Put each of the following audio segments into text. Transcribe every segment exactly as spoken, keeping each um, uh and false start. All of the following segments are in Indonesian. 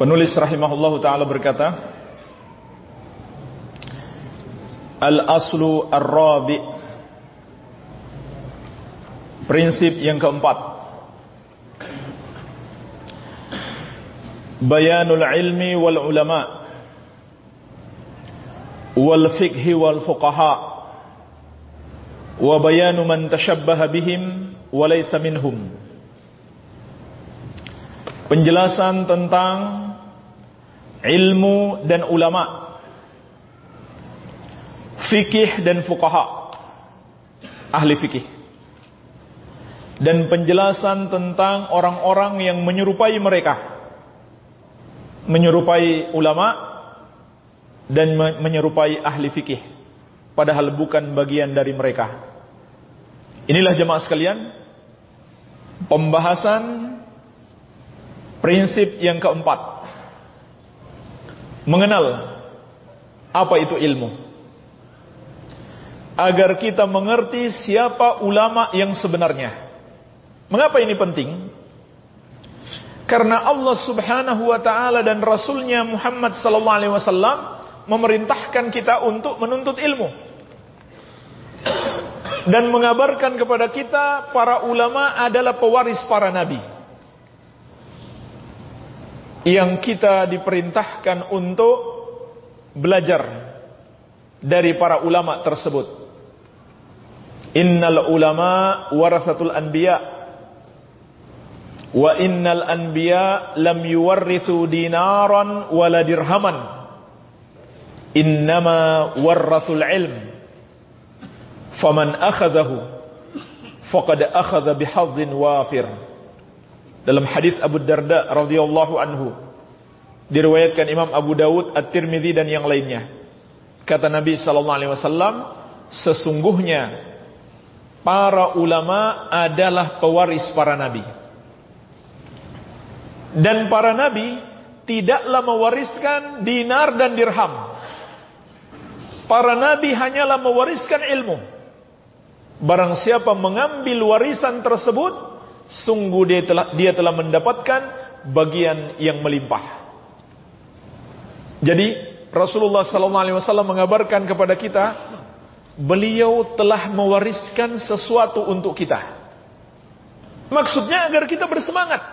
Penulis rahimahullahu ta'ala berkata, Al-aslu ar-rabi', prinsip yang keempat, bayanul ilmi wal ulama wal fiqhi wal fuqaha wa bayanu man tashabbaha bihim wa laysa minhum. Penjelasan tentang ilmu dan ulama, fikih dan fuqaha, ahli fikih, dan penjelasan tentang orang-orang yang menyerupai mereka, menyerupai ulama dan menyerupai ahli fikih, padahal bukan bagian dari mereka. Inilah jemaah sekalian pembahasan prinsip yang keempat, mengenal apa itu ilmu, agar kita mengerti siapa ulama yang sebenarnya. Mengapa ini penting? Karena Allah Subhanahu wa ta'ala dan Rasulnya Muhammad sallallahu alaihi wasallam memerintahkan kita untuk menuntut ilmu dan mengabarkan kepada kita para ulama adalah pewaris para nabi, yang kita diperintahkan untuk belajar dari para ulama tersebut. Innal ulama warathatul anbiya wa innal anbiya lam yuwarrithu dinaran wala dirhaman, innama warrathul ilm, faman akhadhahu faqad akhadha bihadhin wafir. Dalam hadis Abu Darda radhiyallahu anhu, diriwayatkan Imam Abu Dawud, At-Tirmidzi dan yang lainnya. Kata Nabi sallallahu alaihi wasallam, sesungguhnya para ulama adalah pewaris para nabi. Dan para nabi tidaklah mewariskan dinar dan dirham. Para nabi hanyalah mewariskan ilmu. Barang siapa mengambil warisan tersebut, sungguh dia telah, dia telah mendapatkan bagian yang melimpah. Jadi Rasulullah sallallahu alaihi wasallam mengabarkan kepada kita, beliau telah mewariskan sesuatu untuk kita. Maksudnya agar kita bersemangat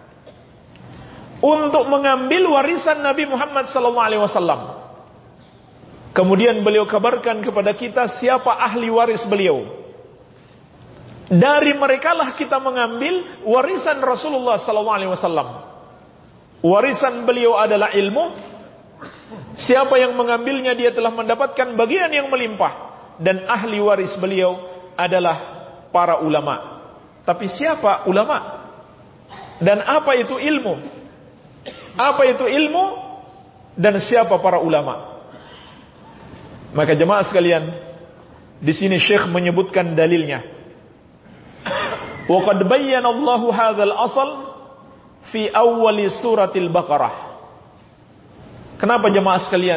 untuk mengambil warisan Nabi Muhammad sallallahu alaihi wasallam. Kemudian beliau kabarkan kepada kita siapa ahli waris beliau. Dari merekalah kita mengambil warisan Rasulullah sallallahu alaihi wasallam. Warisan beliau adalah ilmu. Siapa yang mengambilnya dia telah mendapatkan bagian yang melimpah. Dan ahli waris beliau adalah para ulama. Tapi siapa ulama? Dan apa itu ilmu? Apa itu ilmu? Dan siapa para ulama? Maka jemaah sekalian, di sini Syekh menyebutkan dalilnya. Wa qad bayyana Allahu hadzal asal fi awwal suratil Baqarah. Kenapa jemaah sekalian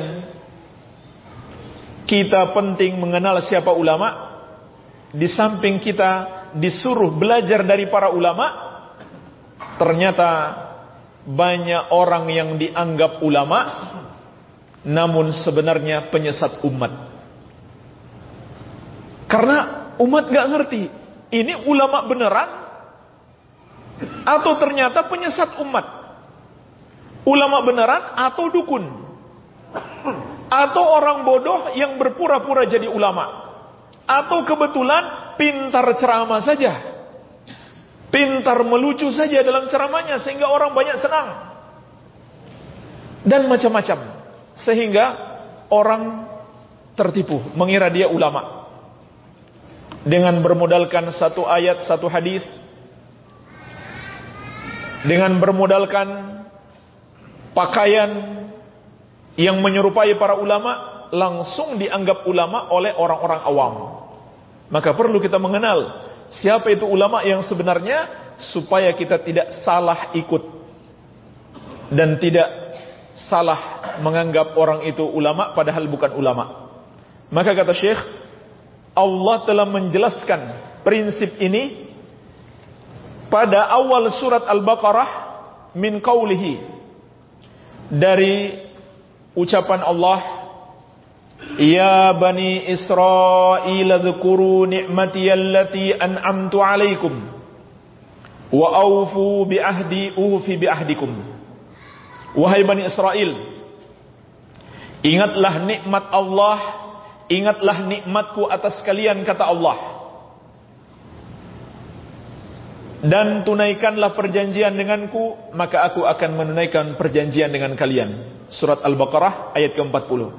kita penting mengenal siapa ulama? Di samping kita disuruh belajar dari para ulama, ternyata banyak orang yang dianggap ulama namun sebenarnya penyesat umat. Karena umat gak ngerti ini ulama beneran atau ternyata penyesat umat, ulama beneran atau dukun, atau orang bodoh yang berpura-pura jadi ulama, atau kebetulan pintar ceramah saja, pintar melucu saja dalam ceramahnya sehingga orang banyak senang, dan macam-macam, sehingga orang tertipu mengira dia ulama dengan bermodalkan satu ayat, satu hadis, dengan bermodalkan pakaian yang menyerupai para ulama, langsung dianggap ulama oleh orang-orang awam. Maka perlu kita mengenal siapa itu ulama yang sebenarnya, supaya kita tidak salah ikut dan tidak salah menganggap orang itu ulama padahal bukan ulama. Maka kata Syekh, Allah telah menjelaskan prinsip ini pada awal surat Al-Baqarah min qawlihi dari ucapan Allah, Ya Bani Israel dzkuru ni'mati allati an'amtu 'alaikum wa aufu bi ahdi ufi bi ahdikum. Wahai Bani Israel, ingatlah nikmat Allah, ingatlah nikmatku atas kalian, kata Allah, dan tunaikanlah perjanjian denganku, maka aku akan menunaikan perjanjian dengan kalian. Surat Al-Baqarah ayat ke empat puluh.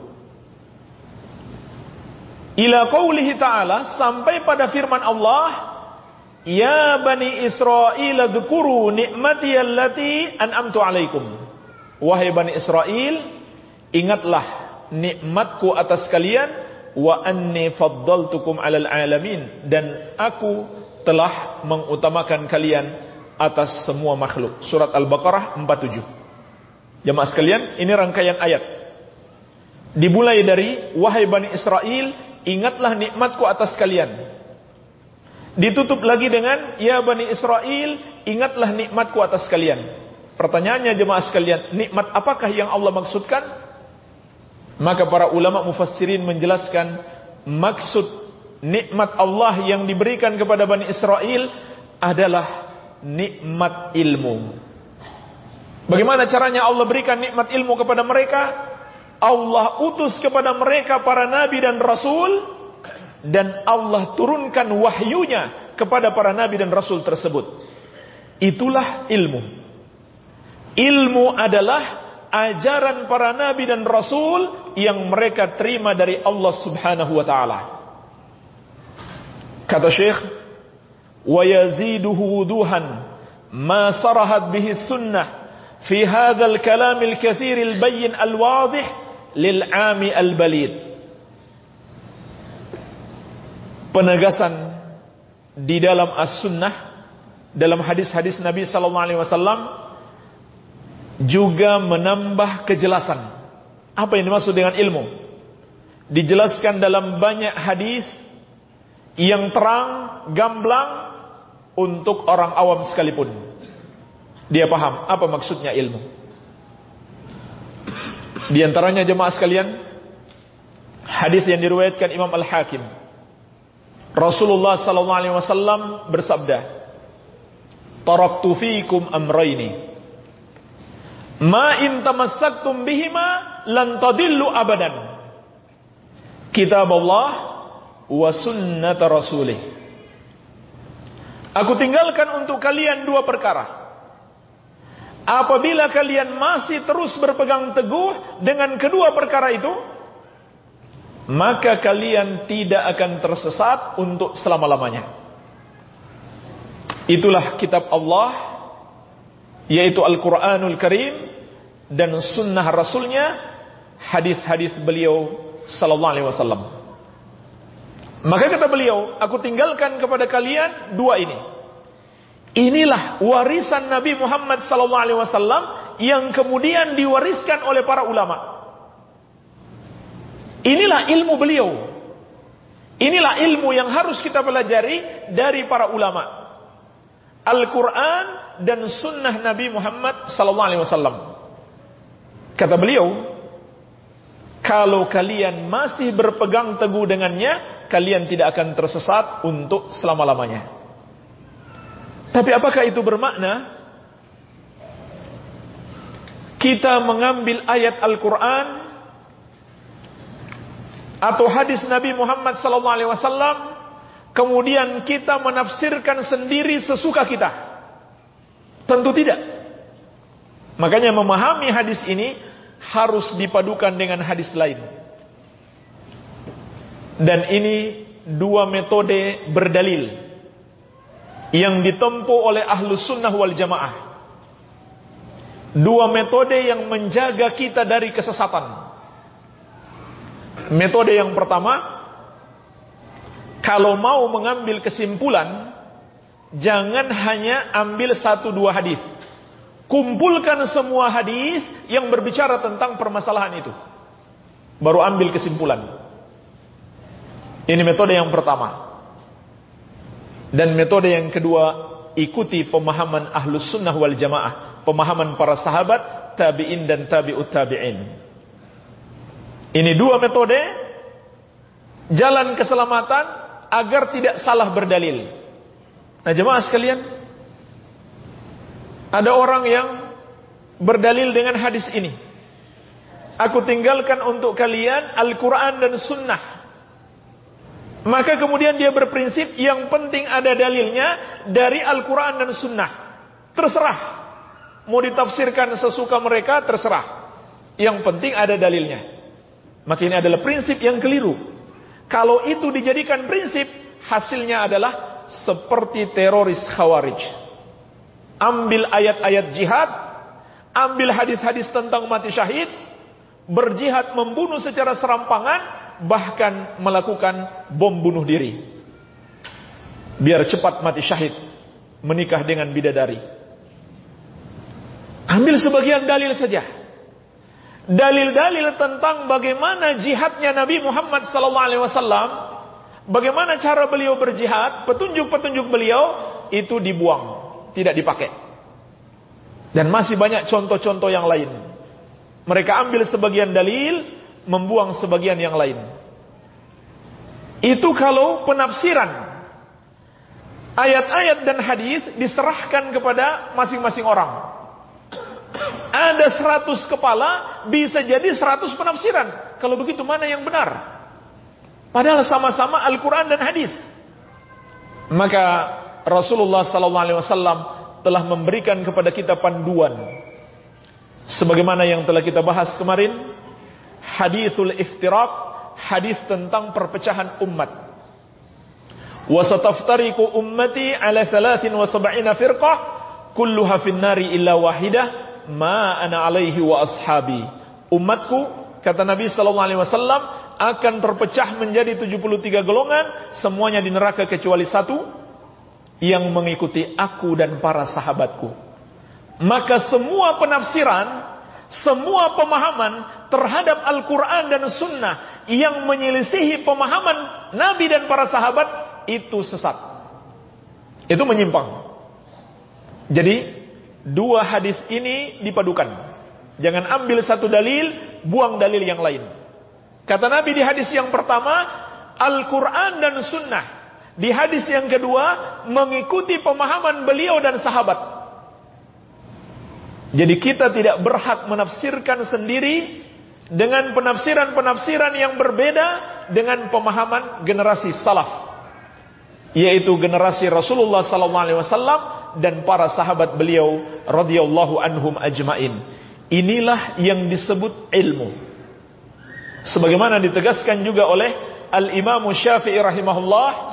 Ila qaulihi ta'ala, sampai pada firman Allah, Ya Bani Israel dzkuru ni'mati allati an'amtu 'alaikum. Wahai Bani Israel, ingatlah nikmatku atas kalian, wa anni faddaltukum 'alal 'alamin, dan aku telah mengutamakan kalian atas semua makhluk. Surat Al-Baqarah empat puluh tujuh. Jemaah sekalian, ini rangkaian ayat. Dimulai dari wahai Bani Israel, ingatlah nikmatku atas kalian. Ditutup lagi dengan ya Bani Israel, ingatlah nikmatku atas kalian. Pertanyaannya jemaah sekalian, nikmat apakah yang Allah maksudkan? Maka para ulama mufassirin menjelaskan, maksud nikmat Allah yang diberikan kepada Bani Israel adalah nikmat ilmu. Bagaimana caranya Allah berikan nikmat ilmu kepada mereka? Allah utus kepada mereka para nabi dan rasul, dan Allah turunkan wahyunya kepada para nabi dan rasul tersebut. Itulah ilmu. Ilmu adalah ajaran para nabi dan rasul yang mereka terima dari Allah Subhanahu wa taala. Kata Syekh, wa yaziduhu wuduhan ma sarahat bihi sunnah fi hadzal kalam al-kathir al-bayyin al-wadih lil-'ami al-balid. Penegasan di dalam as-sunnah, dalam hadis-hadis Nabi sallallahu alaihi wasallam, juga menambah kejelasan. Apa yang dimaksud dengan ilmu? Dijelaskan dalam banyak hadis yang terang, gamblang untuk orang awam sekalipun. Dia paham apa maksudnya ilmu. Di antaranya jemaah sekalian, hadis yang diriwayatkan Imam Al-Hakim. Rasulullah sallallahu alaihi wasallam bersabda, "Taraktu fiikum amrayni, ma in tamassaktum bihima lan tadillu abadan. Kitab Allah wa sunnat rasulih." Aku tinggalkan untuk kalian dua perkara. Apabila kalian masih terus berpegang teguh dengan kedua perkara itu, maka kalian tidak akan tersesat untuk selama-lamanya. Itulah kitab Allah, yaitu Al-Quranul Karim, dan sunnah Rasulnya, hadis-hadis beliau sallallahu alaihi wasallam. Maka kata beliau, aku tinggalkan kepada kalian dua ini. Inilah warisan Nabi Muhammad sallallahu alaihi wasallam yang kemudian diwariskan oleh para ulama. Inilah ilmu beliau. Inilah ilmu yang harus kita pelajari dari para ulama. Al-Quran dan sunnah Nabi Muhammad sallallahu alaihi wasallam. Kata beliau, kalau kalian masih berpegang teguh dengannya, kalian tidak akan tersesat untuk selama-lamanya. Tapi apakah itu bermakna kita mengambil ayat Al-Quran atau hadis Nabi Muhammad sallallahu alaihi wasallam kemudian kita menafsirkan sendiri sesuka kita? Tentu tidak. Makanya memahami hadis ini harus dipadukan dengan hadis lain. Dan ini dua metode berdalil yang ditempuh oleh ahlus sunnah wal jamaah. Dua metode yang menjaga kita dari kesesatan. Metode yang pertama, kalau mau mengambil kesimpulan, jangan hanya ambil satu dua hadis. Kumpulkan semua hadis yang berbicara tentang permasalahan itu, baru ambil kesimpulan. Ini metode yang pertama. Dan metode yang kedua, ikuti pemahaman ahlus sunnah wal jamaah, pemahaman para sahabat, tabi'in dan tabi'ut tabi'in. Ini dua metode jalan keselamatan agar tidak salah berdalil. Nah jemaah sekalian, ada orang yang berdalil dengan hadis ini. Aku tinggalkan untuk kalian Al-Quran dan Sunnah. Maka kemudian dia berprinsip yang penting ada dalilnya dari Al-Quran dan Sunnah. Terserah, mau ditafsirkan sesuka mereka, terserah. Yang penting ada dalilnya. Maka ini adalah prinsip yang keliru. Kalau itu dijadikan prinsip, hasilnya adalah seperti teroris Khawarij. Ambil ayat-ayat jihad, ambil hadis-hadis tentang mati syahid, berjihad membunuh secara serampangan, bahkan melakukan bom bunuh diri. Biar cepat mati syahid, menikah dengan bidadari. Ambil sebagian dalil saja. Dalil-dalil tentang bagaimana jihadnya Nabi Muhammad sallallahu alaihi wasallam, bagaimana cara beliau berjihad, petunjuk-petunjuk beliau itu dibuang, tidak dipakai. Dan masih banyak contoh-contoh yang lain. Mereka ambil sebagian dalil, membuang sebagian yang lain. Itu kalau penafsiran ayat-ayat dan hadis diserahkan kepada masing-masing orang. Ada seratus kepala, bisa jadi seratus penafsiran. Kalau begitu mana yang benar? Padahal sama-sama Al-Quran dan hadis. Maka Rasulullah sallallahu alaihi wasallam telah memberikan kepada kita panduan. Sebagaimana yang telah kita bahas kemarin, hadithul iftiraq, hadis tentang perpecahan umat. Wa sataftariqu ummati ala thalathin wa sab'ina firqah kulluha fin nari illa wahidah ma ana alaihi wa ashabi. Umatku, kata Nabi sallallahu alaihi wasallam, akan terpecah menjadi tujuh puluh tiga golongan, semuanya di neraka kecuali satu, yang mengikuti aku dan para sahabatku. Maka semua penafsiran, semua pemahaman terhadap Al-Quran dan Sunnah yang menyelisihi pemahaman Nabi dan para sahabat, itu sesat. Itu menyimpang. Jadi dua hadis ini dipadukan. Jangan ambil satu dalil, buang dalil yang lain. Kata Nabi di hadis yang pertama, Al-Quran dan Sunnah. Di hadis yang kedua, mengikuti pemahaman beliau dan sahabat. Jadi kita tidak berhak menafsirkan sendiri dengan penafsiran-penafsiran yang berbeda dengan pemahaman generasi salaf, yaitu generasi Rasulullah sallallahu alaihi wasallam dan para sahabat beliau radhiyallahu anhum ajmain. Inilah yang disebut ilmu. Sebagaimana ditegaskan juga oleh Al-Imam Syafi'i rahimahullah,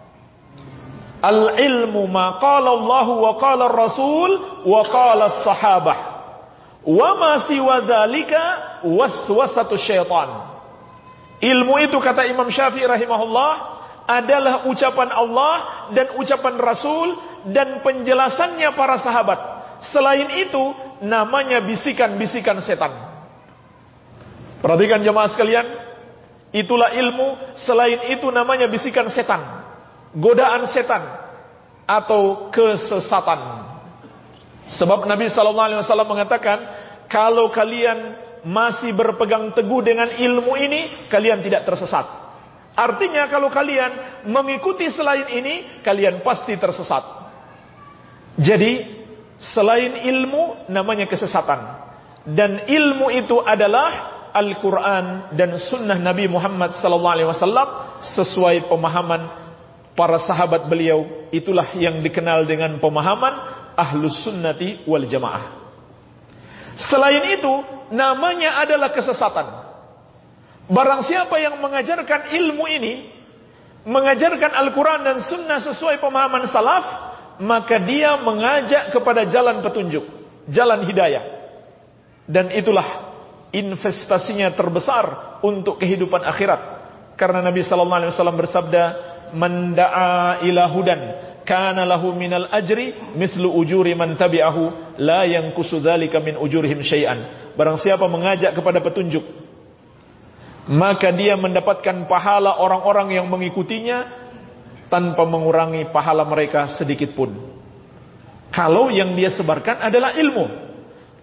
al-ilmu ma qala Allah wa qala Rasul wa qala as-sahabah wa ma siwa dzalika waswasatu syaitan. Ilmu itu, kata Imam Syafi'i rahimahullah, adalah ucapan Allah dan ucapan Rasul dan penjelasannya para sahabat. Selain itu namanya bisikan-bisikan setan. Perhatikan jemaah sekalian, itulah ilmu. Selain itu namanya bisikan setan, godaan setan atau kesesatan. Sebab Nabi sallallahu alaihi wasallam mengatakan, kalau kalian masih berpegang teguh dengan ilmu ini, kalian tidak tersesat. Artinya kalau kalian mengikuti selain ini, kalian pasti tersesat. Jadi selain ilmu namanya kesesatan. Dan ilmu itu adalah Al-Quran dan Sunnah Nabi Muhammad sallallahu alaihi wasallam sesuai pemahaman para sahabat beliau. Itulah yang dikenal dengan pemahaman Ahlus Sunnati wal Jamaah. Selain itu namanya adalah kesesatan. Barang siapa yang mengajarkan ilmu ini, mengajarkan Al-Quran dan Sunnah sesuai pemahaman salaf, maka dia mengajak kepada jalan petunjuk, jalan hidayah. Dan itulah investasinya terbesar untuk kehidupan akhirat. Karena Nabi sallallahu alaihi wasallam bersabda, "Man da'a ila hudan kana lahu minal ajri mithlu ujuri man tabi'ahu la yanqusu dzalika min ujurihim syai'an." Barang siapa mengajak kepada petunjuk, maka dia mendapatkan pahala orang-orang yang mengikutinya tanpa mengurangi pahala mereka sedikit pun. Kalau yang dia sebarkan adalah ilmu.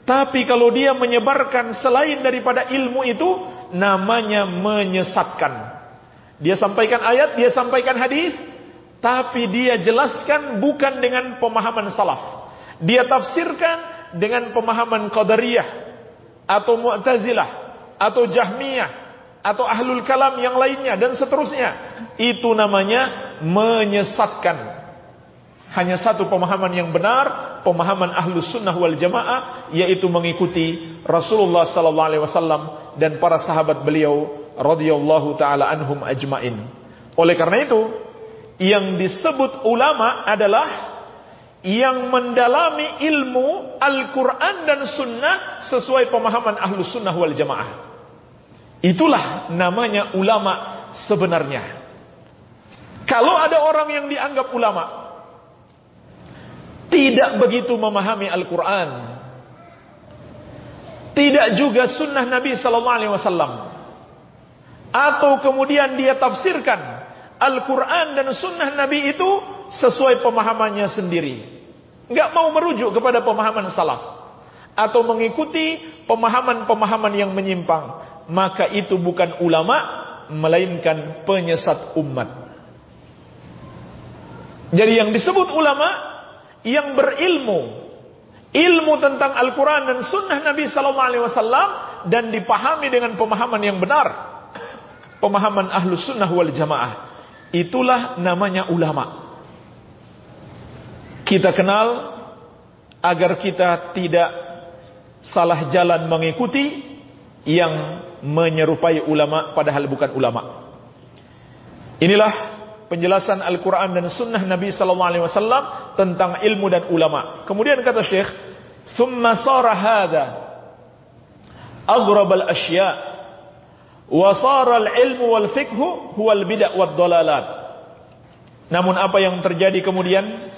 Tapi kalau dia menyebarkan selain daripada ilmu itu, namanya menyesatkan. Dia sampaikan ayat, dia sampaikan hadis, tapi dia jelaskan bukan dengan pemahaman salaf. Dia tafsirkan dengan pemahaman Qadariyah atau Mu'tazilah atau Jahmiyah atau Ahlul Kalam yang lainnya dan seterusnya. Itu namanya menyesatkan. Hanya satu pemahaman yang benar, pemahaman Ahlus Sunnah wal Jamaah, yaitu mengikuti Rasulullah sallallahu alaihi wasallam dan para sahabat beliau radhiyallahu taala anhum ajmain. Oleh karena itu, yang disebut ulama adalah yang mendalami ilmu Al-Quran dan Sunnah sesuai pemahaman Ahlus Sunnah wal Jamaah. Itulah namanya ulama sebenarnya. Kalau ada orang yang dianggap ulama, tidak begitu memahami Al-Quran, tidak juga Sunnah Nabi Sallallahu Alaihi Wasallam, atau kemudian dia tafsirkan Al-Quran dan Sunnah Nabi itu sesuai pemahamannya sendiri, nggak mau merujuk kepada pemahaman salaf atau mengikuti pemahaman-pemahaman yang menyimpang, maka itu bukan ulama, melainkan penyesat umat. Jadi yang disebut ulama yang berilmu, ilmu tentang Al-Quran dan Sunnah Nabi Sallallahu Alaihi Wasallam dan dipahami dengan pemahaman yang benar, pemahaman Ahlus Sunnah wal Jamaah, itulah namanya ulama. Kita kenal agar kita tidak salah jalan mengikuti yang menyerupai ulama padahal bukan ulama. Inilah penjelasan Al-Quran dan Sunnah Nabi Sallallahu Alaihi Wasallam tentang ilmu dan ulama. Kemudian kata Syekh, "Thumma sara hadha aghrab al-ashya' wa sara al-ilmu wal fiqhu huwa al-bid'ah wad dalalat." Namun apa yang terjadi kemudian?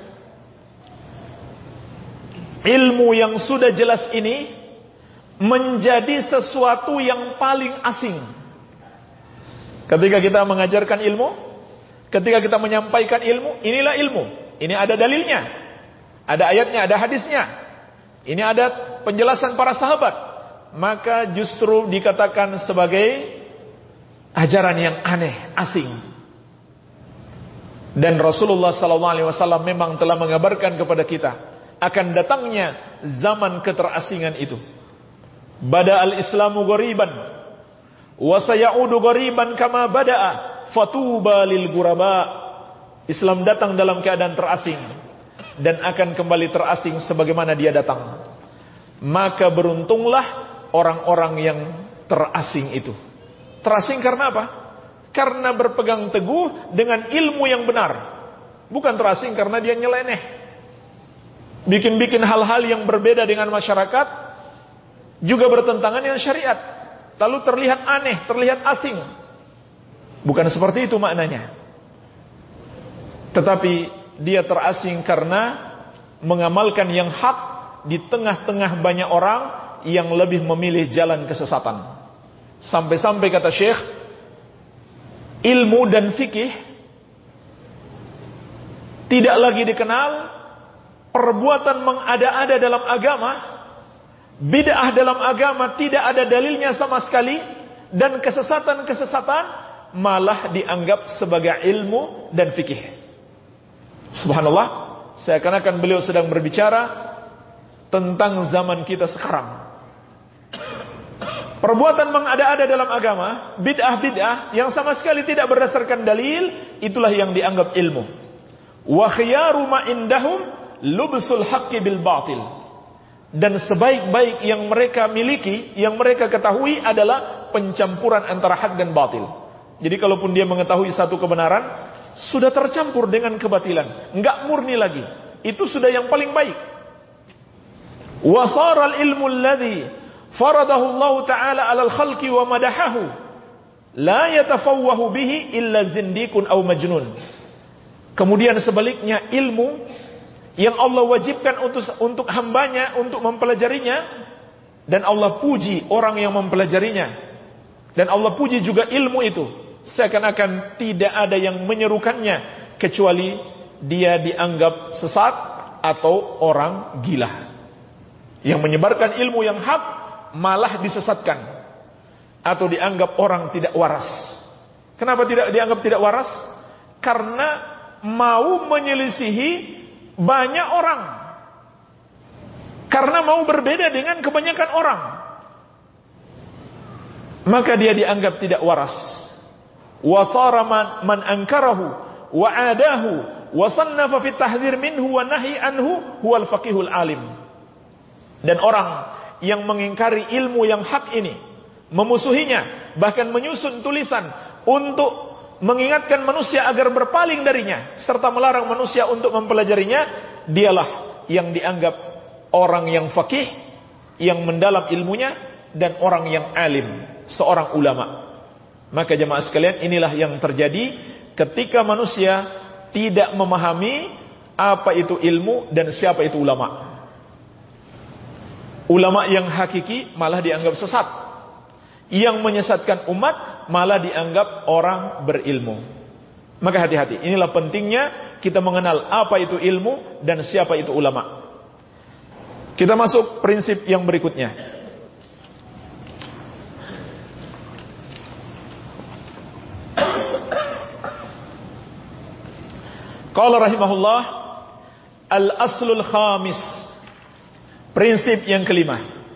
Ilmu yang sudah jelas ini menjadi sesuatu yang paling asing. Ketika kita mengajarkan ilmu, ketika kita menyampaikan ilmu, inilah ilmu. Ini ada dalilnya, ada ayatnya, ada hadisnya. Ini ada penjelasan para sahabat. Maka justru dikatakan sebagai ajaran yang aneh, asing. Dan Rasulullah sallallahu alaihi wasallam memang telah mengabarkan kepada kita akan datangnya zaman keterasingan itu. Bada al-Islamu ghariban wa sayaudu ghariban kama bada'a fatuba lil ghuraba. Islam datang dalam keadaan terasing dan akan kembali terasing sebagaimana dia datang. Maka beruntunglah orang-orang yang terasing itu. Terasing karena apa? Karena berpegang teguh dengan ilmu yang benar. Bukan terasing karena dia nyeleneh, bikin-bikin hal-hal yang berbeda dengan masyarakat, juga bertentangan dengan syariat, lalu terlihat aneh, terlihat asing. Bukan seperti itu maknanya. Tetapi dia terasing karena mengamalkan yang hak di tengah-tengah banyak orang yang lebih memilih jalan kesesatan. Sampai-sampai kata Syekh, ilmu dan fikih tidak lagi dikenal, perbuatan mengada-ada dalam agama, bid'ah dalam agama tidak ada dalilnya sama sekali, dan kesesatan-kesesatan malah dianggap sebagai ilmu dan fikih. Subhanallah, seakan-akan beliau sedang berbicara tentang zaman kita sekarang. Perbuatan mengada-ada dalam agama, bid'ah-bid'ah yang sama sekali tidak berdasarkan dalil, itulah yang dianggap ilmu. Wa khiyaru ma indahum lubsul haqqi bil batil. Dan sebaik-baik yang mereka miliki, yang mereka ketahui adalah pencampuran antara hak dan batil. Jadi kalaupun dia mengetahui satu kebenaran, sudah tercampur dengan kebatilan, enggak murni lagi. Itu sudah yang paling baik. Wa sara al-ilmu alladhi faradahu Allah Ta'ala 'ala al-khalqi wa madahahu la yatafawwahu bihi illa zindikun aw majnun. Kemudian sebaliknya, ilmu yang Allah wajibkan untuk untuk hambanya untuk mempelajarinya, dan Allah puji orang yang mempelajarinya, dan Allah puji juga ilmu itu, seakan-akan tidak ada yang menyerukannya kecuali dia dianggap sesat atau orang gila. Yang menyebarkan ilmu yang hak malah disesatkan atau dianggap orang tidak waras. Kenapa tidak dianggap tidak waras? Karena mau menyelisihi banyak orang. Karena mau berbeda dengan kebanyakan orang. Maka dia dianggap tidak waras. Wa sara man, man ankarahu wa adahu wa sannafa fi tahdzir minhu wa nahi anhu huwal faqihul alim. Dan orang yang mengingkari ilmu yang hak ini, memusuhinya, bahkan menyusun tulisan untuk mengingatkan manusia agar berpaling darinya serta melarang manusia untuk mempelajarinya, dialah yang dianggap orang yang faqih, yang mendalam ilmunya, dan orang yang alim, seorang ulama. Maka jemaah sekalian, inilah yang terjadi ketika manusia tidak memahami apa itu ilmu dan siapa itu ulama. Ulama yang hakiki malah dianggap sesat, yang menyesatkan umat malah dianggap orang berilmu. Maka hati-hati, inilah pentingnya kita mengenal apa itu ilmu dan siapa itu ulama. Kita masuk prinsip yang berikutnya. Qala rahimahullah, al-aslul khamis, prinsip yang kelima,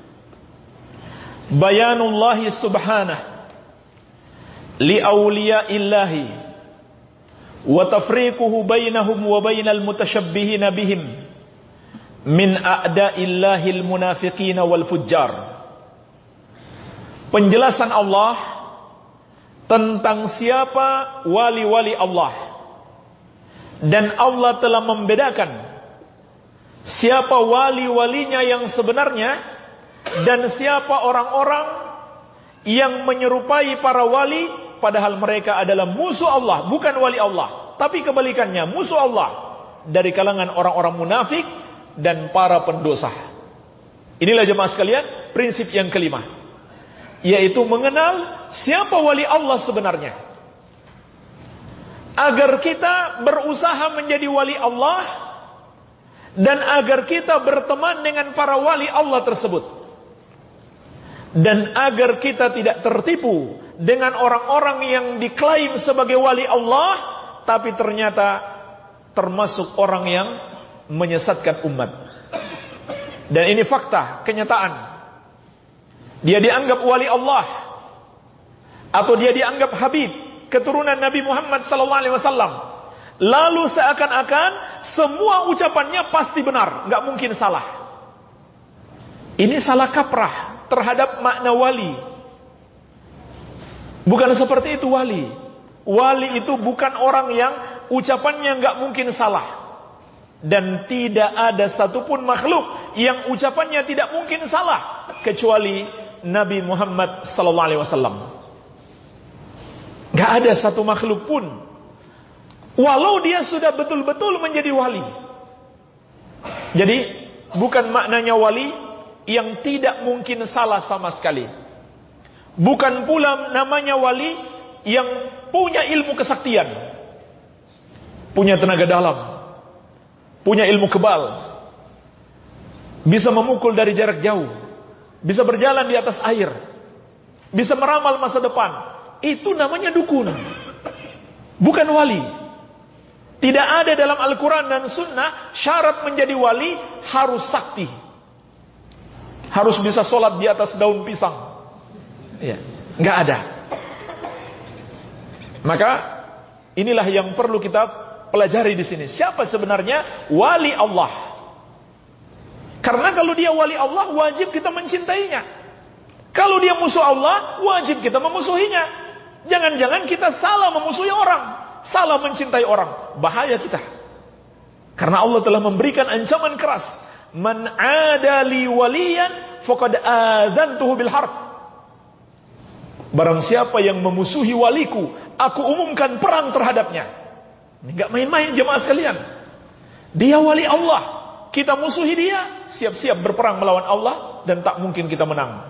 bayanullahi subhanahu li awliyaillahi wa tafriquhu bainahum wa bainal mutasyabbihina bihim min a'da'illahil munafiqin wal fujjar. Penjelasan Allah tentang siapa wali-wali Allah, dan Allah telah membedakan siapa wali-walinya yang sebenarnya dan siapa orang-orang yang menyerupai para wali padahal mereka adalah musuh Allah, bukan wali Allah, tapi kebalikannya, musuh Allah dari kalangan orang-orang munafik dan para pendosa. Inilah jemaah sekalian prinsip yang kelima, yaitu mengenal siapa wali Allah sebenarnya, agar kita berusaha menjadi wali Allah dan agar kita berteman dengan para wali Allah tersebut, dan agar kita tidak tertipu dengan orang-orang yang diklaim sebagai wali Allah tapi ternyata termasuk orang yang menyesatkan umat. Dan ini fakta, kenyataan. Dia dianggap wali Allah atau dia dianggap Habib, keturunan Nabi Muhammad sallallahu alaihi wasallam. Lalu seakan-akan semua ucapannya pasti benar, nggak mungkin salah. Ini salah kaprah terhadap makna wali. Bukan seperti itu wali. Wali itu bukan orang yang ucapannya nggak mungkin salah. Dan tidak ada satupun makhluk yang ucapannya tidak mungkin salah kecuali Nabi Muhammad sallallahu alaihi wasallam. Gak ada satu makhluk pun, walau dia sudah betul-betul menjadi wali. Jadi bukan maknanya wali yang tidak mungkin salah sama sekali. Bukan pula namanya wali yang punya ilmu kesaktian, punya tenaga dalam, punya ilmu kebal, bisa memukul dari jarak jauh, bisa berjalan di atas air, bisa meramal masa depan. Itu namanya dukun, bukan wali. Tidak ada dalam Al-Quran dan Sunnah syarat menjadi wali harus sakti, harus bisa sholat di atas daun pisang. Ya, nggak ada. Maka inilah yang perlu kita pelajari di sini. Siapa sebenarnya wali Allah? Karena kalau dia wali Allah, wajib kita mencintainya. Kalau dia musuh Allah, wajib kita memusuhinya. Jangan-jangan kita salah memusuhi orang, salah mencintai orang, bahaya kita. Karena Allah telah memberikan ancaman keras, man adali waliyan faqad adzantuhu bil harb. Barang siapa yang memusuhi waliku, aku umumkan perang terhadapnya. Enggak main-main jemaah sekalian. Dia wali Allah, kita musuhi dia, siap-siap berperang melawan Allah dan tak mungkin kita menang.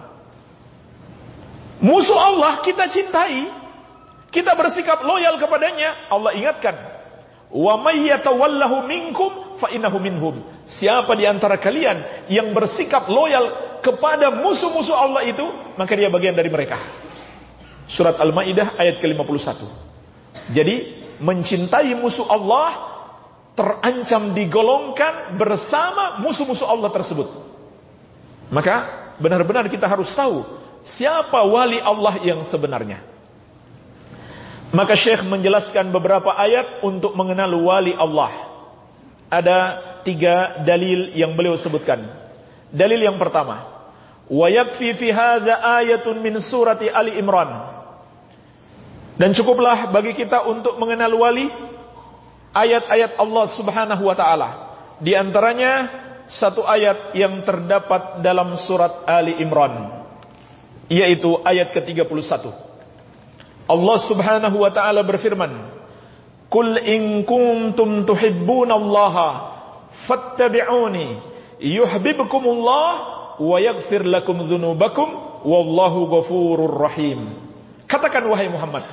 Musuh Allah kita cintai, kita bersikap loyal kepadanya. Allah ingatkan, wa may yatawallahu minkum fa innahu minhum. siapa di antara kalian yang bersikap loyal kepada musuh-musuh Allah itu, maka dia bagian dari mereka. Surat Al-Maidah ayat ke lima puluh satu. Jadi mencintai musuh Allah terancam digolongkan bersama musuh-musuh Allah tersebut. Maka benar-benar kita harus tahu siapa wali Allah yang sebenarnya. Maka Syekh menjelaskan beberapa ayat untuk mengenal wali Allah. Ada tiga dalil yang beliau sebutkan. Dalil yang pertama, wa yakfi fi hadza ayatun min surati Ali Imran. Dan cukuplah bagi kita untuk mengenal wali ayat-ayat Allah Subhanahu wa taala. Di antaranya satu ayat yang terdapat dalam surat Ali Imran, yaitu ayat ke tiga puluh satu. Allah Subhanahu wa taala berfirman, "Qul in kuntum tuhibbunallaha fattabi'uni yuhibbukumullah wa yaghfir lakum dzunubakum wallahu ghafurur rahim." Katakan wahai Muhammad,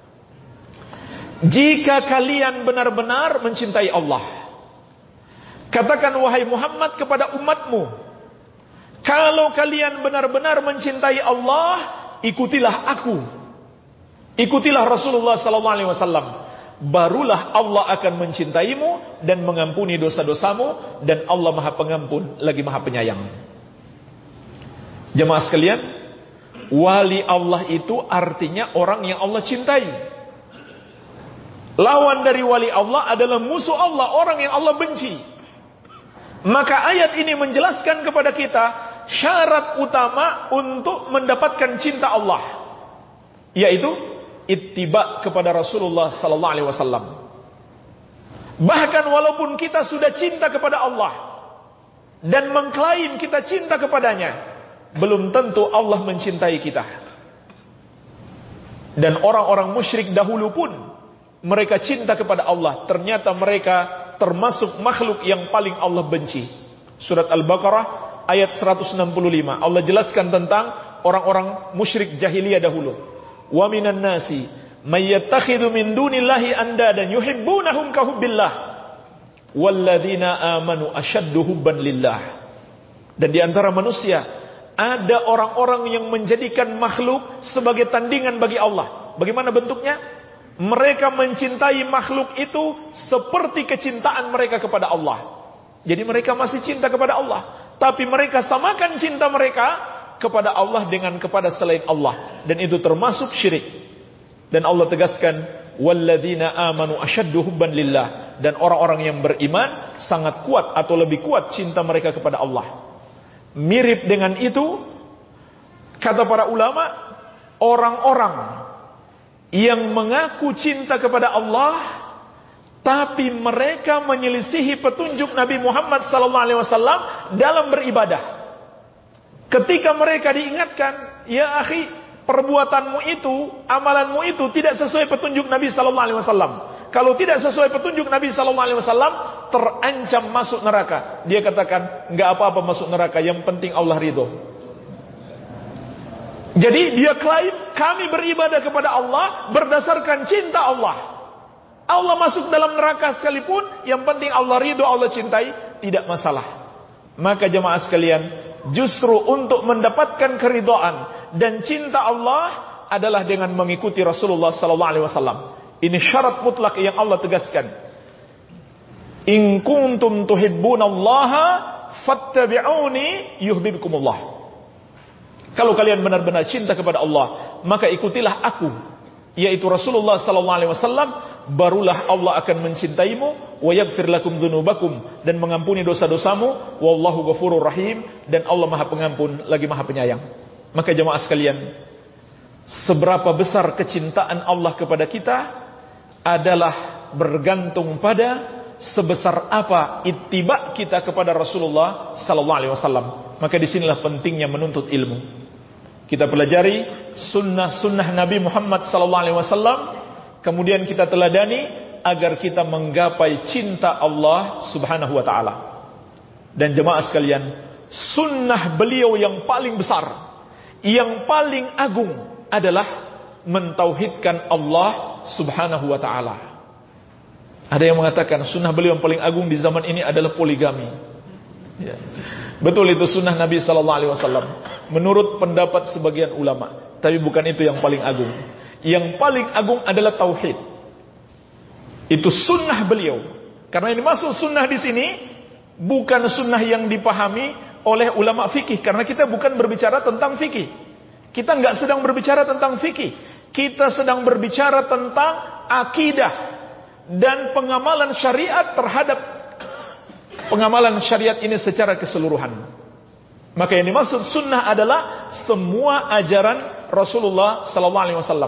jika kalian benar-benar mencintai Allah, katakan wahai Muhammad kepada umatmu, kalau kalian benar-benar mencintai Allah, ikutilah aku, ikutilah Rasulullah sallallahu alaihi wasallam, barulah Allah akan mencintaimu dan mengampuni dosa-dosamu, dan Allah Maha Pengampun lagi Maha Penyayang. Jemaah sekalian, wali Allah itu artinya orang yang Allah cintai. Lawan dari wali Allah adalah musuh Allah, orang yang Allah benci. Maka ayat ini menjelaskan kepada kita syarat utama untuk mendapatkan cinta Allah, yaitu ittiba kepada Rasulullah sallallahu alaihi wasallam. Bahkan walaupun kita sudah cinta kepada Allah dan mengklaim kita cinta kepadanya, belum tentu Allah mencintai kita. Dan orang-orang musyrik dahulu pun mereka cinta kepada Allah, ternyata mereka termasuk makhluk yang paling Allah benci. Surat Al-Baqarah ayat seratus enam puluh lima, Allah jelaskan tentang orang-orang musyrik jahiliyah dahulu. Wa minan nasi may yattakhidhu min dunillahi andadan yuhibbunahum ka hubbillah walladzina amanu ashaddu hubban lillah. Dan di antara manusia ada orang-orang yang menjadikan makhluk sebagai tandingan bagi Allah. Bagaimana bentuknya? Mereka mencintai makhluk itu seperti kecintaan mereka kepada Allah. Jadi mereka masih cinta kepada Allah, tapi mereka samakan cinta mereka kepada Allah dengan kepada selain Allah, dan itu termasuk syirik. Dan Allah tegaskan, walladzina amanu ashaddu hubban lillah, dan orang-orang yang beriman sangat kuat atau lebih kuat cinta mereka kepada Allah. Mirip dengan itu, kata para ulama, orang-orang yang mengaku cinta kepada Allah tapi mereka menyelisihi petunjuk Nabi Muhammad sallallahu alaihi wasallam dalam beribadah. Ketika mereka diingatkan, ya akhi, perbuatanmu itu, amalanmu itu tidak sesuai petunjuk Nabi sallallahu alaihi wasallam. Kalau tidak sesuai petunjuk Nabi sallallahu alaihi wasallam, terancam masuk neraka. Dia katakan, enggak apa-apa masuk neraka, yang penting Allah ridho. Jadi dia klaim, kami beribadah kepada Allah berdasarkan cinta Allah. Allah masuk dalam neraka sekalipun, yang penting Allah ridho, Allah cintai, tidak masalah. Maka jemaah sekalian, justru untuk mendapatkan keridhaan dan cinta Allah adalah dengan mengikuti Rasulullah sallallahu alaihi wasallam. Ini syarat mutlak yang Allah tegaskan. In kuntum tuhibbunallaha fattabi'uni yuhibbukumullah. Kalau kalian benar-benar cinta kepada Allah, maka ikutilah aku, yaitu Rasulullah sallallahu alaihi wasallam, barulah Allah akan mencintaimu, wa yaghfir lakum dzunubakum, dan mengampuni dosa-dosamu, wallahu ghafurur rahim, dan Allah Maha Pengampun lagi Maha Penyayang. Maka jemaah sekalian, seberapa besar kecintaan Allah kepada kita adalah bergantung pada sebesar apa ittiba kita kepada Rasulullah sallallahu alaihi wasallam. Maka disinilah pentingnya menuntut ilmu. Kita pelajari sunnah-sunnah Nabi Muhammad sallallahu alaihi wasallam, kemudian kita teladani agar kita menggapai cinta Allah Subhanahu wa taala. Dan jemaah sekalian, sunnah beliau yang paling besar, yang paling agung adalah mentauhidkan Allah Subhanahu wa taala. Ada yang mengatakan sunnah beliau yang paling agung di zaman ini adalah poligami. Ya. Betul, itu sunnah Nabi Sallallahu Alaihi Wasallam menurut pendapat sebagian ulama. Tapi bukan itu yang paling agung. Yang paling agung adalah tauhid. Itu sunnah beliau. Karena ini masuk sunnah di sini bukan sunnah yang dipahami oleh ulama fikih. Karena kita bukan berbicara tentang fikih. Kita nggak sedang berbicara tentang fikih. Kita sedang berbicara tentang akidah dan pengamalan syariat terhadap pengamalan syariat ini secara keseluruhan. Maka yang dimaksud sunnah adalah semua ajaran Rasulullah sallallahu alaihi wasallam.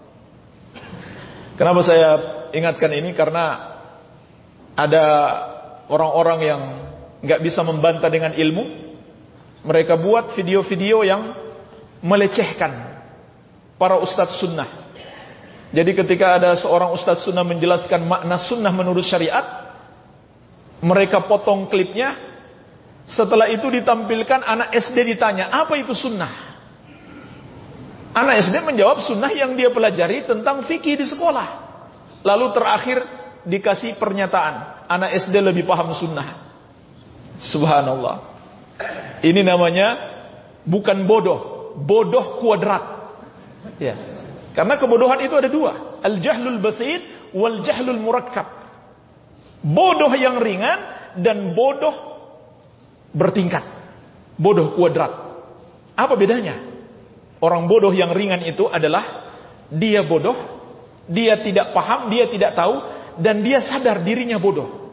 Kenapa saya ingatkan ini? Karena ada orang-orang yang nggak bisa membantah dengan ilmu. Mereka buat video-video yang melecehkan para ustadz sunnah. Jadi ketika ada seorang ustadz sunnah menjelaskan makna sunnah menurut syariat, mereka potong klipnya. Setelah itu ditampilkan anak S D ditanya, apa itu sunnah? Anak S D menjawab sunnah yang dia pelajari tentang fikih di sekolah. Lalu terakhir dikasih pernyataan, anak S D lebih paham sunnah. Subhanallah. Ini namanya bukan bodoh, bodoh kuadrat. Ya. Karena kebodohan itu ada dua, al-jahlul basit wal jahlul murakkab. Bodoh yang ringan dan bodoh bertingkat. Bodoh kuadrat. Apa bedanya? Orang bodoh yang ringan itu adalah dia bodoh, dia tidak paham, dia tidak tahu, dan dia sadar dirinya bodoh.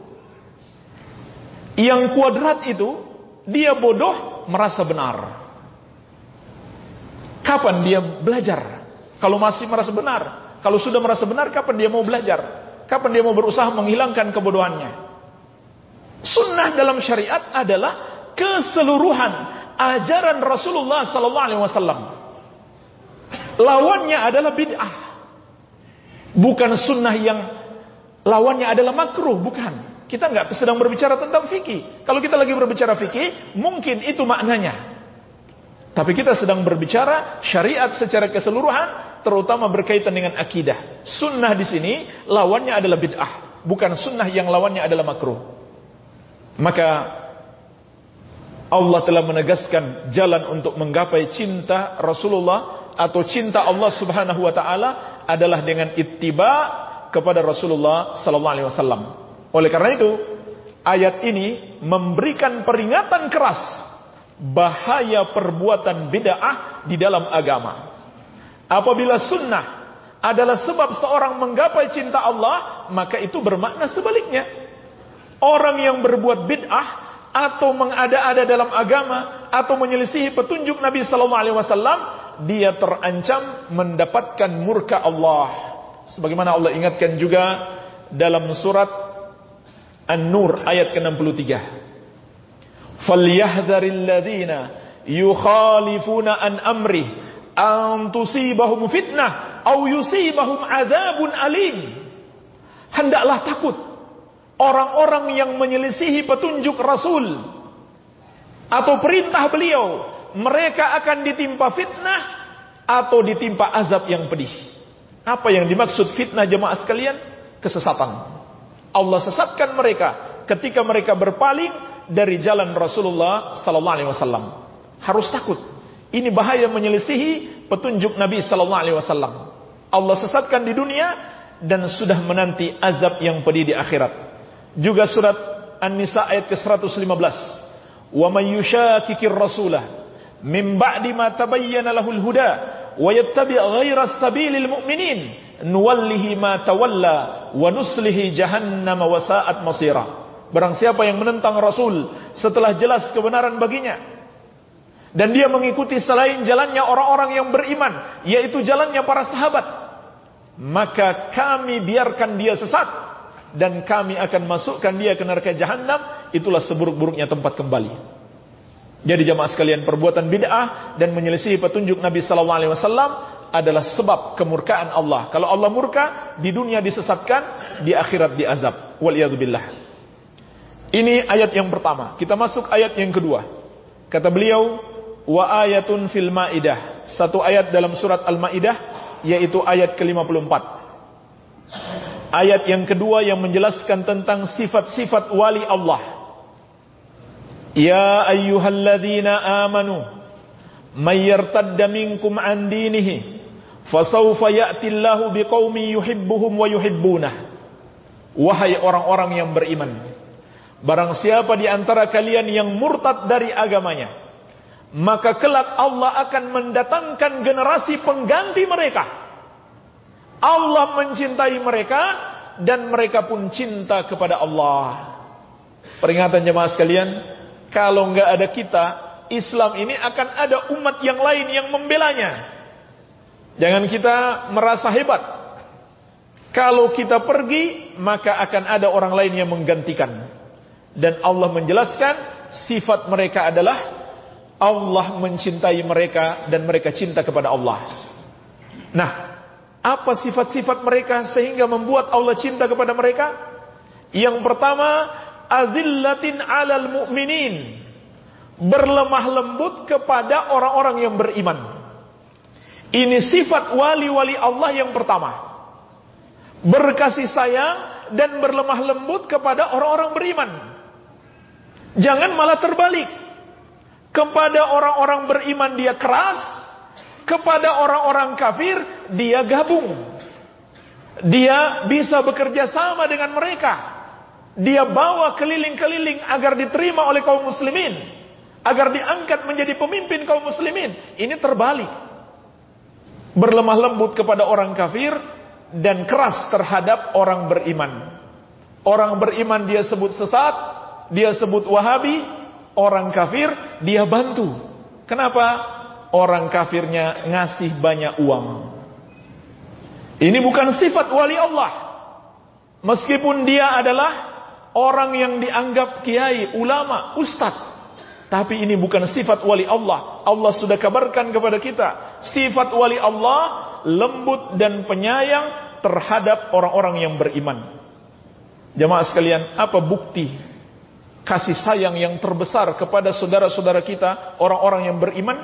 Yang kuadrat itu, dia bodoh merasa benar. Kapan dia belajar? Kalau masih merasa benar. Kalau sudah merasa benar, kapan dia mau belajar? Kapan dia mau berusaha menghilangkan kebodohannya? Sunnah dalam syariat adalah keseluruhan ajaran Rasulullah sallallahu alaihi wasallam. Lawannya adalah bid'ah. Bukan sunnah yang lawannya adalah makruh, bukan. Kita nggak sedang berbicara tentang fikih. Kalau kita lagi berbicara fikih, mungkin itu maknanya. Tapi kita sedang berbicara syariat secara keseluruhan, terutama berkaitan dengan akidah. Sunnah di sini lawannya adalah bid'ah, bukan sunnah yang lawannya adalah makruh. Maka Allah telah menegaskan jalan untuk menggapai cinta Rasulullah atau cinta Allah Subhanahu wa taala adalah dengan ittiba kepada Rasulullah sallallahu alaihi wasallam. Oleh karena itu, ayat ini memberikan peringatan keras bahaya perbuatan bid'ah di dalam agama. Apabila sunnah adalah sebab seorang menggapai cinta Allah, maka itu bermakna sebaliknya. Orang yang berbuat bid'ah atau mengada-ada dalam agama atau menyelisihi petunjuk Nabi sallallahu alaihi wasallam, dia terancam mendapatkan murka Allah. Sebagaimana Allah ingatkan juga dalam surat An-Nur ayat ke enam puluh tiga. Falyahdharil ladzina yukhalifuna an amri an tusibahum fitnah aw yusibahum adzabun alim. Hendaklah takut orang-orang yang menyelisihi petunjuk Rasul atau perintah beliau, mereka akan ditimpa fitnah atau ditimpa azab yang pedih. Apa yang dimaksud fitnah jemaah sekalian? Kesesatan. Allah sesatkan mereka ketika mereka berpaling dari jalan Rasulullah sallallahu alaihi wasallam. Harus takut. Ini bahaya menyelisihi petunjuk Nabi sallallahu alaihi wasallam. Allah sesatkan di dunia dan sudah menanti azab yang pedih di akhirat. Juga surat An-Nisa ayat ke seratus lima belas. Wa may yushakikir rasulah min ba'di ma tabayyana lahul huda wa yattabi' ghaira sabilil mu'minin nuwallihi ma tawalla wa nuslihi jahannam wa sa'at masira. Barang siapa yang menentang Rasul setelah jelas kebenaran baginya dan dia mengikuti selain jalannya orang-orang yang beriman, yaitu jalannya para sahabat, maka kami biarkan dia sesat dan kami akan masukkan dia ke neraka jahannam. Itulah seburuk-buruknya tempat kembali. Jadi jamaah sekalian, perbuatan bid'ah dan menyelisihi petunjuk Nabi sallallahu alaihi wasallam adalah sebab kemurkaan Allah. Kalau Allah murka, di dunia disesatkan, di akhirat diazab. Waliyadzubillah. Ini ayat yang pertama. Kita masuk ayat yang kedua. Kata beliau, wa ayatun fil Maidah. Satu ayat dalam surat Al-Maidah, yaitu ayat ke lima puluh empat. Ayat yang kedua yang menjelaskan tentang sifat-sifat wali Allah. Ya ayyuhalladzina amanu may yartadda minkum an dinihi fasawfa ya'tillahu biqaumin yuhibbuhum wa yuhibbunah. Wahai orang-orang yang beriman, barang siapa di antara kalian yang murtad dari agamanya, maka kelak Allah akan mendatangkan generasi pengganti mereka. Allah mencintai mereka dan mereka pun cinta kepada Allah. Peringatan jemaah sekalian, kalau nggak ada kita, Islam ini akan ada umat yang lain yang membelanya. Jangan kita merasa hebat. Kalau kita pergi, maka akan ada orang lain yang menggantikan. Dan Allah menjelaskan sifat mereka adalah Allah mencintai mereka dan mereka cinta kepada Allah. Nah, apa sifat-sifat mereka sehingga membuat Allah cinta kepada mereka? Yang pertama, azillatin 'alal mu'minin, berlemah lembut kepada orang-orang yang beriman. Ini sifat wali-wali Allah yang pertama. Berkasih sayang dan berlemah lembut kepada orang-orang beriman. Jangan malah terbalik. Kepada orang-orang beriman dia keras, kepada orang-orang kafir dia gabung. Dia bisa bekerja sama dengan mereka. Dia bawa keliling-keliling agar diterima oleh kaum muslimin, agar diangkat menjadi pemimpin kaum muslimin. Ini terbalik. Berlemah lembut kepada orang kafir dan keras terhadap orang beriman. Orang beriman dia sebut sesat, dia sebut wahabi. Orang kafir dia bantu. Kenapa? Orang kafirnya ngasih banyak uang. Ini bukan sifat wali Allah. Meskipun dia adalah orang yang dianggap kiai, ulama, ustadz, tapi ini bukan sifat wali Allah. Allah sudah kabarkan kepada kita, sifat wali Allah lembut dan penyayang terhadap orang-orang yang beriman. Jemaah sekalian, apa bukti kasih sayang yang terbesar kepada saudara-saudara kita, orang-orang yang beriman?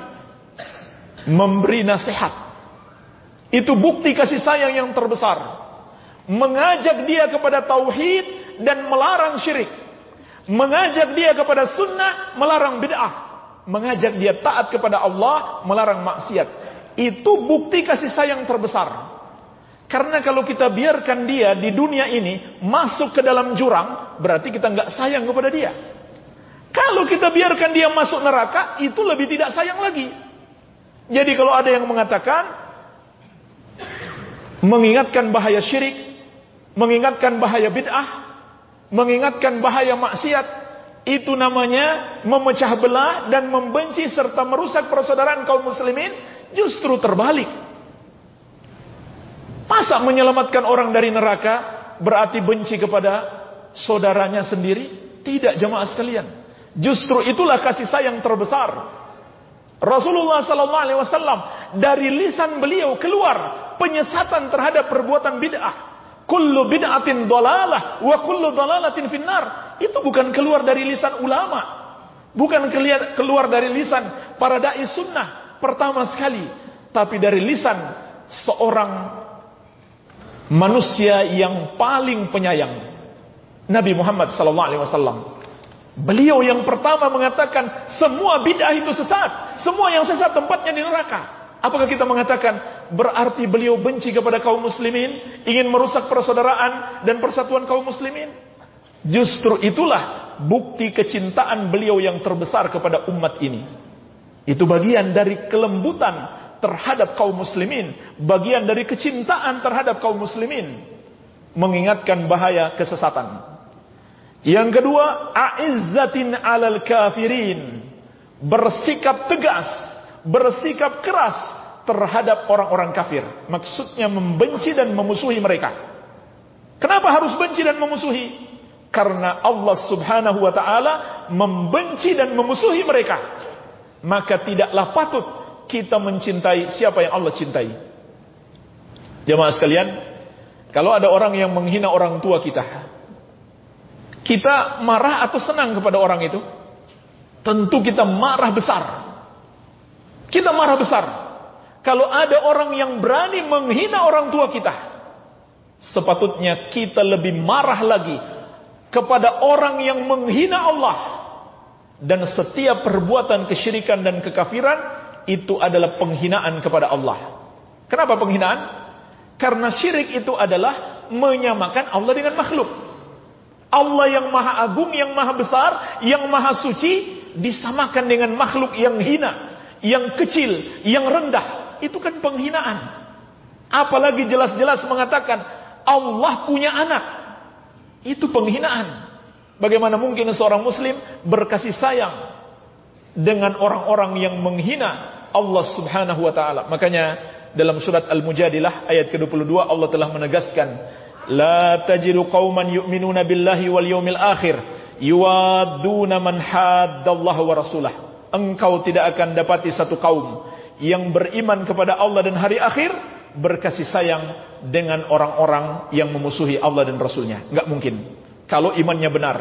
Memberi nasihat. Itu bukti kasih sayang yang terbesar. Mengajak dia kepada tauhid dan melarang syirik. Mengajak dia kepada sunnah, melarang bid'ah. Mengajak dia taat kepada Allah, melarang maksiat. Itu bukti kasih sayang terbesar. Karena kalau kita biarkan dia di dunia ini masuk ke dalam jurang, berarti kita nggak sayang kepada dia. Kalau kita biarkan dia masuk neraka, itu lebih tidak sayang lagi. Jadi kalau ada yang mengatakan, mengingatkan bahaya syirik, mengingatkan bahaya bid'ah, mengingatkan bahaya maksiat, itu namanya memecah belah dan membenci serta merusak persaudaraan kaum muslimin. Justru terbalik. Masa menyelamatkan orang dari neraka berarti benci kepada saudaranya sendiri? Tidak, jemaah sekalian. Justru itulah kasih sayang terbesar. Rasulullah sallallahu alaihi wasallam dari lisan beliau keluar penyesatan terhadap perbuatan bid'ah. Kullu bid'atin dhalalah wa kullu dhalalatin finnar. Itu bukan keluar dari lisan ulama, bukan keluar dari lisan para dai sunnah pertama sekali, tapi dari lisan seorang manusia yang paling penyayang, Nabi Muhammad sallallahu alaihi wasallam. Beliau yang pertama mengatakan semua bid'ah itu sesat, semua yang sesat tempatnya di neraka. Apakah kita mengatakan berarti beliau benci kepada kaum muslimin, ingin merusak persaudaraan dan persatuan kaum muslimin? Justru itulah bukti kecintaan beliau yang terbesar kepada umat ini. Itu bagian dari kelembutan terhadap kaum muslimin, bagian dari kecintaan terhadap kaum muslimin, mengingatkan bahaya kesesatan. Yang kedua, a'izzatin 'alal kafirin, bersikap tegas, bersikap keras terhadap orang-orang kafir. Maksudnya membenci dan memusuhi mereka. Kenapa harus benci dan memusuhi? Karena Allah Subhanahu wa taala membenci dan memusuhi mereka. Maka tidaklah patut kita mencintai siapa yang Allah cintai. Jemaah sekalian, kalau ada orang yang menghina orang tua kita, kita marah atau senang kepada orang itu? Tentu kita marah besar. Kita marah besar. Kalau ada orang yang berani menghina orang tua kita, sepatutnya kita lebih marah lagi kepada orang yang menghina Allah, Dan setiap perbuatan kesyirikan dan kekafiran itu adalah penghinaan kepada Allah. Kenapa penghinaan? Karena syirik itu adalah menyamakan Allah dengan makhluk. Allah yang maha agung, yang maha besar, yang maha suci disamakan dengan makhluk yang hina, yang kecil, yang rendah. Itu kan penghinaan. Apalagi jelas-jelas mengatakan Allah punya anak. Itu penghinaan. Bagaimana mungkin seorang muslim berkasih sayang dengan orang-orang yang menghina Allah Subhanahu wa taala? Makanya dalam surat Al-Mujadilah ayat ke dua puluh dua Allah telah menegaskan, la tajidu qauman yu'minuna billahi wal yawmil akhir yuwadduna man haddallaha wa rasulah. Engkau tidak akan dapati satu kaum yang beriman kepada Allah dan hari akhir berkasih sayang dengan orang-orang yang memusuhi Allah dan Rasulnya. Enggak mungkin. Kalau imannya benar.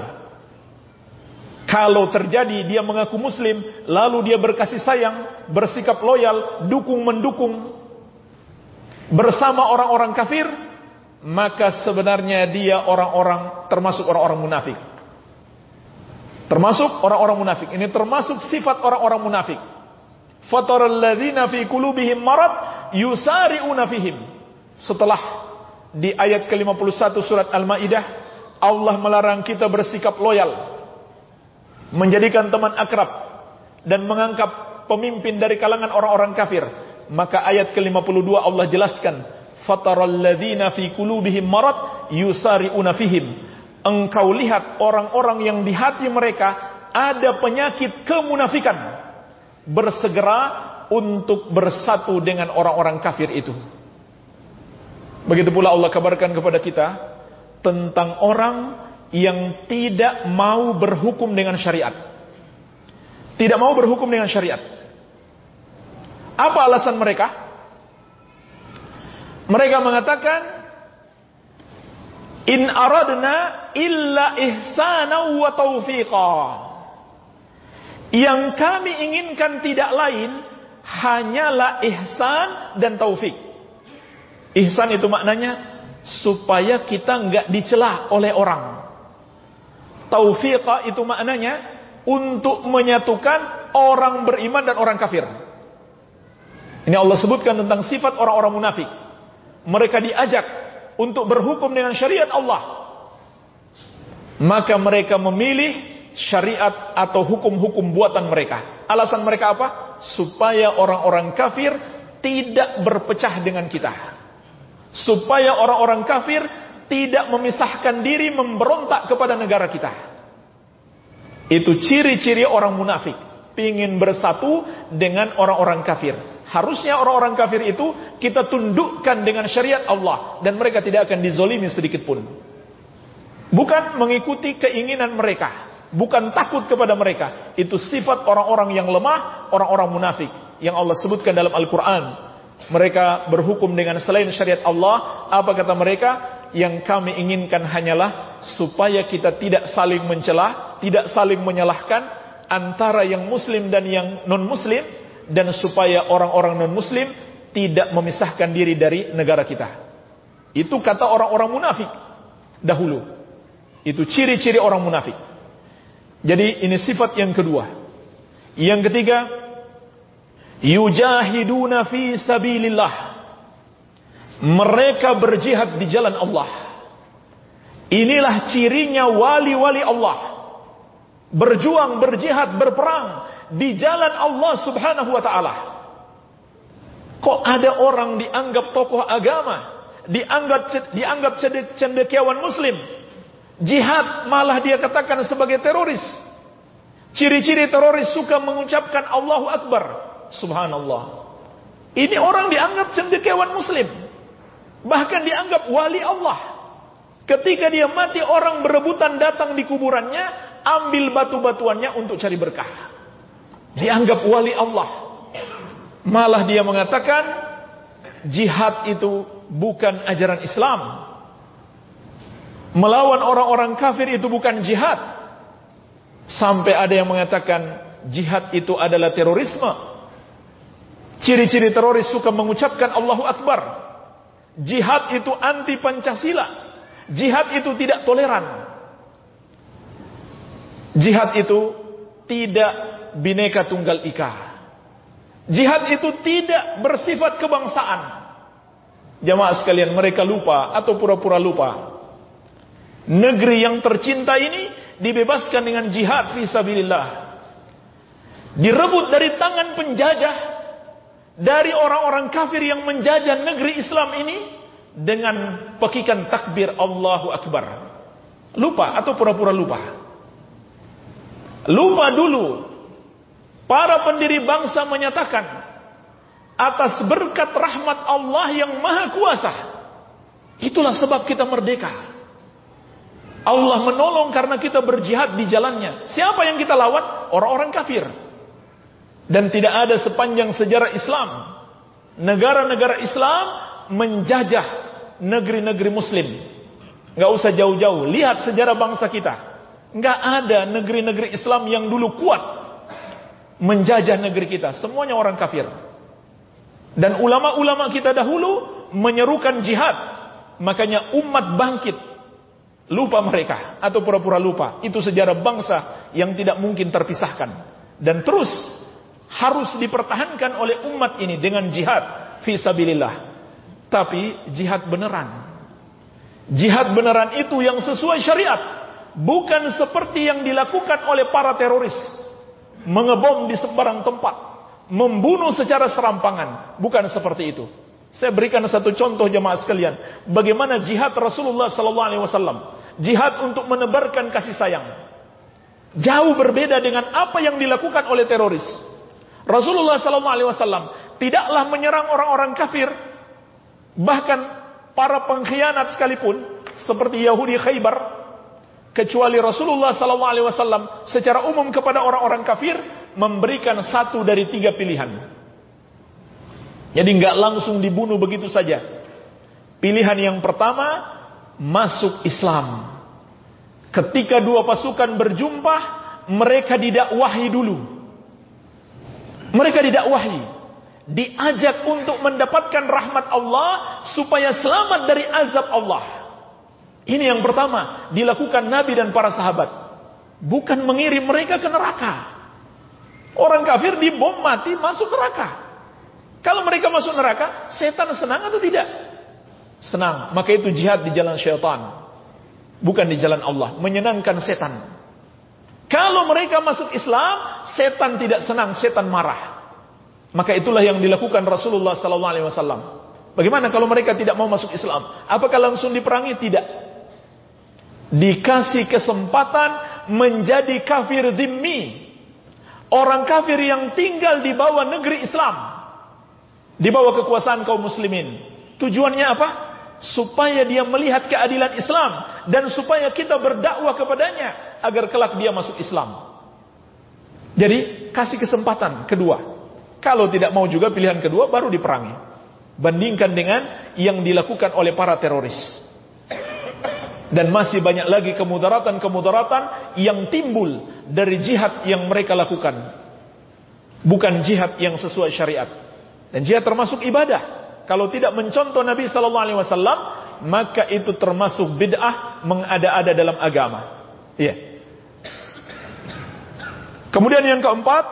Kalau terjadi dia mengaku muslim, lalu dia berkasih sayang, bersikap loyal, dukung-mendukung bersama orang-orang kafir, maka sebenarnya dia orang-orang termasuk orang-orang munafik. Termasuk orang-orang munafik. Ini termasuk sifat orang-orang munafik. Fataral ladzina fi qulubihim marad yusari'una fihim. Setelah di ayat ke lima puluh satu surat Al-Maidah Allah melarang kita bersikap loyal, menjadikan teman akrab dan menganggap pemimpin dari kalangan orang-orang kafir. Maka ayat ke lima puluh dua Allah jelaskan, fataral ladzina fi qulubihim marad yusari'una fihim. Engkau lihat orang-orang yang di hati mereka ada penyakit kemunafikan, bersegera untuk bersatu dengan orang-orang kafir itu. Begitu pula Allah kabarkan kepada kita tentang orang yang tidak mau berhukum dengan syariat. Tidak mau berhukum dengan syariat. Apa alasan mereka? Mereka mengatakan, in aradna illa ihsana wa taufiqa. Yang kami inginkan tidak lain hanyalah ihsan dan taufik. Ihsan itu maknanya supaya kita enggak dicela oleh orang. Taufiqa itu maknanya untuk menyatukan orang beriman dan orang kafir. Ini Allah sebutkan tentang sifat orang-orang munafik. Mereka diajak untuk berhukum dengan syariat Allah, maka mereka memilih syariat atau hukum-hukum buatan mereka. Alasan mereka apa? Supaya orang-orang kafir tidak berpecah dengan kita. Supaya orang-orang kafir tidak memisahkan diri, memberontak kepada negara kita. Itu ciri-ciri orang munafik, ingin bersatu dengan orang-orang kafir. Harusnya orang-orang kafir itu kita tundukkan dengan syariat Allah, dan mereka tidak akan dizolimi sedikit pun. Bukan mengikuti keinginan mereka, bukan takut kepada mereka. Itu sifat orang-orang yang lemah, orang-orang munafik yang Allah sebutkan dalam Al-Quran. Mereka berhukum dengan selain syariat Allah. Apa kata mereka? Yang kami inginkan hanyalah supaya kita tidak saling mencela, tidak saling menyalahkan antara yang muslim dan yang non-muslim, dan supaya orang-orang non-muslim tidak memisahkan diri dari negara kita. Itu kata orang-orang munafik dahulu. Itu ciri-ciri orang munafik. Jadi ini sifat yang kedua. Yang ketiga, yujahiduna fi sabilillah. Mereka berjihad di jalan Allah. Inilah cirinya wali-wali Allah. Berjuang, berjihad, berperang di jalan Allah Subhanahu wa ta'ala. Kok ada orang dianggap tokoh agama, dianggap dianggap cendekiawan muslim, jihad malah dia katakan sebagai teroris. Ciri-ciri teroris suka mengucapkan Allahu Akbar. Subhanallah. Ini orang dianggap cendekiawan muslim, bahkan dianggap wali Allah. Ketika dia mati, orang berebutan datang di kuburannya, ambil batu-batuannya untuk cari berkah. Dianggap wali Allah. Malah dia mengatakan jihad itu bukan ajaran Islam. Melawan orang-orang kafir itu bukan jihad. Sampai ada yang mengatakan jihad itu adalah terorisme. Ciri-ciri teroris suka mengucapkan Allahu Akbar. Jihad itu anti Pancasila. Jihad itu tidak toleran. Jihad itu tidak bineka tunggal ika. Jihad itu tidak bersifat kebangsaan. Jamaah sekalian, mereka lupa atau pura-pura lupa. Negeri yang tercinta ini dibebaskan dengan jihad fisabilillah. Direbut dari tangan penjajah, dari orang-orang kafir yang menjajah negeri Islam ini dengan pekikan takbir Allahu Akbar. Lupa atau pura-pura lupa. Lupa dulu. Para pendiri bangsa menyatakan, atas berkat rahmat Allah yang maha kuasa, itulah sebab kita merdeka. Allah menolong karena kita berjihad di jalannya. Siapa yang kita lawan? Orang-orang kafir. Dan tidak ada sepanjang sejarah Islam negara-negara Islam menjajah negeri-negeri muslim. Gak usah jauh-jauh, lihat sejarah bangsa kita. Gak ada negeri-negeri Islam yang dulu kuat menjajah negeri kita. Semuanya orang kafir. Dan ulama-ulama kita dahulu menyerukan jihad. Makanya umat bangkit. Lupa mereka atau pura-pura lupa. Itu sejarah bangsa yang tidak mungkin terpisahkan. Dan terus harus dipertahankan oleh umat ini dengan jihad fisabilillah. Tapi jihad beneran. Jihad beneran itu yang sesuai syariat. Bukan seperti yang dilakukan oleh para teroris. Mengebom di sembarang tempat, membunuh secara serampangan. Bukan seperti itu. Saya berikan satu contoh jemaah sekalian, bagaimana jihad Rasulullah sallallahu alaihi wasallam. Jihad untuk menebarkan kasih sayang. Jauh berbeda dengan apa yang dilakukan oleh teroris. Rasulullah sallallahu alaihi wasallam tidaklah menyerang orang-orang kafir, bahkan para pengkhianat sekalipun seperti Yahudi Khaybar. Kecuali Rasulullah sallallahu alaihi wasallam secara umum kepada orang-orang kafir memberikan satu dari tiga pilihan. Jadi enggak langsung dibunuh begitu saja. Pilihan yang pertama, masuk Islam. Ketika dua pasukan berjumpa, mereka didakwahi dulu. Mereka didakwahi, diajak untuk mendapatkan rahmat Allah supaya selamat dari azab Allah. Ini yang pertama dilakukan Nabi dan para sahabat. Bukan mengirim mereka ke neraka. Orang kafir dibom mati masuk neraka. Kalau mereka masuk neraka, setan senang atau tidak? Senang. Maka itu jihad di jalan syaitan, bukan di jalan Allah. Menyenangkan setan. Kalau mereka masuk Islam, setan tidak senang, setan marah. Maka itulah yang dilakukan Rasulullah sallallahu alaihi wasallam. Bagaimana kalau mereka tidak mau masuk Islam? Apakah langsung diperangi? Tidak. Dikasih kesempatan menjadi kafir dhimmi. Orang kafir yang tinggal di bawah negeri Islam, di bawah kekuasaan kaum muslimin. Tujuannya apa? Supaya dia melihat keadilan Islam. Dan supaya kita berdakwah kepadanya agar kelak dia masuk Islam. Jadi kasih kesempatan kedua. Kalau tidak mau juga pilihan kedua, baru diperangi. Bandingkan dengan yang dilakukan oleh para teroris. Dan masih banyak lagi kemudaratan-kemudaratan yang timbul dari jihad yang mereka lakukan. Bukan jihad yang sesuai syariat. Dan jihad termasuk ibadah. Kalau tidak mencontoh Nabi sallallahu alaihi wasallam, maka itu termasuk bid'ah, mengada-ada dalam agama. Iya. Kemudian yang keempat,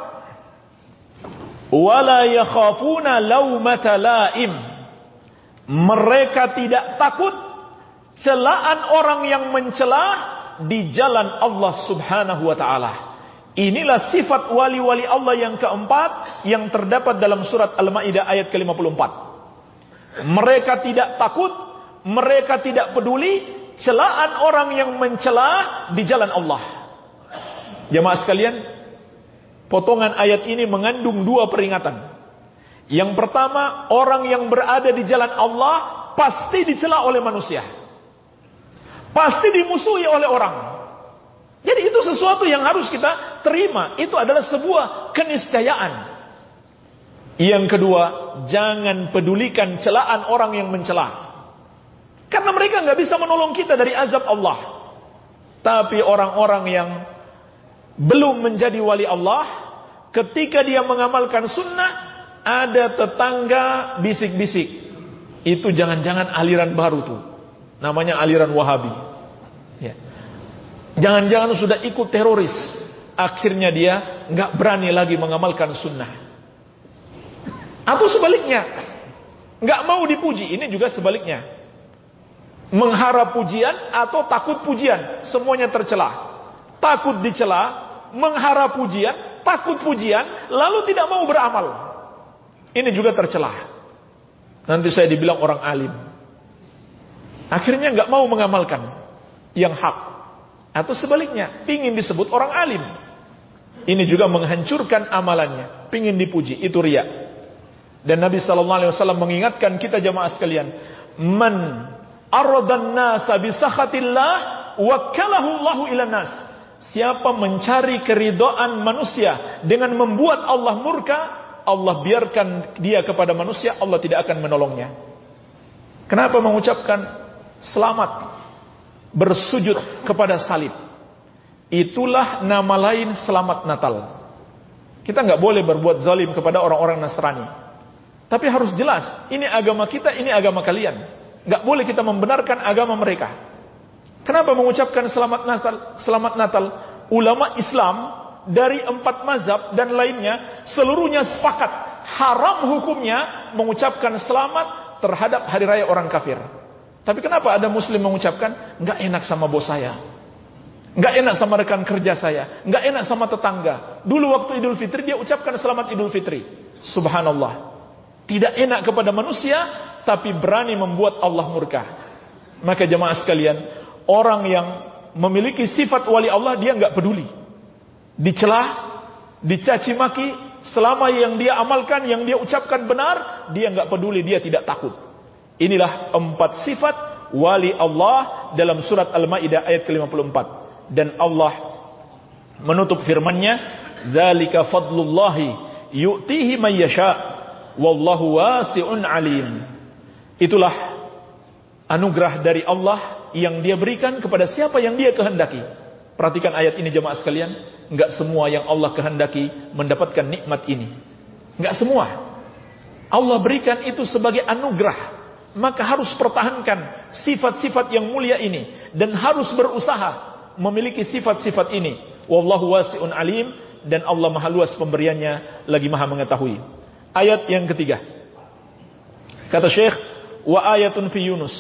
wala yakhafuna laumata laim. Mereka tidak takut celaan orang yang mencela di jalan Allah subhanahu wa ta'ala. Inilah sifat wali-wali Allah yang keempat yang terdapat dalam surat Al-Ma'idah ayat ke lima puluh empat. Mereka tidak takut, mereka tidak peduli celaan orang yang mencela di jalan Allah. Jemaah sekalian, potongan ayat ini mengandung dua peringatan. Yang pertama, orang yang berada di jalan Allah pasti dicela oleh manusia. Pasti dimusuhi oleh orang. Jadi itu sesuatu yang harus kita terima. Itu adalah sebuah keniscayaan. Yang kedua, jangan pedulikan celaan orang yang mencela. Karena mereka nggak bisa menolong kita dari azab Allah. Tapi orang-orang yang belum menjadi wali Allah, ketika dia mengamalkan sunnah, ada tetangga bisik-bisik. Itu jangan-jangan aliran baru tuh. Namanya aliran Wahabi. Ya. Jangan-jangan sudah ikut teroris. Akhirnya dia nggak berani lagi mengamalkan sunnah. Atau sebaliknya, nggak mau dipuji, ini juga sebaliknya. Mengharap pujian atau takut pujian, semuanya tercela. Takut dicela, mengharap pujian, takut pujian, lalu tidak mau beramal. Ini juga tercela. Nanti saya dibilang orang alim. Akhirnya nggak mau mengamalkan yang hak. Atau sebaliknya, pingin disebut orang alim. Ini juga menghancurkan amalannya, pingin dipuji, itu riya. Dan Nabi sallallahu alaihi wasallam mengingatkan kita jamaah sekalian, man aradan nasa bi sakhatillah wakkalahu Allahu ila nas. Siapa mencari keridhaan manusia dengan membuat Allah murka, Allah biarkan dia kepada manusia, Allah tidak akan menolongnya. Kenapa mengucapkan selamat bersujud kepada salib? Itulah nama lain selamat Natal. Kita nggak boleh berbuat zalim kepada orang-orang Nasrani. Tapi harus jelas, ini agama kita, ini agama kalian. Nggak boleh kita membenarkan agama mereka. Kenapa mengucapkan selamat Natal? Selamat Natal. Ulama Islam dari empat mazhab dan lainnya seluruhnya sepakat haram hukumnya mengucapkan selamat terhadap hari raya orang kafir. Tapi kenapa ada Muslim mengucapkan? Nggak enak sama bos saya, nggak enak sama rekan kerja saya, nggak enak sama tetangga. Dulu waktu Idul Fitri dia ucapkan selamat Idul Fitri. Subhanallah. Tidak enak kepada manusia, tapi berani membuat Allah murka. Maka jemaah sekalian, orang yang memiliki sifat wali Allah, dia nggak peduli. Dicela, dicaci maki, selama yang dia amalkan, yang dia ucapkan benar, dia nggak peduli, dia tidak takut. Inilah empat sifat wali Allah dalam surat Al-Maidah ayat ke lima puluh empat. Dan Allah menutup firman-Nya, "Dzalika fadlullahi yu'tihi man yasha, wallahu wasi'un alim." Itulah anugerah dari Allah yang dia berikan kepada siapa yang dia kehendaki. Perhatikan ayat ini jemaah sekalian, enggak semua yang Allah kehendaki mendapatkan nikmat ini. Enggak semua. Allah berikan itu sebagai anugerah. Maka harus pertahankan sifat-sifat yang mulia ini dan harus berusaha memiliki sifat-sifat ini. Wallahu wasi'un alim, dan Allah Maha luas pemberiannya, lagi Maha mengetahui. Ayat yang ketiga. Kata Syekh, wa ayatun fi Yunus.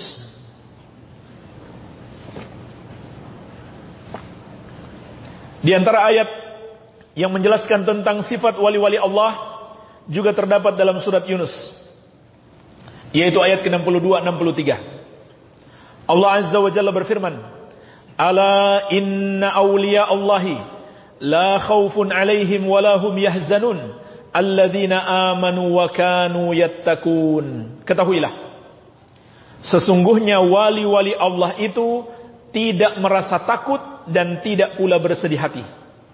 Di antara ayat yang menjelaskan tentang sifat wali-wali Allah juga terdapat dalam surat Yunus, yaitu ayat ke enam puluh dua enam puluh tiga. Allah Azza wa Jalla berfirman, "Ala inna awliya Allahi la khawfun alaihim wa la hum yahzanun alladzina amanu wa kanu yattaqun." Ketahuilah, sesungguhnya wali-wali Allah itu tidak merasa takut dan tidak pula bersedih hati.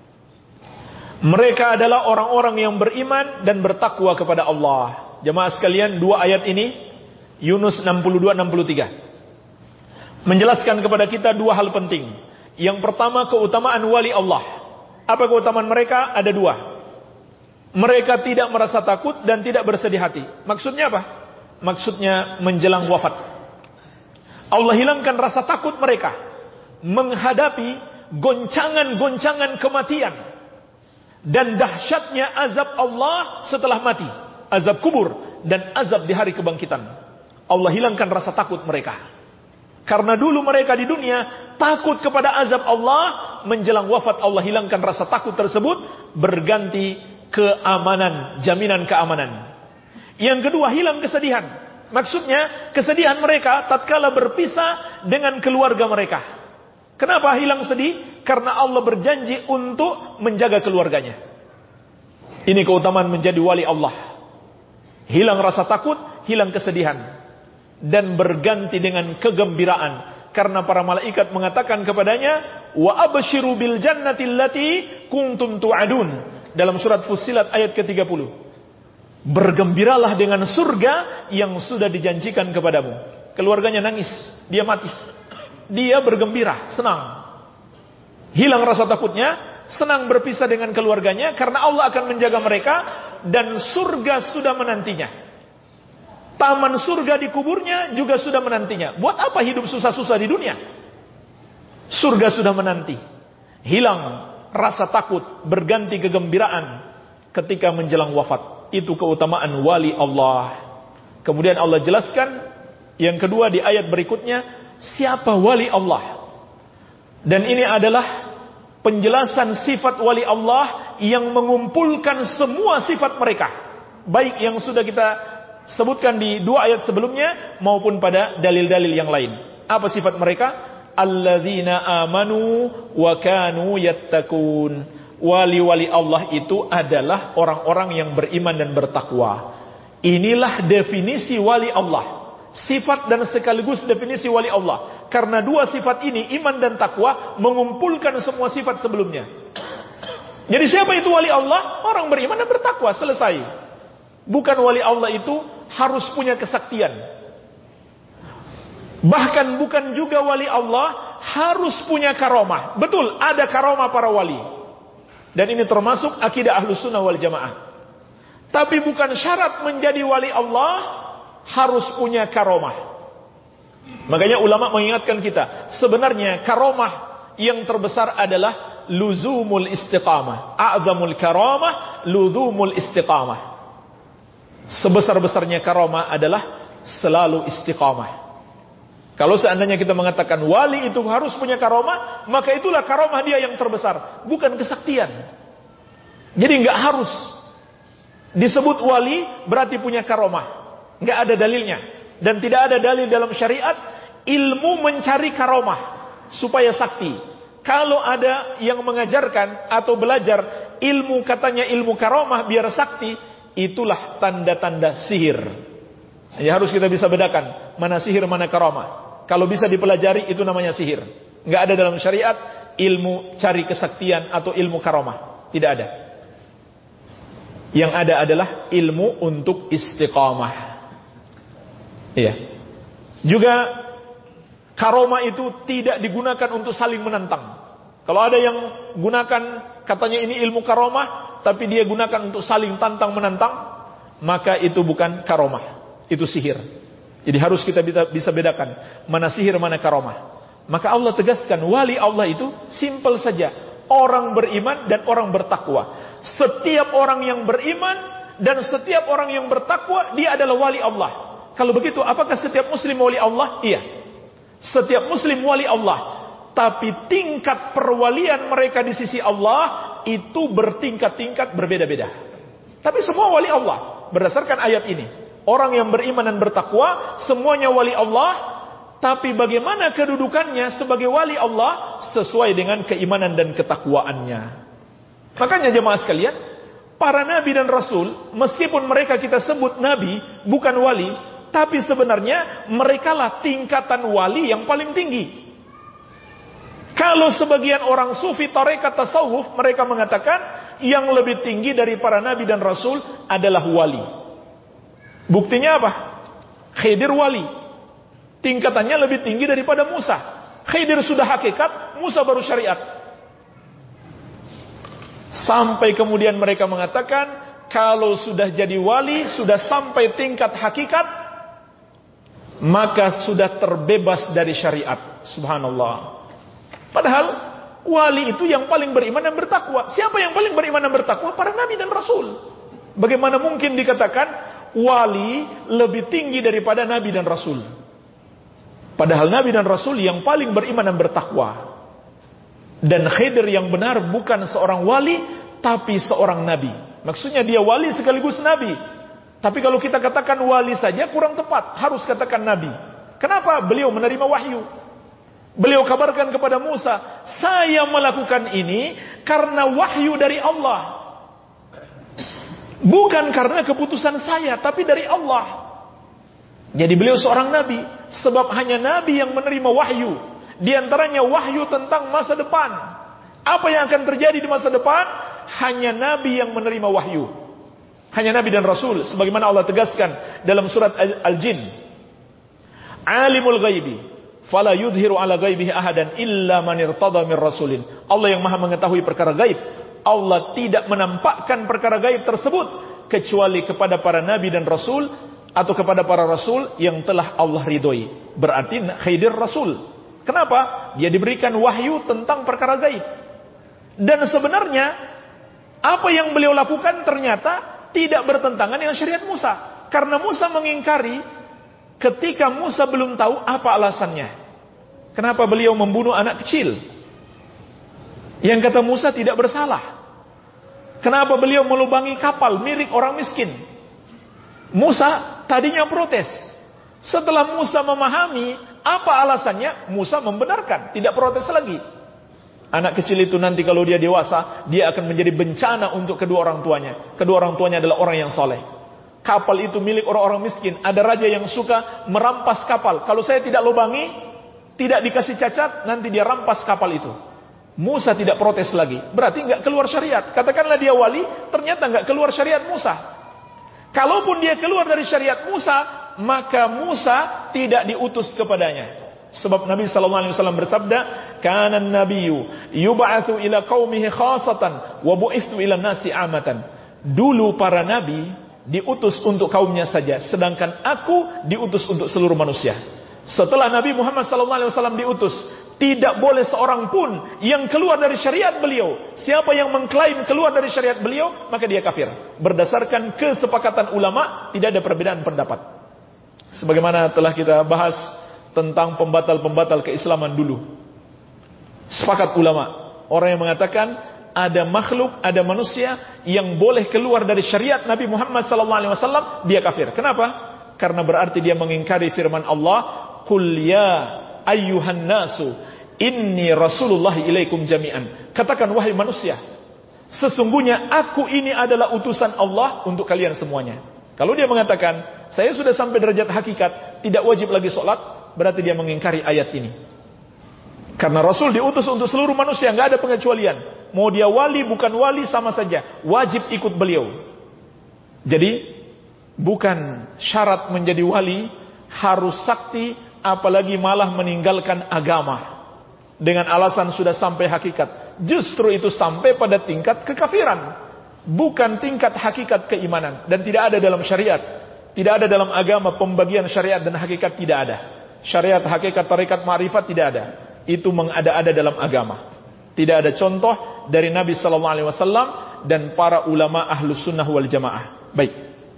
Mereka adalah orang-orang yang beriman dan bertakwa kepada Allah. Jemaah sekalian, dua ayat ini, Yunus enam puluh dua enam puluh tiga, menjelaskan kepada kita dua hal penting. Yang pertama, keutamaan wali Allah. Apa keutamaan mereka? Ada dua. Mereka tidak merasa takut dan tidak bersedih hati. Maksudnya apa? Maksudnya menjelang wafat, Allah hilangkan rasa takut mereka menghadapi goncangan-goncangan kematian dan dahsyatnya azab Allah setelah mati, azab kubur dan azab di hari kebangkitan. Allah hilangkan rasa takut mereka. Karena dulu mereka di dunia takut kepada azab Allah, menjelang wafat Allah hilangkan rasa takut tersebut, berganti keamanan, jaminan keamanan. Yang kedua, hilang kesedihan. Maksudnya kesedihan mereka tatkala berpisah dengan keluarga mereka. Kenapa hilang sedih? Karena Allah berjanji untuk menjaga keluarganya. Ini keutamaan menjadi wali Allah. Hilang rasa takut, hilang kesedihan, dan berganti dengan kegembiraan. Karena para malaikat mengatakan kepadanya, wa abshiru bil jannati allati kuntum tu'adun, dalam surat Fussilat ayat ke tiga puluh. Bergembiralah dengan surga yang sudah dijanjikan kepadamu. Keluarganya nangis, dia mati, dia bergembira, senang, hilang rasa takutnya, senang berpisah dengan keluarganya karena Allah akan menjaga mereka dan surga sudah menantinya. Taman surga di kuburnya juga sudah menantinya. Buat apa hidup susah-susah di dunia? Surga sudah menanti. Hilang rasa takut berganti kegembiraan ketika menjelang wafat. Itu keutamaan wali Allah. Kemudian Allah jelaskan yang kedua di ayat berikutnya, siapa wali Allah. Dan ini adalah penjelasan sifat wali Allah yang mengumpulkan semua sifat mereka, baik yang sudah kita sebutkan di dua ayat sebelumnya maupun pada dalil-dalil yang lain. Apa sifat mereka? Alladzina amanu wa kanu yattaqun. Wali-wali Allah itu adalah orang-orang yang beriman dan bertakwa. Inilah definisi wali Allah. Sifat dan sekaligus definisi wali Allah. Karena dua sifat ini, iman dan takwa, mengumpulkan semua sifat sebelumnya. Jadi siapa itu wali Allah? Orang beriman dan bertakwa, selesai. Bukan wali Allah itu harus punya kesaktian. Bahkan bukan juga wali Allah harus punya karomah. Betul, ada karomah para wali. Dan ini termasuk akidah Ahlus Sunnah wal Jamaah. Tapi bukan syarat menjadi wali Allah harus punya karomah. Makanya ulama mengingatkan kita, sebenarnya karomah yang terbesar adalah luzumul istiqamah. A'zamul karamah luzumul istiqamah. Sebesar-besarnya karomah adalah selalu istiqamah. Kalau seandainya kita mengatakan wali itu harus punya karomah, maka itulah karomah dia yang terbesar, bukan kesaktian. Jadi enggak harus disebut wali berarti punya karomah. Enggak ada dalilnya. Dan tidak ada dalil dalam syariat ilmu mencari karomah supaya sakti. Kalau ada yang mengajarkan atau belajar ilmu katanya ilmu karomah biar sakti, itulah tanda-tanda sihir. Ya harus kita bisa bedakan mana sihir mana karomah. Kalau bisa dipelajari itu namanya sihir. Enggak ada dalam syariat ilmu cari kesaktian atau ilmu karomah. Tidak ada. Yang ada adalah ilmu untuk istiqamah. Iya. Juga karomah itu tidak digunakan untuk saling menantang. Kalau ada yang gunakan katanya ini ilmu karomah, tapi dia gunakan untuk saling tantang menantang, maka itu bukan karomah, itu sihir. Jadi harus kita bisa bedakan mana sihir mana karomah. Maka Allah tegaskan wali Allah itu simpel saja, orang beriman dan orang bertakwa. Setiap orang yang beriman dan setiap orang yang bertakwa dia adalah wali Allah. Kalau begitu apakah setiap muslim wali Allah? Iya. Setiap muslim wali Allah. Tapi tingkat perwalian mereka di sisi Allah itu bertingkat-tingkat berbeda-beda. Tapi semua wali Allah berdasarkan ayat ini. Orang yang beriman dan bertakwa semuanya wali Allah. Tapi bagaimana kedudukannya sebagai wali Allah sesuai dengan keimanan dan ketakwaannya. Makanya jemaah sekalian, para nabi dan rasul meskipun mereka kita sebut nabi bukan wali, tapi sebenarnya merekalah tingkatan wali yang paling tinggi. Kalau sebagian orang sufi tarekat tasawuf mereka mengatakan yang lebih tinggi dari para nabi dan rasul adalah wali. Buktinya apa? Khidir wali. Tingkatannya lebih tinggi daripada Musa. Khidir sudah hakikat, Musa baru syariat. Sampai kemudian mereka mengatakan kalau sudah jadi wali, sudah sampai tingkat hakikat, maka sudah terbebas dari syariat. Subhanallah. Padahal wali itu yang paling beriman dan bertakwa. Siapa yang paling beriman dan bertakwa? Para nabi dan rasul. Bagaimana mungkin dikatakan wali lebih tinggi daripada nabi dan rasul? Padahal nabi dan rasul yang paling beriman dan bertakwa. Dan Khidir yang benar bukan seorang wali, tapi seorang nabi. Maksudnya dia wali sekaligus nabi. Tapi kalau kita katakan wali saja kurang tepat, harus katakan nabi. Kenapa? Beliau menerima wahyu. Beliau kabarkan kepada Musa, saya melakukan ini karena wahyu dari Allah. Bukan karena keputusan saya, tapi dari Allah. Jadi beliau seorang nabi, sebab hanya nabi yang menerima wahyu. Di antaranya wahyu tentang masa depan. Apa yang akan terjadi di masa depan? Hanya nabi yang menerima wahyu. Hanya nabi dan rasul, sebagaimana Allah tegaskan dalam surat Al-Jin. Alimul ghaibi fala yudhiru ala ghaibihi ahadan illa man irtada min rasulin. Allah yang maha mengetahui perkara gaib. Allah tidak menampakkan perkara gaib tersebut kecuali kepada para nabi dan rasul atau kepada para rasul yang telah Allah ridhoi. Berarti Khidir rasul. Kenapa? Dia diberikan wahyu tentang perkara gaib. Dan sebenarnya apa yang beliau lakukan ternyata tidak bertentangan dengan syariat Musa. Karena Musa mengingkari ketika Musa belum tahu apa alasannya. Kenapa beliau membunuh anak kecil? Yang kata Musa tidak bersalah. Kenapa beliau melubangi kapal milik orang miskin? Musa tadinya protes. Setelah Musa memahami apa alasannya, Musa membenarkan, tidak protes lagi. Anak kecil itu nanti kalau dia dewasa, dia akan menjadi bencana untuk kedua orang tuanya. Kedua orang tuanya adalah orang yang soleh. Kapal itu milik orang-orang miskin. Ada raja yang suka merampas kapal. Kalau saya tidak lubangi, tidak dikasih cacat, nanti dia rampas kapal itu. Musa tidak protes lagi. Berarti nggak keluar syariat. Katakanlah dia wali, ternyata nggak keluar syariat Musa. Kalaupun dia keluar dari syariat Musa, maka Musa tidak diutus kepadanya. Sebab Nabi sallallahu alaihi wasallam bersabda, "Kana an-nabiyyu yub'atsu ila qaumihi khassatan wa bu'itsu ila nasi 'amatan." Dulu para nabi diutus untuk kaumnya saja, sedangkan aku diutus untuk seluruh manusia. Setelah Nabi Muhammad sallallahu alaihi wasallam diutus, tidak boleh seorang pun yang keluar dari syariat beliau. Siapa yang mengklaim keluar dari syariat beliau, maka dia kafir. Berdasarkan kesepakatan ulama, tidak ada perbedaan pendapat. Sebagaimana telah kita bahas tentang pembatal-pembatal keislaman dulu. Sepakat ulama, orang yang mengatakan ada makhluk, ada manusia yang boleh keluar dari syariat Nabi Muhammad sallallahu alaihi wasallam, dia kafir. Kenapa? Karena berarti dia mengingkari firman Allah, "Qul ya ayyuhan nasu inni rasulullah ilaikum jami'an." Katakan wahai manusia, sesungguhnya aku ini adalah utusan Allah untuk kalian semuanya. Kalau dia mengatakan saya sudah sampai derajat hakikat, tidak wajib lagi sholat, berarti dia mengingkari ayat ini. Karena Rasul diutus untuk seluruh manusia, nggak ada pengecualian. Mau dia wali bukan wali sama saja, wajib ikut beliau. Jadi bukan syarat menjadi wali harus sakti, apalagi malah meninggalkan agama dengan alasan sudah sampai hakikat. Justru itu sampai pada tingkat kekafiran, bukan tingkat hakikat keimanan. Dan tidak ada dalam syariat, tidak ada dalam agama pembagian syariat dan hakikat, tidak ada. Syariat, hakikat, tarekat, ma'rifat tidak ada. Itu mengada-ada dalam agama. Tidak ada contoh dari Nabi sallallahu alaihi wasallam dan para ulama ahlus sunnah wal jamaah. Baik.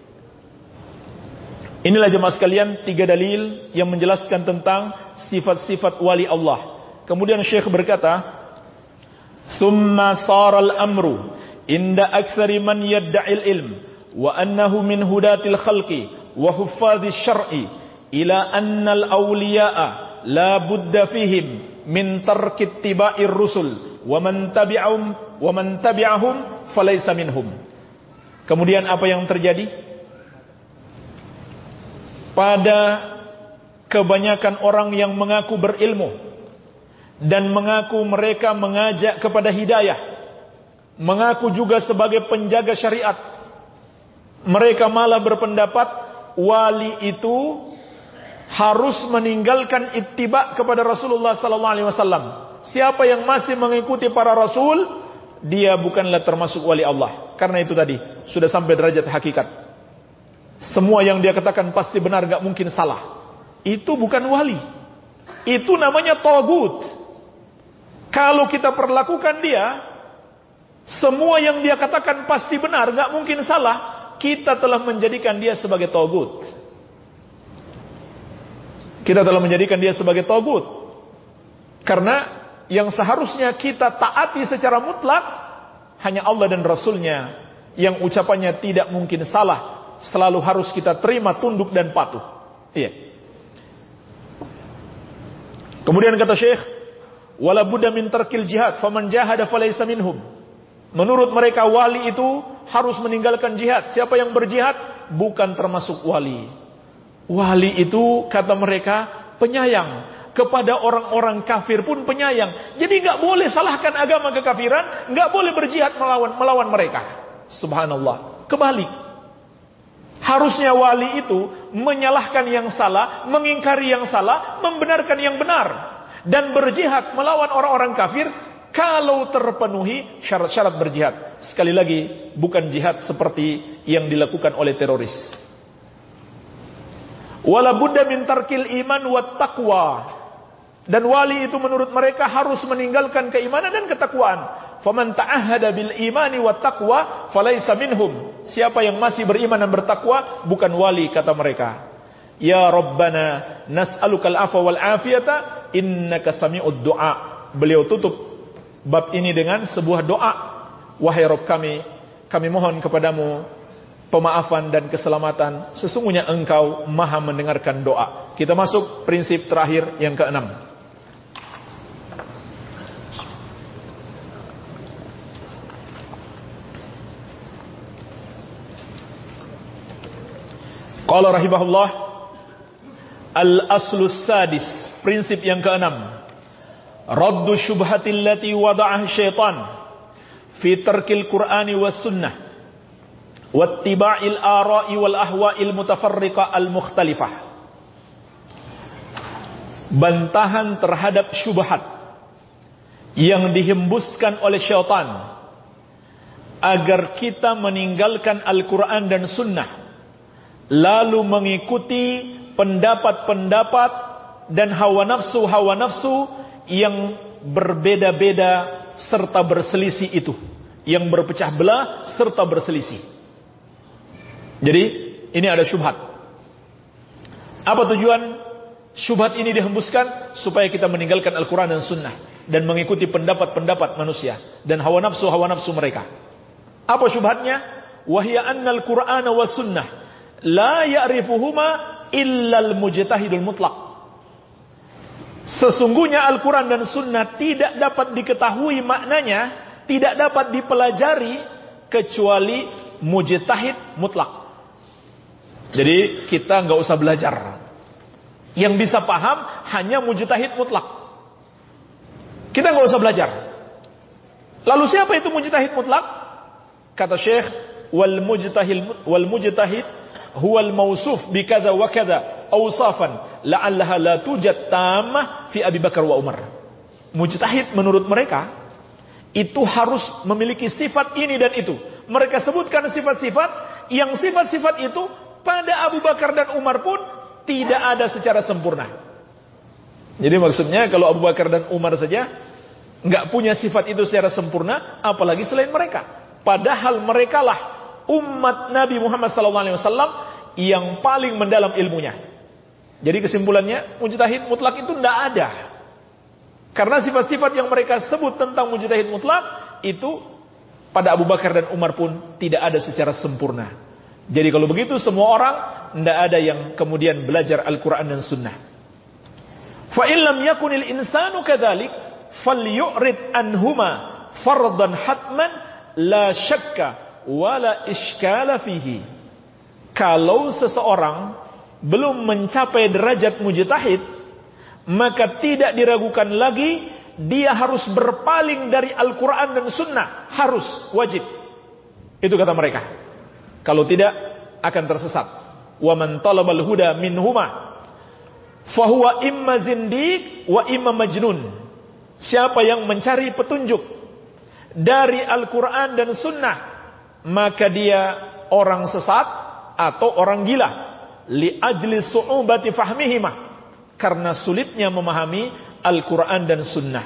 Inilah jemaah sekalian tiga dalil yang menjelaskan tentang sifat-sifat wali Allah. Kemudian Syekh berkata, "Tsumma saral amru inda aktsari man yadda'il ilm wa annahu min hudatil khalqi wa huffadhish syar'i ila annal awliya'a la budda fihim min tarki ittiba'ir rusul wa man tabi'ahum wa man tabi'ahum falaysa minhum." Kemudian apa yang terjadi? Pada kebanyakan orang yang mengaku berilmu dan mengaku mereka mengajak kepada hidayah, mengaku juga sebagai penjaga syariat, mereka malah berpendapat wali itu harus meninggalkan ittiba kepada Rasulullah sallallahu alaihi wasallam. Siapa yang masih mengikuti para rasul, dia bukanlah termasuk wali Allah. Karena itu tadi sudah sampai derajat hakikat. Semua yang dia katakan pasti benar, gak mungkin salah. Itu bukan wali. Itu namanya tagut. Kalau kita perlakukan dia, semua yang dia katakan pasti benar, gak mungkin salah, kita telah menjadikan dia sebagai tagut. Kita telah menjadikan dia sebagai tagut. Karena yang seharusnya kita taati secara mutlak hanya Allah dan Rasulnya, yang ucapannya tidak mungkin salah, selalu harus kita terima, tunduk dan patuh. Iya. Kemudian kata Syekh, wala budda min tarkil jihad faman jahada falaysa minhum. Menurut mereka wali itu harus meninggalkan jihad. Siapa yang berjihad bukan termasuk wali. Wali itu kata mereka penyayang, kepada orang-orang kafir pun penyayang. Jadi enggak boleh salahkan agama kekafiran, enggak boleh berjihad melawan melawan mereka. Subhanallah. Kebalik. Harusnya wali itu menyalahkan yang salah, mengingkari yang salah, membenarkan yang benar, dan berjihad melawan orang-orang kafir kalau terpenuhi syarat-syarat berjihad. Sekali lagi, bukan jihad seperti yang dilakukan oleh teroris. Wala budda min tarkil iman wat taqwa. Dan wali itu menurut mereka harus meninggalkan keimanan dan ketakwaan. Faman ta'ahhada bil imani wat taqwa falaysa minhum. Siapa yang masih beriman dan bertakwa bukan wali, kata mereka. Ya Rabbana nas'alukal afwa wal afiyata innaka sami'ud du'a. Beliau tutup bab ini dengan sebuah doa. Wahai Rabb kami, kami mohon kepadamu pemaafan dan keselamatan. Sesungguhnya Engkau Maha mendengarkan doa. Kita masuk prinsip terakhir yang keenam. Qala rahimahullah, al-aslus sadis, prinsip yang keenam, raddu syubhatil lati wada'ah syaitan fi tarkil qur'ani was sunnah wattiba'il ara'i wal ahwa'il mutafarriqah al mukhtalifah. Bantahan terhadap syubhat yang dihembuskan oleh syaitan agar kita meninggalkan Al-Quran dan sunnah, lalu mengikuti pendapat-pendapat dan hawa nafsu-hawa nafsu yang berbeda-beda serta berselisih itu, yang berpecah belah serta berselisih. Jadi ini ada syubhat. Apa tujuan syubhat ini dihembuskan? Supaya kita meninggalkan Al-Quran dan sunnah dan mengikuti pendapat-pendapat manusia dan hawa nafsu-hawa nafsu mereka. Apa syubhatnya? Wahya annal Qur'ana was sunnah la ya'rifuhuma illal mujtahidul mutlaq. Sesungguhnya Al-Quran dan Sunnah tidak dapat diketahui maknanya, tidak dapat dipelajari kecuali mujtahid mutlak. Jadi kita nggak usah belajar. Yang bisa paham hanya mujtahid mutlak. Kita nggak usah belajar. Lalu siapa itu mujtahid mutlak? Kata Syekh, wal mujtahid wal mujtahid huwal mausuf bikadza wa kadza awsafan la'allaha la tujad tammah fi Abi Bakar wa Umar. Mujtahid menurut mereka itu harus memiliki sifat ini dan itu. Mereka sebutkan sifat-sifat yang sifat-sifat itu pada Abu Bakar dan Umar pun tidak ada secara sempurna. Jadi maksudnya kalau Abu Bakar dan Umar saja enggak punya sifat itu secara sempurna, apalagi selain mereka. Padahal merekalah umat Nabi Muhammad sallallahu alaihi wasallam yang paling mendalam ilmunya. Jadi kesimpulannya, mujtahid mutlak itu tidak ada. Karena sifat-sifat yang mereka sebut tentang mujtahid mutlak itu pada Abu Bakar dan Umar pun tidak ada secara sempurna. Jadi kalau begitu semua orang tidak ada yang kemudian belajar Al-Quran dan Sunnah. Fa in lam yakunil insanu kadzalik falyu'rid anhuma fardan hatman la syakka wala iskala fihi. Kalau seseorang belum mencapai derajat mujtahid, maka tidak diragukan lagi dia harus berpaling dari Al-Quran dan Sunnah, harus, wajib. Itu kata mereka. Kalau tidak akan tersesat. Wa man talabal huda minhuma fahuwa imma zindiq wa imma majnun. Siapa yang mencari petunjuk dari Al-Quran dan Sunnah, maka dia orang sesat atau orang gila. Li ajli su'ubati fahmihima, karena sulitnya memahami Al-Quran dan Sunnah.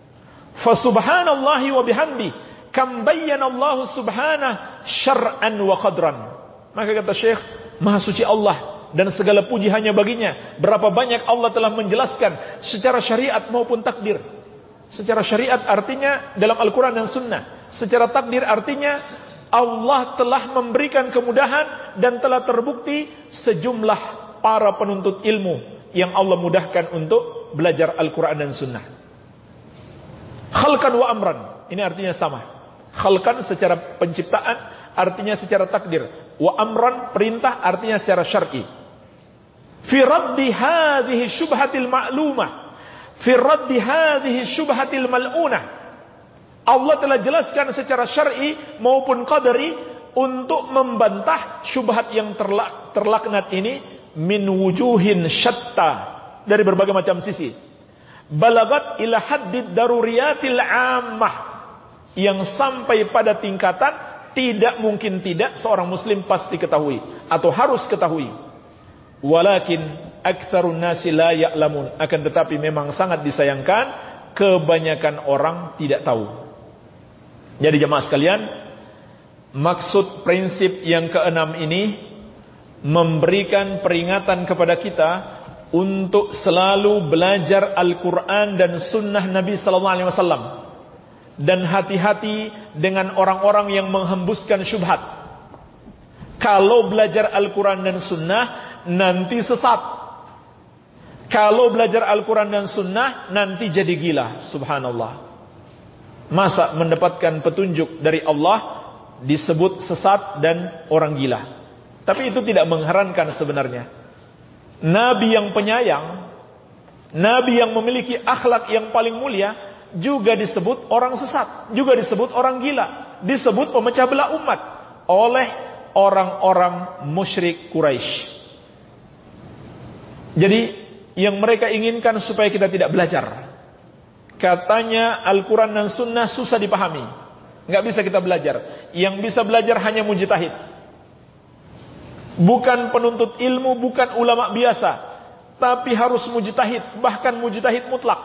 Fa subhanallahi wa bihamdi kam bayyana Allah subhanahu syar'an wa qadran. Maka kata Syekh, Maha suci Allah dan segala puji hanya baginya. Berapa banyak Allah telah menjelaskan secara syariat maupun takdir. Secara syariat artinya dalam Al-Quran dan Sunnah. Secara takdir artinya Allah telah memberikan kemudahan dan telah terbukti sejumlah para penuntut ilmu yang Allah mudahkan untuk belajar Al-Quran dan Sunnah. Khalqan wa amran, ini artinya sama. Khalqan secara penciptaan, artinya secara takdir. Wa amran, perintah, artinya secara syar'i. Fi raddi hadhihi syubhatil ma'lumah, fi raddi hadhihi syubhatil mal'unah. Allah telah jelaskan secara syar'i maupun qadari untuk membantah syubhat yang terlak, terlaknat ini min wujuhin syatta, dari berbagai macam sisi. Balagat ila haddid daruriyatil ammah, yang sampai pada tingkatan tidak mungkin tidak seorang muslim pasti ketahui atau harus ketahui. Walakin aktsarun nasi la ya'lamun. Akan tetapi memang sangat disayangkan kebanyakan orang tidak tahu. Jadi jemaah sekalian, maksud prinsip yang keenam ini memberikan peringatan kepada kita untuk selalu belajar Al-Quran dan Sunnah Nabi Sallallahu Alaihi Wasallam, dan hati-hati dengan orang-orang yang menghembuskan syubhat. Kalau belajar Al-Quran dan Sunnah nanti sesat. Kalau belajar Al-Quran dan Sunnah nanti jadi gila. Subhanallah. Masa mendapatkan petunjuk dari Allah disebut sesat dan orang gila? Tapi itu tidak mengherankan sebenarnya. Nabi yang penyayang, Nabi yang memiliki akhlak yang paling mulia juga disebut orang sesat, juga disebut orang gila, disebut pemecah belah umat oleh orang-orang musyrik Quraisy. Jadi yang mereka inginkan supaya kita tidak belajar. Katanya Al-Quran dan Sunnah susah dipahami, nggak bisa kita belajar. Yang bisa belajar hanya mujtahid, bukan penuntut ilmu, bukan ulama biasa, tapi harus mujtahid, bahkan mujtahid mutlak.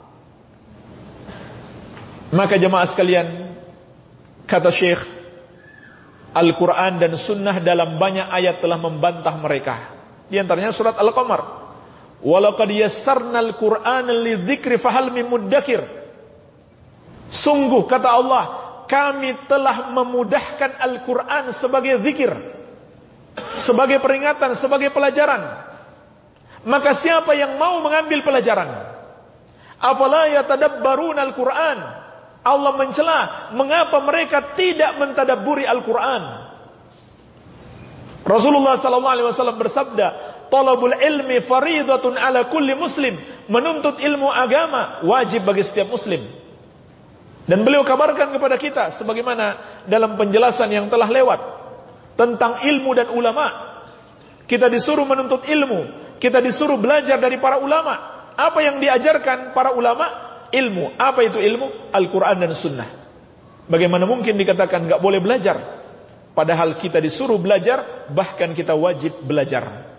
Maka jemaah sekalian, kata Syekh, Al-Quran dan Sunnah dalam banyak ayat telah membantah mereka. Di antaranya surat Al-Qamar, walaqad yassarnal Qur'ana lidzikri fahal mim muddakir. Sungguh kata Allah, kami telah memudahkan Al-Quran sebagai zikir, sebagai peringatan, sebagai pelajaran. Maka siapa yang mau mengambil pelajaran? Afala yatadabbaruna Al-Quran. Allah mencela, mengapa mereka tidak mentadabburi Al-Quran? Rasulullah sallallahu alaihi wasallam bersabda, talabul ilmi faridatun ala kulli muslim. Menuntut ilmu agama wajib bagi setiap muslim. Dan beliau kabarkan kepada kita sebagaimana dalam penjelasan yang telah lewat tentang ilmu dan ulama. Kita disuruh menuntut ilmu, kita disuruh belajar dari para ulama. Apa yang diajarkan para ulama? Ilmu. Apa itu ilmu? Al-Quran dan Sunnah. Bagaimana mungkin dikatakan gak boleh belajar, padahal kita disuruh belajar, bahkan kita wajib belajar.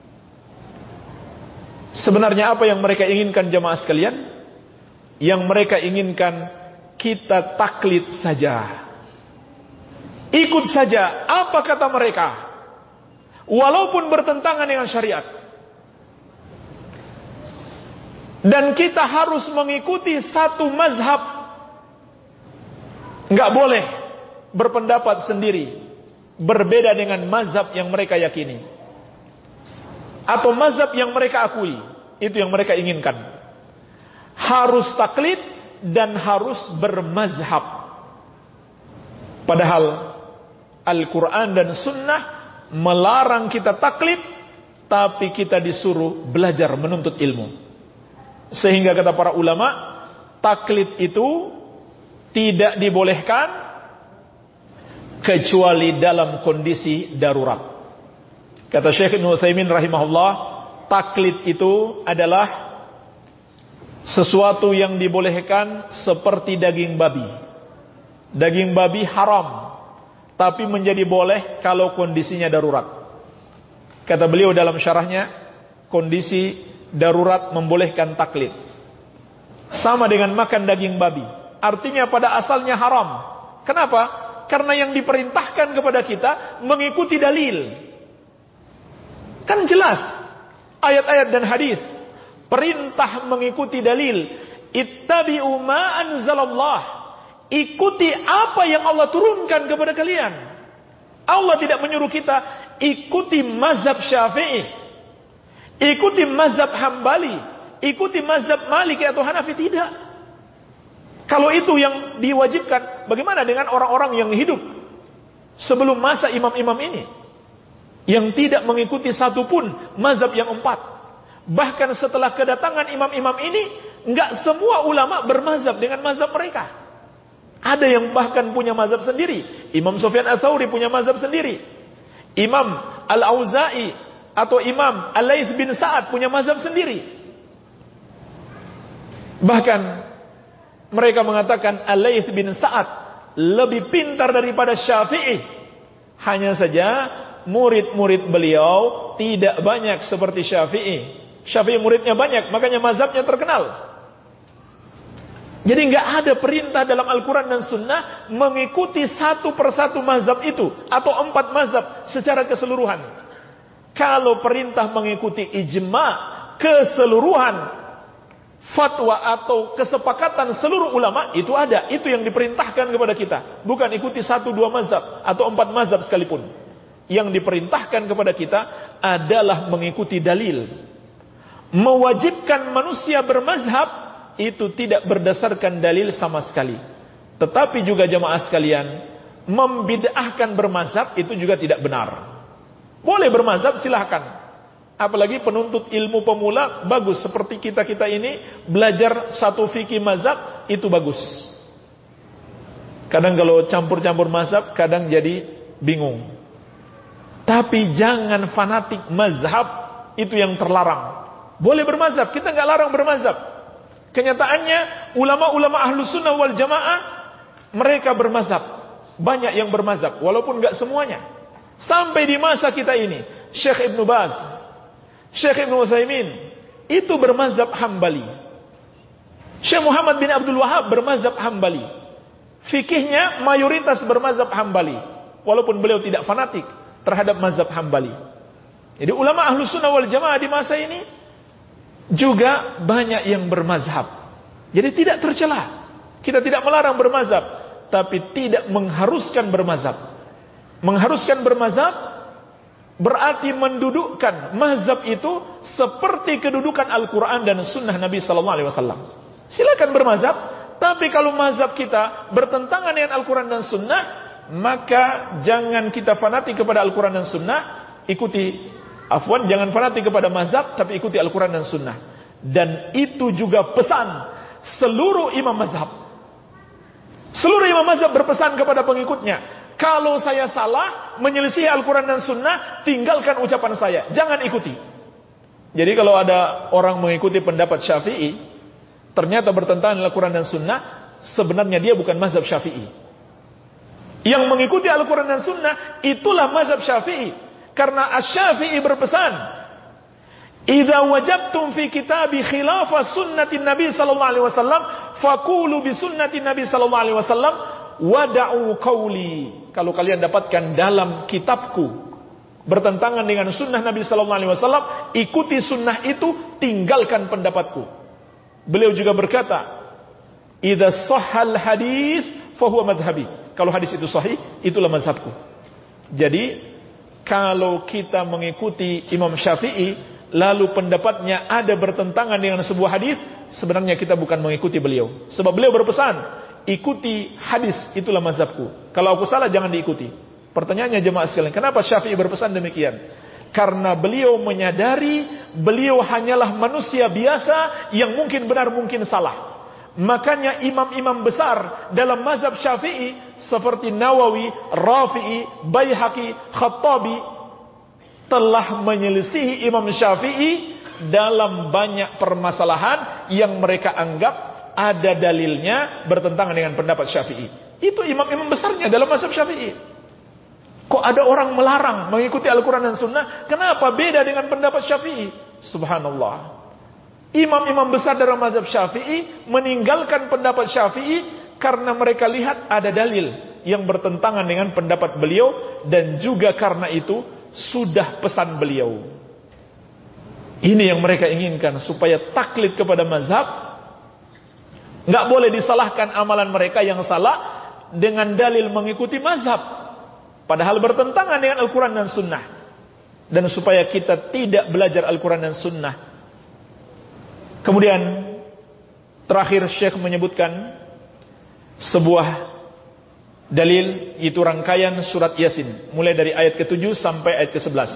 Sebenarnya apa yang mereka inginkan jemaah sekalian? Yang mereka inginkan kita taklid saja, ikut saja apa kata mereka, walaupun bertentangan dengan syariat. Dan kita harus mengikuti satu mazhab, nggak boleh berpendapat sendiri, berbeda dengan mazhab yang mereka yakini atau mazhab yang mereka akui. Itu yang mereka inginkan. Harus taklid dan harus bermazhab. Padahal Al-Quran dan Sunnah melarang kita taklid, tapi kita disuruh belajar menuntut ilmu. Sehingga kata para ulama, taklid itu tidak dibolehkan kecuali dalam kondisi darurat. Kata Syekh Ibnu Utsaimin rahimahullah, taklid itu adalah sesuatu yang dibolehkan seperti daging babi. Daging babi haram, tapi menjadi boleh kalau kondisinya darurat. Kata beliau dalam syarahnya, kondisi darurat membolehkan taklid. Sama dengan makan daging babi, artinya pada asalnya haram. Kenapa? Karena yang diperintahkan kepada kita mengikuti dalil. Kan jelas ayat-ayat dan hadis, perintah mengikuti dalil. Ittabi'u ma anzalallah. Ikuti apa yang Allah turunkan kepada kalian. Allah tidak menyuruh kita ikuti mazhab Syafi'i, ikuti mazhab Hambali, ikuti mazhab Maliki atau Hanafi. Tidak. Kalau itu yang diwajibkan, bagaimana dengan orang-orang yang hidup sebelum masa imam-imam ini, yang tidak mengikuti satupun mazhab yang empat? Bahkan setelah kedatangan imam-imam ini, enggak semua ulama bermazhab dengan mazhab mereka. Ada yang bahkan punya mazhab sendiri. Imam Sufyan Ats-Tsauri punya mazhab sendiri. Imam Al-Auza'i atau Imam Al-Laits bin Sa'ad punya mazhab sendiri. Bahkan mereka mengatakan Al-Laits bin Sa'ad lebih pintar daripada Syafi'i. Hanya saja murid-murid beliau tidak banyak seperti Syafi'i. Syafi'i muridnya banyak, makanya mazhabnya terkenal. Jadi nggak ada perintah dalam Al-Quran dan Sunnah mengikuti satu persatu mazhab itu atau empat mazhab secara keseluruhan. Kalau perintah mengikuti ijma, keseluruhan fatwa atau kesepakatan seluruh ulama, itu ada. Itu yang diperintahkan kepada kita. Bukan ikuti satu dua mazhab atau empat mazhab sekalipun. Yang diperintahkan kepada kita adalah mengikuti dalil. Mewajibkan manusia bermazhab itu tidak berdasarkan dalil sama sekali. Tetapi juga jamaah sekalian, membid'ahkan bermazhab itu juga tidak benar. Boleh bermazhab, silahkan. Apalagi penuntut ilmu pemula, bagus. Seperti kita-kita ini, belajar satu fikih mazhab, itu bagus. Kadang kalau campur-campur mazhab, kadang jadi bingung. Tapi jangan fanatik mazhab, itu yang terlarang. Boleh bermazhab, kita nggak larang bermazhab. Kenyataannya, ulama-ulama ahlu sunnah wal jamaah, mereka bermazhab. Banyak yang bermazhab, walaupun nggak semuanya. Sampai di masa kita ini, Syekh Ibn Baz, Syekh Ibn Utsaimin, itu bermazhab Hambali. Syekh Muhammad bin Abdul Wahab bermazhab Hambali. Fikihnya mayoritas bermazhab Hambali, walaupun beliau tidak fanatik terhadap mazhab Hambali. Jadi ulama ahlu sunnah wal jamaah di masa ini juga banyak yang bermazhab. Jadi tidak tercela. Kita tidak melarang bermazhab, tapi tidak mengharuskan bermazhab. Mengharuskan bermazhab berarti mendudukkan mazhab itu seperti kedudukan Al-Quran dan Sunnah Nabi Sallallahu Alaihi Wasallam. Silakan bermazhab, tapi kalau mazhab kita bertentangan dengan Al-Quran dan Sunnah, maka jangan kita fanatik kepada Al-Quran dan Sunnah. Ikuti, afwan, jangan fanatik kepada mazhab, tapi ikuti Al-Quran dan Sunnah. Dan itu juga pesan seluruh imam mazhab. Seluruh imam mazhab berpesan kepada pengikutnya, kalau saya salah menyelisih Al-Quran dan Sunnah, tinggalkan ucapan saya, jangan ikuti. Jadi kalau ada orang mengikuti pendapat Syafi'i, ternyata bertentangan dengan Al-Quran dan Sunnah, sebenarnya dia bukan mazhab Syafi'i. Yang mengikuti Al-Quran dan Sunnah, itulah mazhab Syafi'i. Karena Asy-Syafi'i berpesan, "Idza wajabtum fi kitabi khilafa sunnatin Nabi sallallahu alaihi wasallam, faqulu bi sunnatin Nabi sallallahu alaihi wasallam wada'u qauli." Kalau kalian dapatkan dalam kitabku bertentangan dengan sunnah Nabi sallallahu alaihi wasallam, ikuti sunnah itu, tinggalkan pendapatku. Beliau juga berkata, "Idza shahhal hadits fa huwa madhhabi." Kalau hadis itu sahih, itulah mazhabku. Jadi kalau kita mengikuti Imam Syafi'i, lalu pendapatnya ada bertentangan dengan sebuah hadis, sebenarnya kita bukan mengikuti beliau. Sebab beliau berpesan, ikuti hadis, itulah mazhabku. Kalau aku salah, jangan diikuti. Pertanyaannya jemaah sekalian, kenapa Syafi'i berpesan demikian? Karena beliau menyadari, beliau hanyalah manusia biasa yang mungkin benar, mungkin salah. Makanya imam-imam besar dalam mazhab Syafi'i seperti Nawawi, Rafi'i, Baihaqi, Khattabi telah menyelisihi Imam Syafi'i dalam banyak permasalahan yang mereka anggap ada dalilnya bertentangan dengan pendapat Syafi'i. Itu imam-imam besarnya dalam mazhab Syafi'i. Kok ada orang melarang mengikuti Al-Quran dan Sunnah? Kenapa beda dengan pendapat Syafi'i? Subhanallah. Imam-imam besar dalam mazhab Syafi'i meninggalkan pendapat Syafi'i karena mereka lihat ada dalil yang bertentangan dengan pendapat beliau, dan juga karena itu sudah pesan beliau. Ini yang mereka inginkan, supaya taklid kepada mazhab. Nggak boleh disalahkan amalan mereka yang salah dengan dalil mengikuti mazhab, padahal bertentangan dengan Al-Quran dan Sunnah. Dan supaya kita tidak belajar Al-Quran dan Sunnah. Kemudian terakhir Syekh menyebutkan sebuah dalil, itu rangkaian surat Yasin, mulai dari ayat ketujuh sampai ayat kesebelas.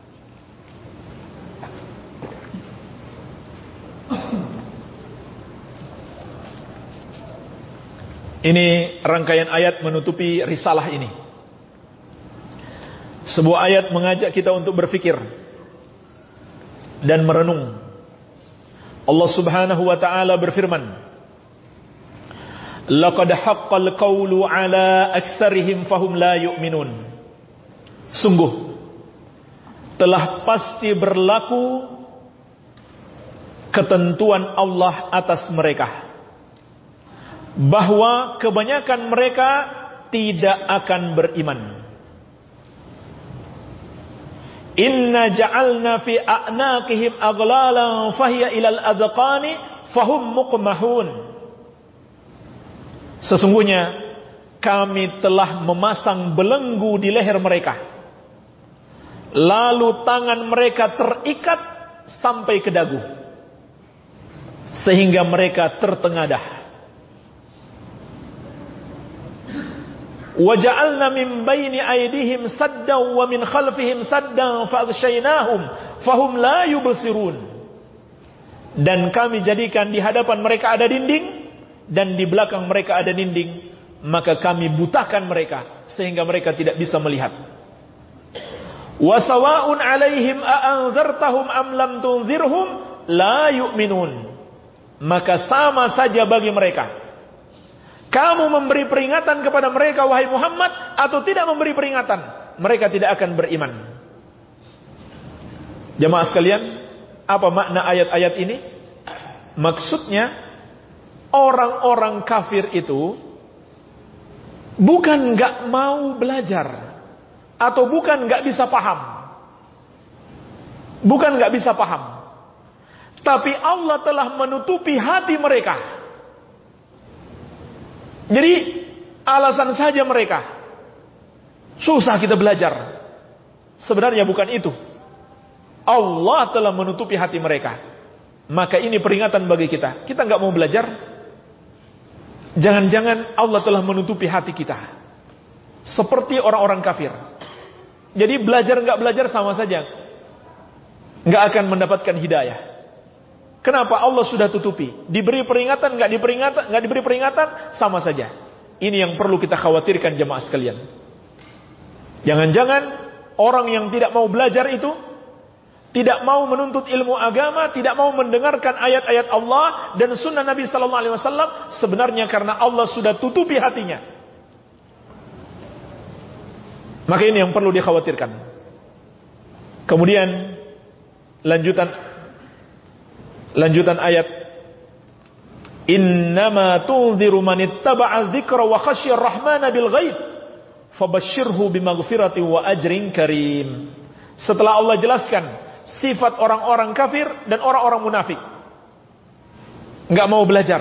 Ini rangkaian ayat menutupi risalah ini. Sebuah ayat mengajak kita untuk berfikir dan merenung. Allah Subhanahu wa ta'ala berfirman, "Laqad haqqal qawlu ala aktsarihim fahum la yu'minun." Sungguh telah pasti berlaku ketentuan Allah atas mereka, bahwa kebanyakan mereka tidak akan beriman. Inna ja'alna fi a'naqihim aghlalan fahiya ilal adqani fahum muqmahun. Sesungguhnya kami telah memasang belenggu di leher mereka, lalu tangan mereka terikat sampai ke dagu, sehingga mereka tertengadah. Waja'alna min baini aydihim saddan wa min khalfihim saddan fa'aghshaynahum fahum la yubsirun. Dan kami jadikan di hadapan mereka ada dinding dan di belakang mereka ada dinding, maka kami butakan mereka sehingga mereka tidak bisa melihat. Wa sawa'un 'alaihim a'anzartahum am lam tunzirhum la yu'minun. Maka sama saja bagi mereka, kamu memberi peringatan kepada mereka wahai Muhammad atau tidak memberi peringatan, mereka tidak akan beriman. Jemaah sekalian, apa makna ayat-ayat ini? Maksudnya orang-orang kafir itu bukan gak mau belajar atau bukan gak bisa paham, bukan gak bisa paham, tapi Allah telah menutupi hati mereka. Jadi alasan saja mereka susah kita belajar. Sebenarnya bukan itu. Allah telah menutupi hati mereka. Maka ini peringatan bagi kita. Kita nggak mau belajar, jangan-jangan Allah telah menutupi hati kita seperti orang-orang kafir. Jadi belajar nggak belajar sama saja, nggak akan mendapatkan hidayah. Kenapa? Allah sudah tutupi. Diberi peringatan, nggak diperingatan, nggak diberi peringatan, sama saja. Ini yang perlu kita khawatirkan jemaah sekalian. Jangan-jangan orang yang tidak mau belajar itu, tidak mau menuntut ilmu agama, tidak mau mendengarkan ayat-ayat Allah dan sunnah Nabi Sallallahu Alaihi Wasallam, sebenarnya karena Allah sudah tutupi hatinya. Maka ini yang perlu dikhawatirkan. Kemudian lanjutan Lanjutan ayat, innama tunziru man ittaba'a dzikra wa khasyar rahmana bil ghaib fabashshirhu bimaghfirati wa ajrin karim. Setelah Allah jelaskan sifat orang-orang kafir dan orang-orang munafik, enggak mau belajar,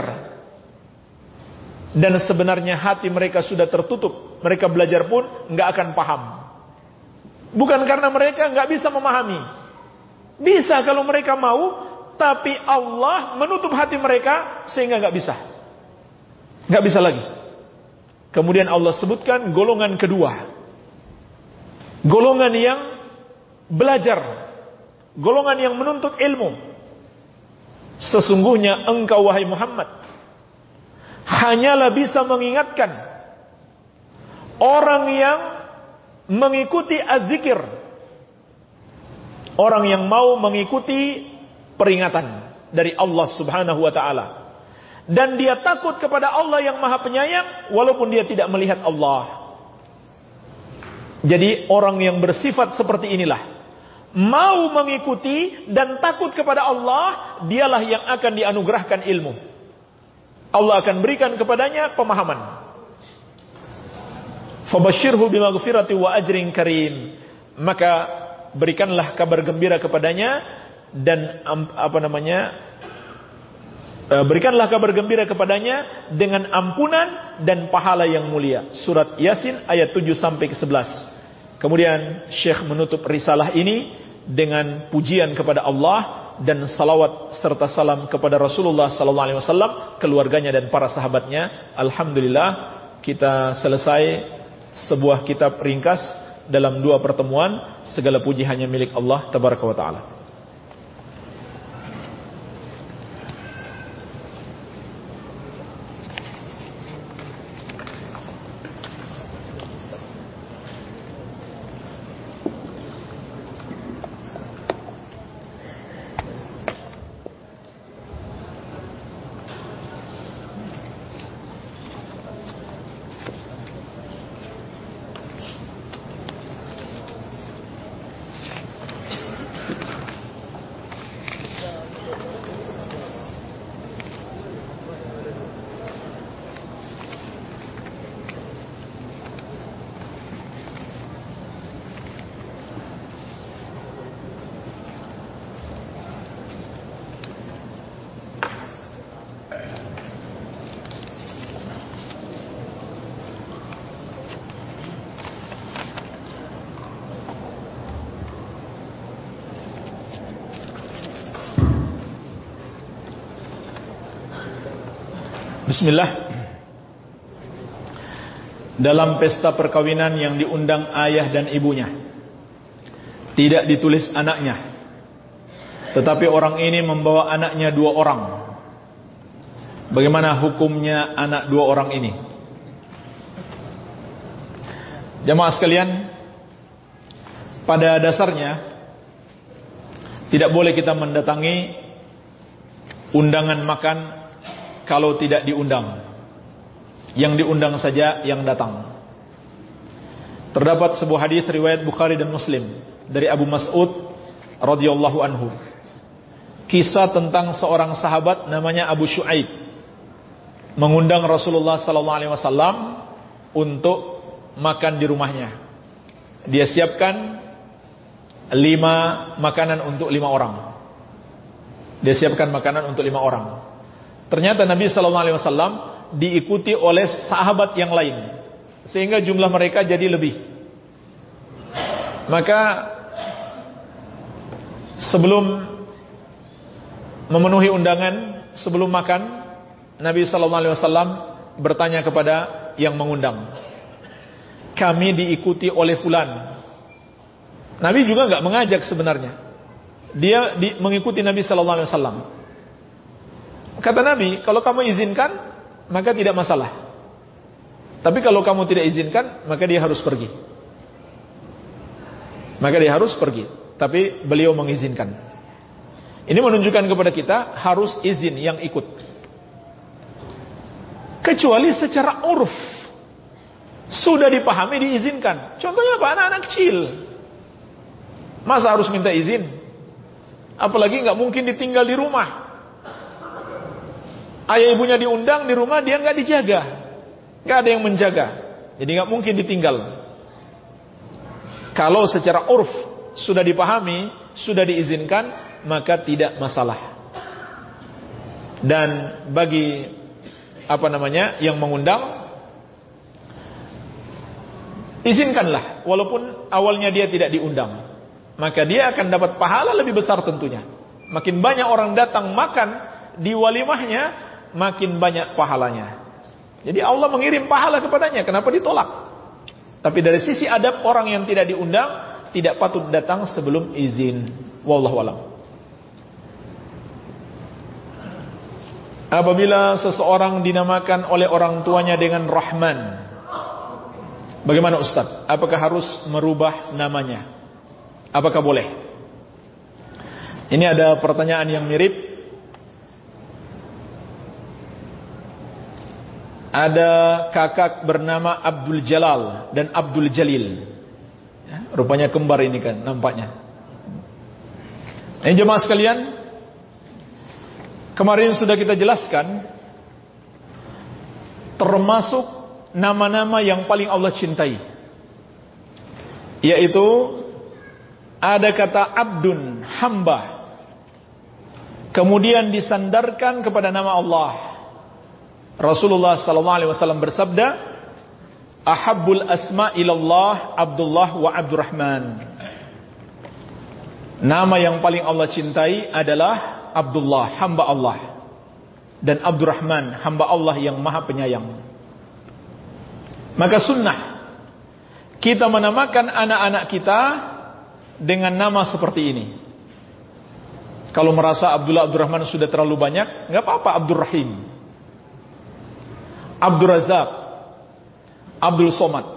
dan sebenarnya hati mereka sudah tertutup, mereka belajar pun enggak akan paham. Bukan karena mereka enggak bisa memahami, bisa kalau mereka mau, tapi Allah menutup hati mereka sehingga nggak bisa, nggak bisa lagi. Kemudian Allah sebutkan golongan kedua, golongan yang belajar, golongan yang menuntut ilmu. Sesungguhnya engkau wahai Muhammad hanyalah bisa mengingatkan orang yang mengikuti az-zikir, orang yang mau mengikuti peringatan dari Allah Subhanahu wa taala, dan dia takut kepada Allah yang Maha Penyayang walaupun dia tidak melihat Allah. Jadi orang yang bersifat seperti inilah, mau mengikuti dan takut kepada Allah, dialah yang akan dianugerahkan ilmu. Allah akan berikan kepadanya pemahaman. Fabashshirhu bimaghfirati wa ajrin karim. Maka berikanlah kabar gembira kepadanya dan apa namanya berikanlah kabar gembira kepadanya dengan ampunan dan pahala yang mulia. Surat Yasin ayat tujuh sampai ke sebelas. Kemudian Syekh menutup risalah ini dengan pujian kepada Allah dan salawat serta salam kepada Rasulullah sallallahu alaihi wasallam, keluarganya dan para sahabatnya. Alhamdulillah kita selesai sebuah kitab ringkas dalam dua pertemuan. Segala puji hanya milik Allah tabaraka wa taala. Bismillah. Dalam pesta perkawinan yang diundang ayah dan ibunya, tidak ditulis anaknya, tetapi orang ini membawa anaknya dua orang. Bagaimana hukumnya anak dua orang ini? Jamaah sekalian, pada dasarnya tidak boleh kita mendatangi undangan makan kalau tidak diundang. Yang diundang saja yang datang. Terdapat sebuah hadis riwayat Bukhari dan Muslim dari Abu Mas'ud radhiyallahu anhu. Kisah tentang seorang sahabat namanya Abu Shu'aib mengundang Rasulullah sallallahu alaihi wasallam untuk makan di rumahnya. Dia siapkan lima makanan untuk lima orang. Dia siapkan makanan untuk lima orang. Ternyata Nabi sallallahu alaihi wasallam diikuti oleh sahabat yang lain, sehingga jumlah mereka jadi lebih. Maka sebelum memenuhi undangan, sebelum makan, Nabi sallallahu alaihi wasallam bertanya kepada yang mengundang, kami diikuti oleh fulan. Nabi juga enggak mengajak sebenarnya. Dia di, mengikuti Nabi sallallahu alaihi wasallam. Kata Nabi, kalau kamu izinkan, maka tidak masalah. Tapi kalau kamu tidak izinkan, maka dia harus pergi. Maka dia harus pergi. Tapi beliau mengizinkan. Ini menunjukkan kepada kita harus izin yang ikut. Kecuali secara uruf sudah dipahami diizinkan. Contohnya apa? Anak-anak kecil. Masa harus minta izin? Apalagi nggak mungkin ditinggal di rumah. Ayah ibunya diundang di rumah, dia nggak dijaga, nggak ada yang menjaga, jadi nggak mungkin ditinggal. Kalau secara urf sudah dipahami, sudah diizinkan, maka tidak masalah. Dan bagi apa namanya yang mengundang, izinkanlah, walaupun awalnya dia tidak diundang, maka dia akan dapat pahala lebih besar tentunya. Makin banyak orang datang makan di walimahnya, makin banyak pahalanya. Jadi Allah mengirim pahala kepadanya. Kenapa ditolak? Tapi dari sisi adab, orang yang tidak diundang tidak patut datang sebelum izin. Wallahu a'lam. Apabila seseorang dinamakan oleh orang tuanya dengan Rahman, bagaimana Ustaz? Apakah harus merubah namanya? Apakah boleh? Ini ada pertanyaan yang mirip. Ada kakak bernama Abdul Jalal dan Abdul Jalil, ya, rupanya kembar ini kan nampaknya. Ini jemaah sekalian, kemarin sudah kita jelaskan, termasuk nama-nama yang paling Allah cintai, yaitu ada kata Abdun, hamba, kemudian disandarkan kepada nama Allah. Rasulullah sallallahu alaihi wasallam bersabda, ahabbul asma ilallah Abdullah wa Abdurrahman. Nama yang paling Allah cintai adalah Abdullah, hamba Allah, dan Abdurrahman, hamba Allah yang maha penyayang. Maka sunnah kita menamakan anak-anak kita dengan nama seperti ini. Kalau merasa Abdullah Abdurrahman sudah terlalu banyak, enggak apa-apa Abdurrahim, Abdul Razak, Abdul Somad.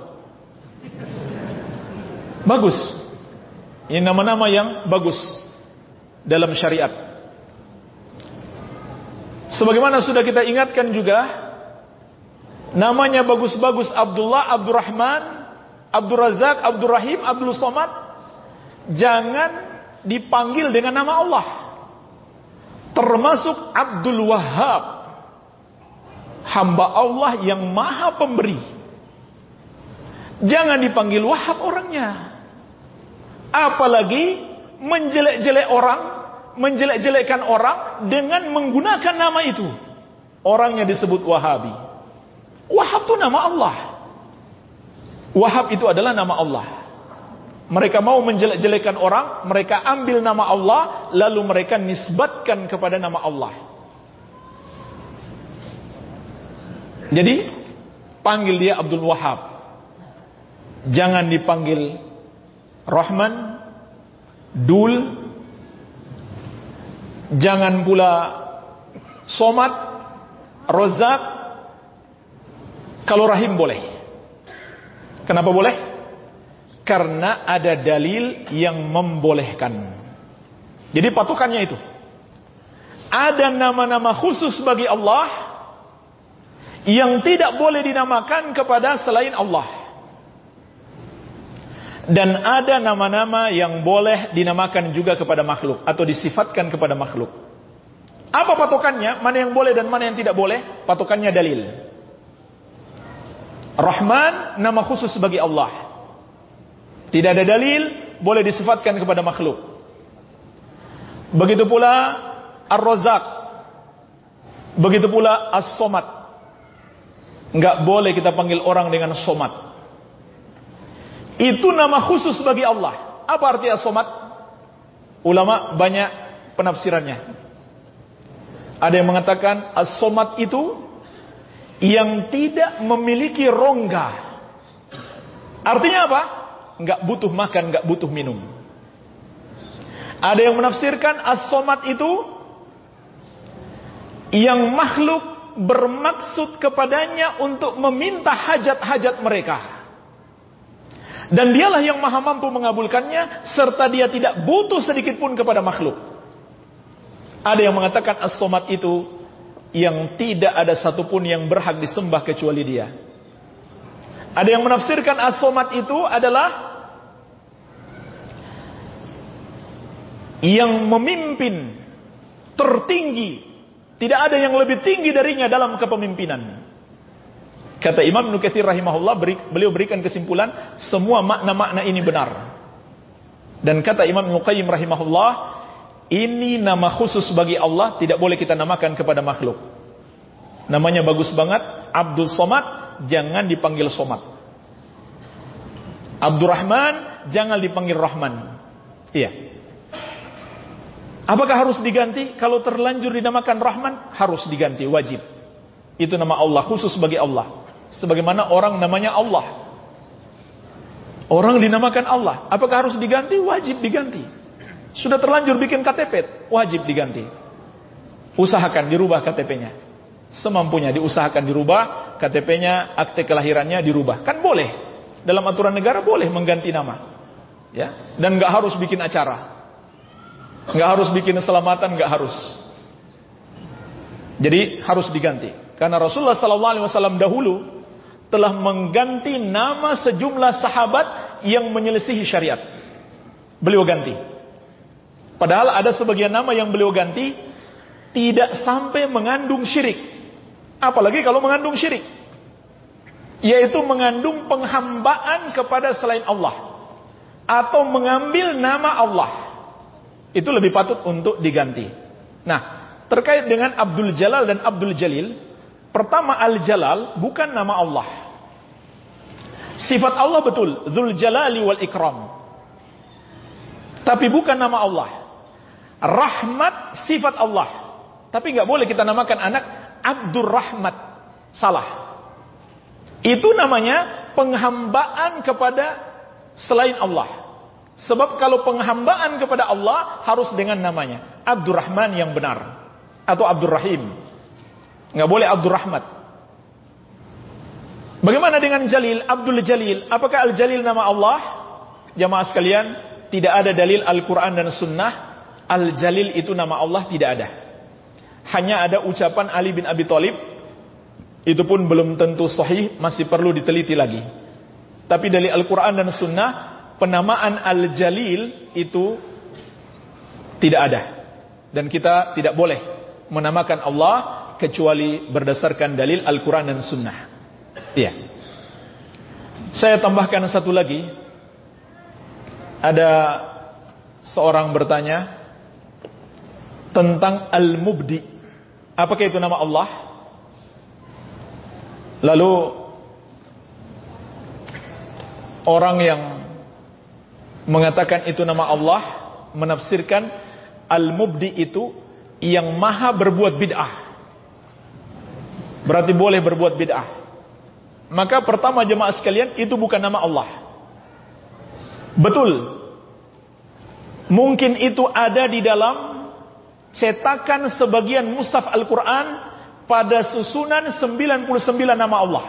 Bagus. Ini nama-nama yang bagus dalam syariat. Sebagaimana sudah kita ingatkan juga, namanya bagus-bagus, Abdullah, Abdurrahman, Abdul Razak, Abdul Rahim, Abdul Somad. Jangan dipanggil dengan nama Allah. Termasuk Abdul Wahhab, hamba Allah yang maha pemberi. Jangan dipanggil Wahab orangnya. Apalagi menjelek-jelek orang, menjelek-jelekkan orang dengan menggunakan nama itu. Orangnya disebut Wahabi. Wahab itu nama Allah. Wahab itu adalah nama Allah. Mereka mau menjelek-jelekkan orang, mereka ambil nama Allah, lalu mereka nisbatkan kepada nama Allah. Jadi panggil dia Abdul Wahhab. Jangan dipanggil Rahman, Dul. Jangan pula Somad, Rozak. Kalau Rahim boleh. Kenapa boleh? Karena ada dalil yang membolehkan. Jadi patokannya itu. Ada nama-nama khusus bagi Allah yang tidak boleh dinamakan kepada selain Allah. Dan ada nama-nama yang boleh dinamakan juga kepada makhluk atau disifatkan kepada makhluk. Apa patokannya? Mana yang boleh dan mana yang tidak boleh? Patokannya dalil. Rahman, nama khusus bagi Allah. Tidak ada dalil boleh disifatkan kepada makhluk. Begitu pula Ar-Razzaq. Begitu pula As-Somad. Enggak boleh kita panggil orang dengan Somad. Itu nama khusus bagi Allah. Apa arti As-Somad? Ulama banyak penafsirannya. Ada yang mengatakan As-Somad itu yang tidak memiliki rongga. Artinya apa? Enggak butuh makan, enggak butuh minum. Ada yang menafsirkan As-Somad itu yang makhluk bermaksud kepadanya untuk meminta hajat-hajat mereka. Dan dialah yang maha mampu mengabulkannya, serta dia tidak butuh sedikit pun kepada makhluk. Ada yang mengatakan As-Somad itu yang tidak ada satupun yang berhak disembah kecuali dia. Ada yang menafsirkan As-Somad itu adalah yang memimpin tertinggi, tidak ada yang lebih tinggi darinya dalam kepemimpinan. Kata Imam Ibnu Katsir rahimahullah, beliau berikan kesimpulan semua makna-makna ini benar. Dan kata Imam Ibnu Qayyim rahimahullah, ini nama khusus bagi Allah, tidak boleh kita namakan kepada makhluk. Namanya bagus banget, Abdul Somad, jangan dipanggil Somad. Abdurrahman, jangan dipanggil Rahman. Iya. Apakah harus diganti? Kalau terlanjur dinamakan Rahman, harus diganti, wajib. Itu nama Allah, khusus bagi Allah. Sebagaimana orang namanya Allah. Orang dinamakan Allah. Apakah harus diganti? Wajib diganti. Sudah terlanjur bikin K T P, wajib diganti. Usahakan dirubah K T P-nya. Semampunya diusahakan dirubah K T P-nya, akte kelahirannya dirubah. Kan boleh. Dalam aturan negara boleh mengganti nama. Ya, dan nggak harus bikin acara. Nggak harus bikin selamatan, nggak harus. Jadi harus diganti. Karena Rasulullah sallallahu alaihi wasallam dahulu telah mengganti nama sejumlah sahabat yang menyelisihi syariat. Beliau ganti. Padahal ada sebagian nama yang beliau ganti tidak sampai mengandung syirik. Apalagi kalau mengandung syirik, yaitu mengandung penghambaan kepada selain Allah atau mengambil nama Allah. Itu lebih patut untuk diganti. Nah, terkait dengan Abdul Jalal dan Abdul Jalil, pertama Al-Jalal bukan nama Allah. Sifat Allah betul, Dzul Jalali wal Ikram. Tapi bukan nama Allah. Rahmat sifat Allah. Tapi nggak boleh kita namakan anak Abdur Rahmat. Salah. Itu namanya penghambaan kepada selain Allah. Sebab kalau penghambaan kepada Allah harus dengan namanya Abdurrahman yang benar atau Abdurrahim. Nggak boleh Abdurrahmat. Bagaimana dengan Jalil? Abdul Jalil. Apakah Al-Jalil nama Allah? Jamaah sekalian, tidak ada dalil Al-Quran dan Sunnah Al-Jalil itu nama Allah, tidak ada. Hanya ada ucapan Ali bin Abi Thalib. Itu pun belum tentu sahih, masih perlu diteliti lagi. Tapi dari Al-Quran dan Sunnah, penamaan Al-Jalil itu tidak ada. Dan kita tidak boleh menamakan Allah kecuali berdasarkan dalil Al-Quran dan Sunnah. Iya. Saya tambahkan satu lagi. Ada seorang bertanya tentang Al-Mubdi. Apakah itu nama Allah? Lalu orang yang mengatakan itu nama Allah menafsirkan Al-Mubdi itu yang maha berbuat bid'ah. berarti boleh berbuat bid'ah. Maka pertama jemaah sekalian, itu bukan nama Allah. Betul, mungkin itu ada di dalam cetakan sebagian mushaf Al-Quran pada susunan sembilan puluh sembilan nama Allah.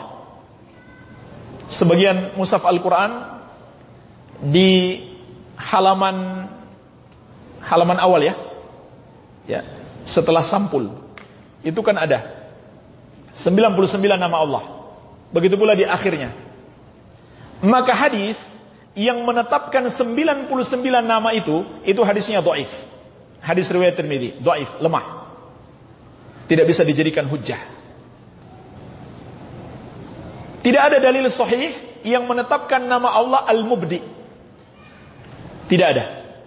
Sebagian mushaf Al-Quran di halaman halaman awal ya, ya, setelah sampul itu kan ada sembilan puluh sembilan nama Allah. Begitu pula di akhirnya. Maka hadis yang menetapkan sembilan puluh sembilan nama itu, itu hadisnya dhaif. Hadis riwayat Tirmidzi, dhaif, lemah. Tidak bisa dijadikan hujjah. Tidak ada dalil sahih yang menetapkan nama Allah Al-Mubdi. Tidak ada.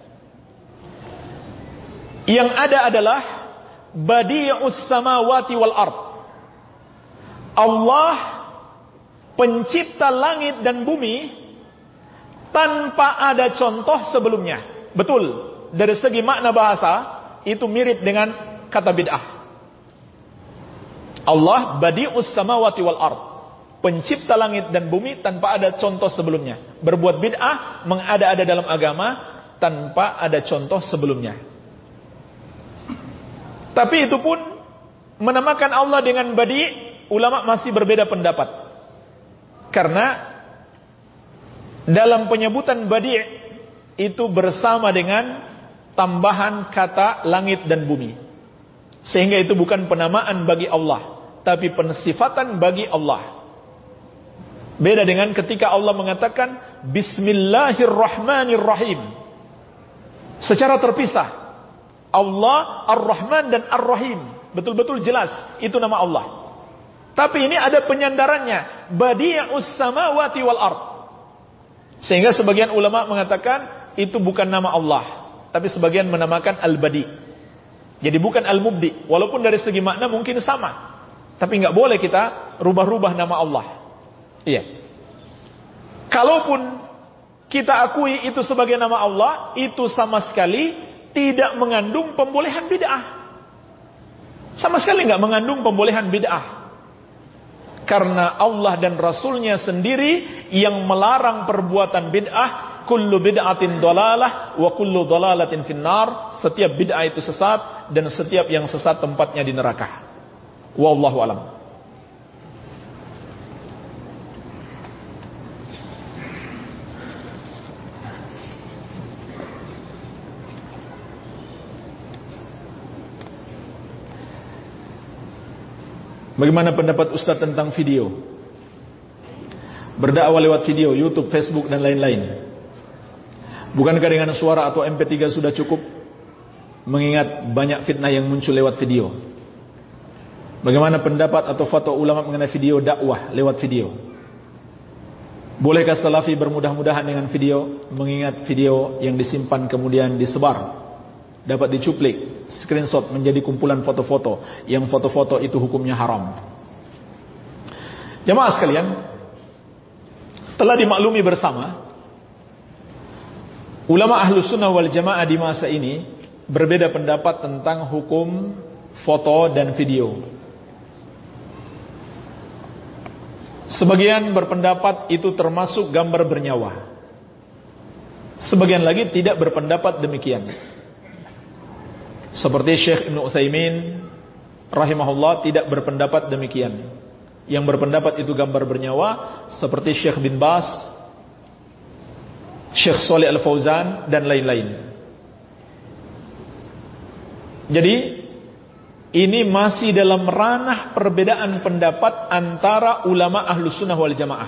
Yang ada adalah Badi'us samawati wal ard. Allah pencipta langit dan bumi tanpa ada contoh sebelumnya. Betul, dari segi makna bahasa itu mirip dengan kata bid'ah. Allah Badi'us samawati wal ard, pencipta langit dan bumi tanpa ada contoh sebelumnya. Berbuat bid'ah mengada-ada dalam agama tanpa ada contoh sebelumnya. Tapi itu pun menamakan Allah dengan Badi', ulama masih berbeda pendapat. Karena dalam penyebutan Badi' itu bersama dengan tambahan kata langit dan bumi. Sehingga itu bukan penamaan bagi Allah, tapi pensifatan bagi Allah. Beda dengan ketika Allah mengatakan Bismillahirrahmanirrahim. Secara terpisah. Allah Ar-Rahman dan Ar-Rahim. Betul-betul jelas itu nama Allah. Tapi ini ada penyandarannya, Badi'us samawati wal ard. Sehingga sebagian ulama mengatakan itu bukan nama Allah, tapi sebagian menamakan Al-Badi. Jadi bukan Al-Mubdi. Walaupun dari segi makna mungkin sama, tapi nggak boleh kita rubah-rubah nama Allah. Iya. Kalaupun kita akui itu sebagai nama Allah, itu sama sekali tidak mengandung pembolehan bid'ah. Sama sekali nggak mengandung pembolehan bid'ah. Karena Allah dan Rasulnya sendiri yang melarang perbuatan bid'ah. Kullu bid'atin dalalah wa kullu dalalatin finnar. Setiap bid'ah itu sesat, dan setiap yang sesat tempatnya di neraka. Wallahu alam. Bagaimana pendapat Ustaz tentang video? Berdakwah lewat video, YouTube, Facebook dan lain-lain. Bukankah dengan suara atau M P tiga sudah cukup? Mengingat banyak fitnah yang muncul lewat video. Bagaimana pendapat atau fatwa ulama mengenai video dakwah lewat video? Bolehkah salafi bermudah-mudahan dengan video? Mengingat video yang disimpan kemudian disebar, dapat dicuplik, screenshot menjadi kumpulan foto-foto, yang foto-foto itu hukumnya haram. Jemaah sekalian, telah dimaklumi bersama, ulama Ahlus Sunnah wal Jamaah di masa ini berbeda pendapat tentang hukum foto dan video. Sebagian berpendapat itu termasuk gambar bernyawa. Sebagian lagi tidak berpendapat demikian. Seperti Syekh Ibn Utsaimin rahimahullah tidak berpendapat demikian. Yang berpendapat itu gambar bernyawa seperti Syekh bin Bas, Syekh Shalih Al-Fauzan dan lain-lain. Jadi ini masih dalam ranah perbedaan pendapat antara ulama Ahlus Sunnah wal Jamaah.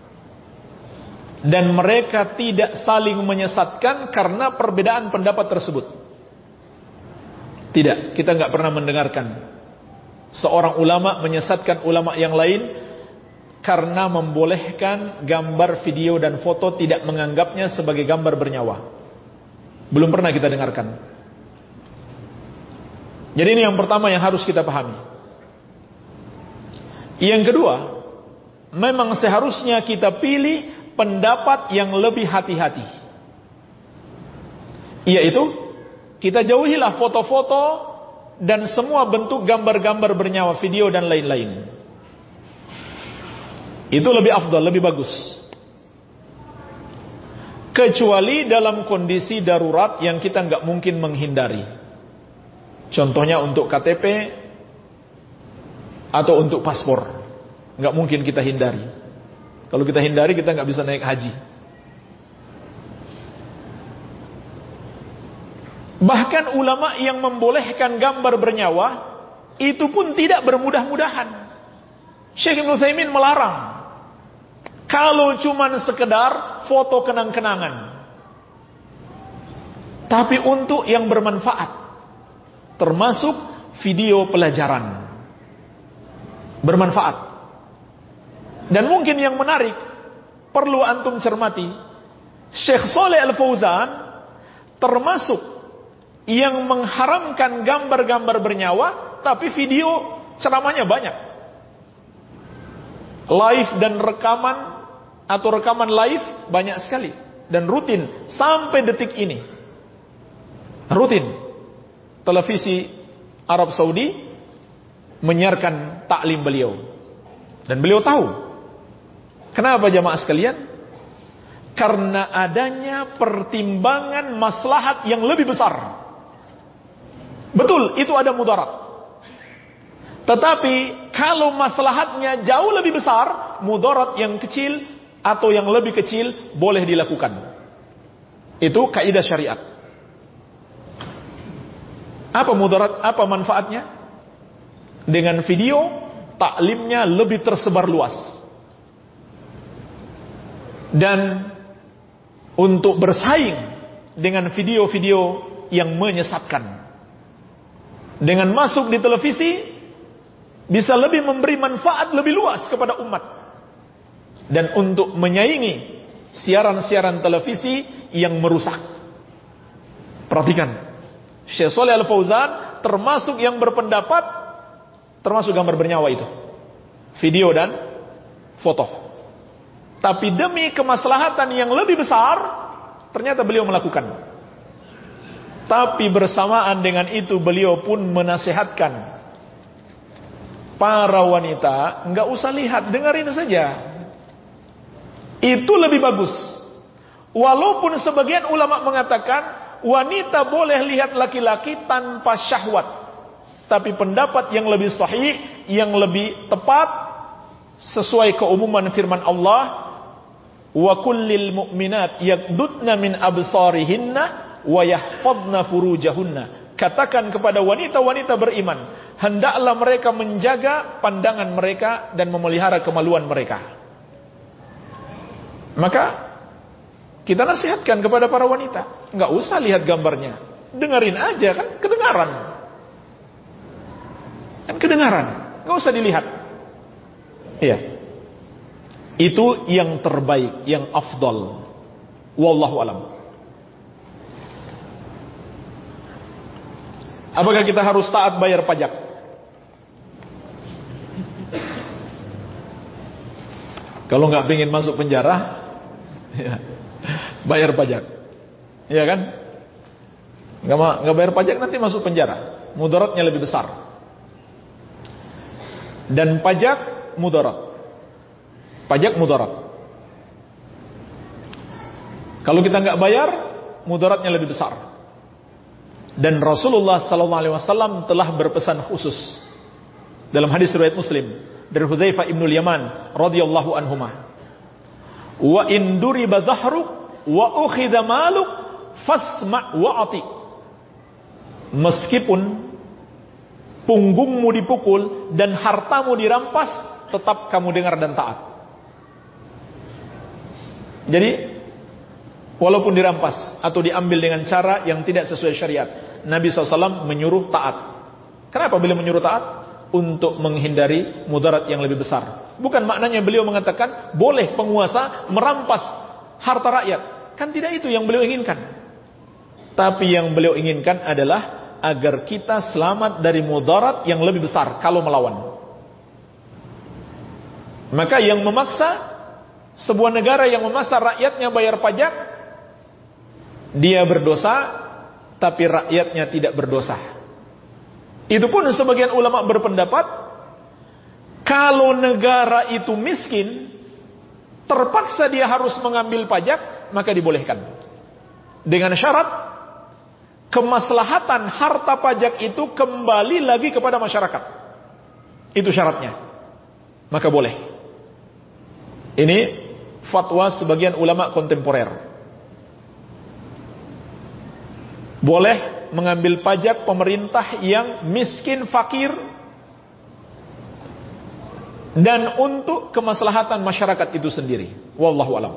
Dan mereka tidak saling menyesatkan karena perbedaan pendapat tersebut. Tidak, kita nggak pernah mendengarkan seorang ulama menyesatkan ulama yang lain karena membolehkan gambar, video dan foto, tidak menganggapnya sebagai gambar bernyawa. Belum pernah kita dengarkan. Jadi ini yang pertama yang harus kita pahami. Yang kedua, memang seharusnya kita pilih pendapat yang lebih hati-hati. Yaitu kita jauhilah foto-foto dan semua bentuk gambar-gambar bernyawa, video dan lain-lain. Itu lebih afdal, lebih bagus. Kecuali dalam kondisi darurat yang kita nggak mungkin menghindari. Contohnya untuk K T P atau untuk paspor, nggak mungkin kita hindari. Kalau kita hindari, kita nggak bisa naik haji. Bahkan ulama yang membolehkan gambar bernyawa itu pun tidak bermudah-mudahan. Syekh Ibnu Utsaimin melarang. Kalau cuman sekedar foto kenang-kenangan, tapi untuk yang bermanfaat, termasuk video pelajaran bermanfaat. Dan mungkin yang menarik, perlu antum cermati, Syekh Shalih Al-Fauzan termasuk yang mengharamkan gambar-gambar bernyawa, tapi video ceramahnya banyak. Live dan rekaman atau rekaman live banyak sekali dan rutin sampai detik ini. Rutin televisi Arab Saudi menyiarkan taklim beliau. Dan beliau tahu. Kenapa jamaah sekalian? Karena adanya pertimbangan maslahat yang lebih besar. Betul, itu ada mudarat. Tetapi kalau maslahatnya jauh lebih besar, mudarat yang kecil atau yang lebih kecil boleh dilakukan. Itu kaidah syariat. Apa mudarat, apa manfaatnya? Dengan video, taklimnya lebih tersebar luas. Dan untuk bersaing dengan video-video yang menyesatkan, dengan masuk di televisi, bisa lebih memberi manfaat lebih luas kepada umat. Dan untuk menyaingi siaran-siaran televisi yang merusak. Perhatikan, Syekh Shalih Al-Fauzan termasuk yang berpendapat termasuk gambar bernyawa itu, video dan foto. Tapi demi kemaslahatan yang lebih besar, ternyata beliau melakukan. Tapi bersamaan dengan itu beliau pun menasihatkan para wanita, enggak usah lihat, dengerin saja. Itu lebih bagus. Walaupun sebagian ulama mengatakan wanita boleh lihat laki-laki tanpa syahwat, tapi pendapat yang lebih sahih, yang lebih tepat, sesuai keumuman firman Allah, wa kullil mu'minat yaghdudna min absarihinna wa yahfadna furujahunna. Katakan kepada wanita-wanita beriman, hendaklah mereka menjaga pandangan mereka dan memelihara kemaluan mereka. Maka kita nasihatkan kepada para wanita, enggak usah lihat gambarnya, dengerin aja, kan kedengaran. Kan kedengaran, enggak usah dilihat. Iya. Itu yang terbaik, yang afdal. Wallahu alam. Apakah kita harus taat bayar pajak? Kalau nggak pengen masuk penjara, ya, bayar pajak, ya kan? Nggak nggak bayar pajak nanti masuk penjara, mudaratnya lebih besar. Dan pajak mudarat, pajak mudarat. Kalau kita nggak bayar, mudaratnya lebih besar. Dan Rasulullah sallallahu alaihi wasallam telah berpesan khusus dalam hadis riwayat Muslim dari Hudzaifah ibn al-Yaman radhiyallahu anhuma, wa in duriba dhahruk wa ukhidha maluk fasma' wa ati. Meskipun punggungmu dipukul dan hartamu dirampas, tetap kamu dengar dan taat. Jadi walaupun dirampas atau diambil dengan cara yang tidak sesuai syariat, Nabi shallallahu alaihi wasallam menyuruh taat. Kenapa beliau menyuruh taat? Untuk menghindari mudarat yang lebih besar. Bukan maknanya beliau mengatakan boleh penguasa merampas harta rakyat. Kan tidak itu yang beliau inginkan. Tapi yang beliau inginkan adalah agar kita selamat dari mudarat yang lebih besar kalau melawan. Maka yang memaksa, sebuah negara yang memaksa rakyatnya bayar pajak, dia berdosa, tapi rakyatnya tidak berdosa. Itu pun sebagian ulama berpendapat, kalau negara itu miskin, terpaksa dia harus mengambil pajak, maka dibolehkan. Dengan syarat kemaslahatan harta pajak itu kembali lagi kepada masyarakat. Itu syaratnya. Maka boleh. Ini fatwa sebagian ulama kontemporer. Boleh mengambil pajak pemerintah yang miskin, fakir, dan untuk kemaslahatan masyarakat itu sendiri. Wallahu a'lam.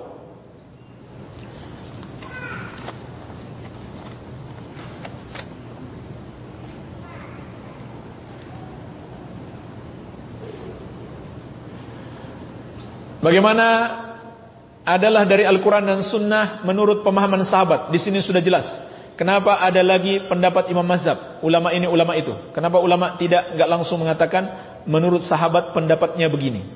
Bagaimana adalah dari Al-Quran dan Sunnah menurut pemahaman sahabat? Di sini sudah jelas. Kenapa ada lagi pendapat imam mazhab? Ulama ini, ulama itu. Kenapa ulama tidak nggak langsung mengatakan menurut sahabat pendapatnya begini?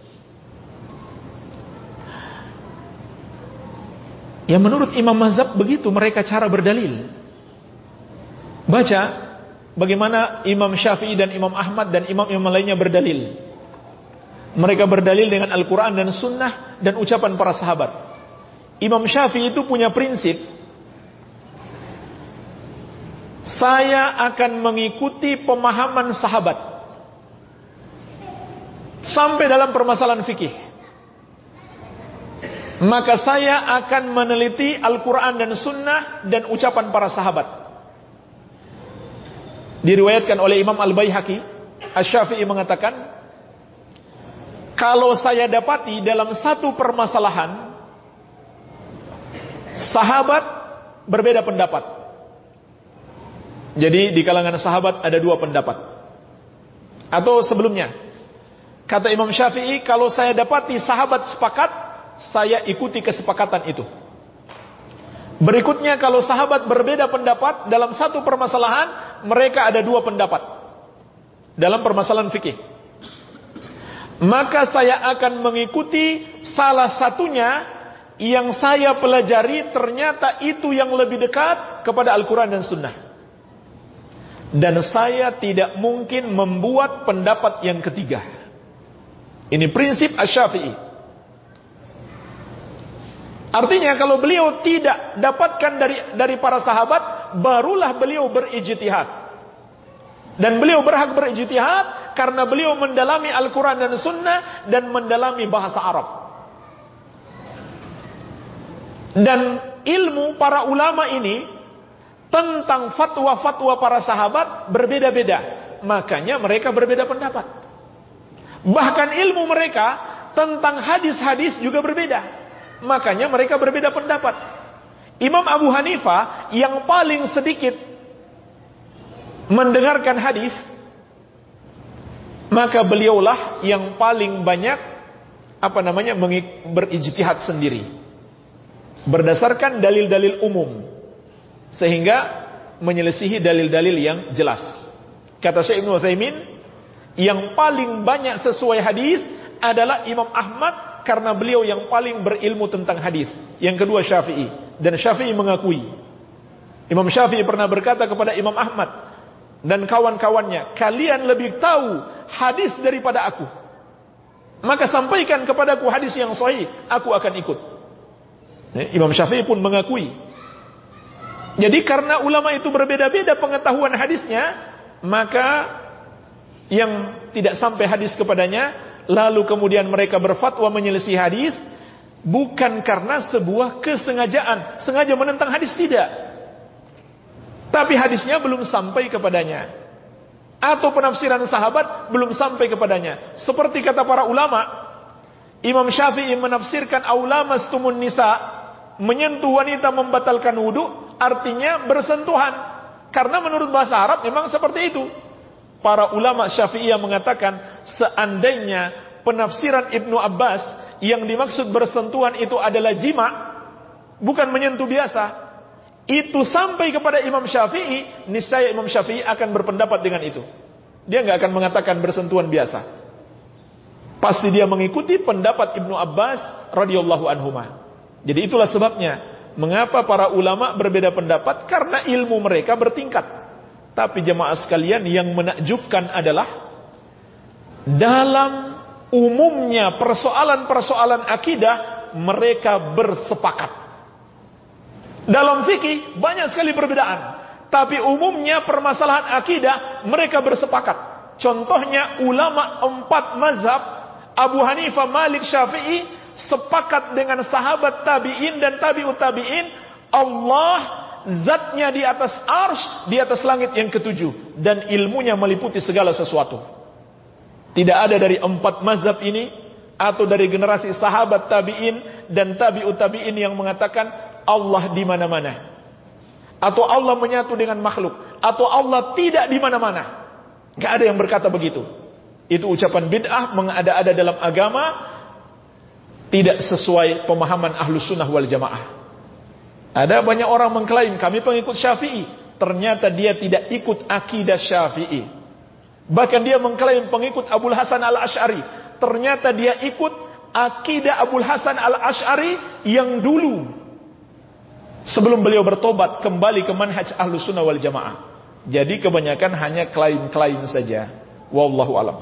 Ya menurut imam mazhab begitu mereka cara berdalil. Baca bagaimana Imam Syafi'i dan Imam Ahmad dan imam-imam lainnya berdalil. Mereka berdalil dengan Al-Quran dan Sunnah dan ucapan para sahabat. Imam Syafi'i itu punya prinsip, saya akan mengikuti pemahaman sahabat sampai dalam permasalahan fikih. Maka saya akan meneliti Al-Quran dan Sunnah dan ucapan para sahabat. Diriwayatkan oleh Imam Al-Baihaqi, Asy-Syafi'i mengatakan, kalau saya dapati dalam satu permasalahan sahabat berbeda pendapat. Jadi di kalangan sahabat ada dua pendapat. Atau sebelumnya, kata Imam Syafi'i, kalau saya dapati sahabat sepakat, saya ikuti kesepakatan itu. Berikutnya, kalau sahabat berbeda pendapat dalam satu permasalahan, mereka ada dua pendapat dalam permasalahan fikih, maka saya akan mengikuti salah satunya yang saya pelajari ternyata itu yang lebih dekat kepada Al-Quran dan Sunnah. Dan saya tidak mungkin membuat pendapat yang ketiga. Ini prinsip Asy-Syafi'i. Artinya kalau beliau tidak dapatkan dari dari para sahabat, barulah beliau berijtihad. Dan beliau berhak berijtihad karena beliau mendalami Al-Quran dan Sunnah dan mendalami bahasa Arab. Dan ilmu para ulama ini tentang fatwa-fatwa para sahabat berbeda-beda. Makanya mereka berbeda pendapat. Bahkan ilmu mereka tentang hadis-hadis juga berbeda. Makanya mereka berbeda pendapat. Imam Abu Hanifah yang paling sedikit mendengarkan hadis, maka beliaulah yang paling banyak apa namanya berijtihad sendiri berdasarkan dalil-dalil umum sehingga menyelisihi dalil-dalil yang jelas. Kata Syekh Ibnu Utsaimin, yang paling banyak sesuai hadis adalah Imam Ahmad karena beliau yang paling berilmu tentang hadis. Yang kedua Syafi'i, dan Syafi'i mengakui. Imam Syafi'i pernah berkata kepada Imam Ahmad dan kawan-kawannya, kalian lebih tahu hadis daripada aku. Maka sampaikan kepadaku hadis yang sahih, aku akan ikut. Imam Syafi'i pun mengakui. Jadi karena ulama itu berbeda-beda pengetahuan hadisnya, maka yang tidak sampai hadis kepadanya, lalu kemudian mereka berfatwa menyelisih hadis, bukan karena sebuah kesengajaan, sengaja menentang hadis, tidak. Tapi hadisnya belum sampai kepadanya, atau penafsiran sahabat belum sampai kepadanya. Seperti kata para ulama, Imam Syafi'i menafsirkan aula mastumun nisa, menyentuh wanita membatalkan wudu, artinya bersentuhan. Karena menurut bahasa Arab memang seperti itu. Para ulama Syafi'iyah mengatakan, seandainya penafsiran Ibnu Abbas yang dimaksud bersentuhan itu adalah jima, bukan menyentuh biasa, itu sampai kepada Imam Syafi'i, niscaya Imam Syafi'i akan berpendapat dengan itu. Dia nggak akan mengatakan bersentuhan biasa. Pasti dia mengikuti pendapat Ibnu Abbas radhiyallahu anhuma. Jadi itulah sebabnya mengapa para ulama berbeda pendapat, karena ilmu mereka bertingkat. Tapi jemaah sekalian, yang menakjubkan adalah dalam umumnya persoalan-persoalan akidah mereka bersepakat. Dalam fikih banyak sekali perbedaan, tapi umumnya permasalahan akidah mereka bersepakat. Contohnya ulama empat mazhab Abu Hanifah, Malik, Syafi'i sepakat dengan sahabat tabi'in dan tabi'ut tabi'in, Allah zatnya di atas arsy, di atas langit yang ketujuh, dan ilmunya meliputi segala sesuatu. Tidak ada dari empat mazhab ini atau dari generasi sahabat tabi'in dan tabi'ut tabi'in yang mengatakan Allah di mana-mana, atau Allah menyatu dengan makhluk, atau Allah tidak di mana-mana. Enggak ada yang berkata begitu. Itu ucapan bid'ah, mengada-ada dalam agama, tidak sesuai pemahaman Ahlus Sunnah wal Jamaah. Ada banyak orang mengklaim kami pengikut Syafi'i, ternyata dia tidak ikut akidah Syafi'i. Bahkan dia mengklaim pengikut Abul Hasan Al-Asy'ari, ternyata dia ikut akidah Abul Hasan Al-Asy'ari yang dulu sebelum beliau bertobat kembali ke manhaj Ahlus Sunnah wal Jamaah. Jadi kebanyakan hanya klaim-klaim saja. Wallahu alam.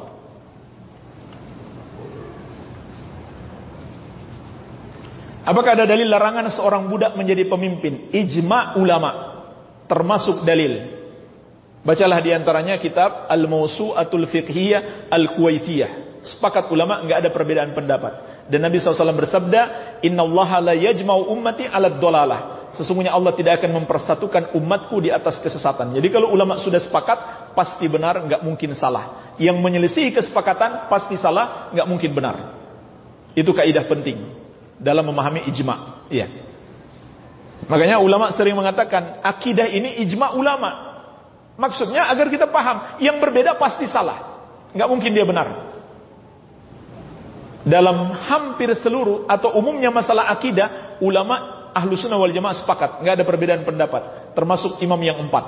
Apakah ada dalil larangan seorang budak menjadi pemimpin? Ijma' ulama termasuk dalil. Bacalah diantaranya kitab Al-Mawsu'atul Fiqhiyah Al-Kuwaitiyah. Sepakat ulama, enggak ada perbedaan pendapat. Dan Nabi shallallahu alaihi wasallam bersabda, Inna allaha la yajma'u ummati ala dolalah. Sesungguhnya Allah tidak akan mempersatukan umatku di atas kesesatan. Jadi kalau ulama sudah sepakat, pasti benar, enggak mungkin salah. Yang menyelisihi kesepakatan, pasti salah, enggak mungkin benar. Itu kaidah penting dalam memahami ijma'. Iya. Makanya ulama sering mengatakan, akidah ini ijma' ulama. Maksudnya agar kita paham, yang berbeda pasti salah, nggak mungkin dia benar. Dalam hampir seluruh atau umumnya masalah akidah, ulama Ahlus Sunnah wal Jamaah sepakat, nggak ada perbedaan pendapat, termasuk imam yang empat.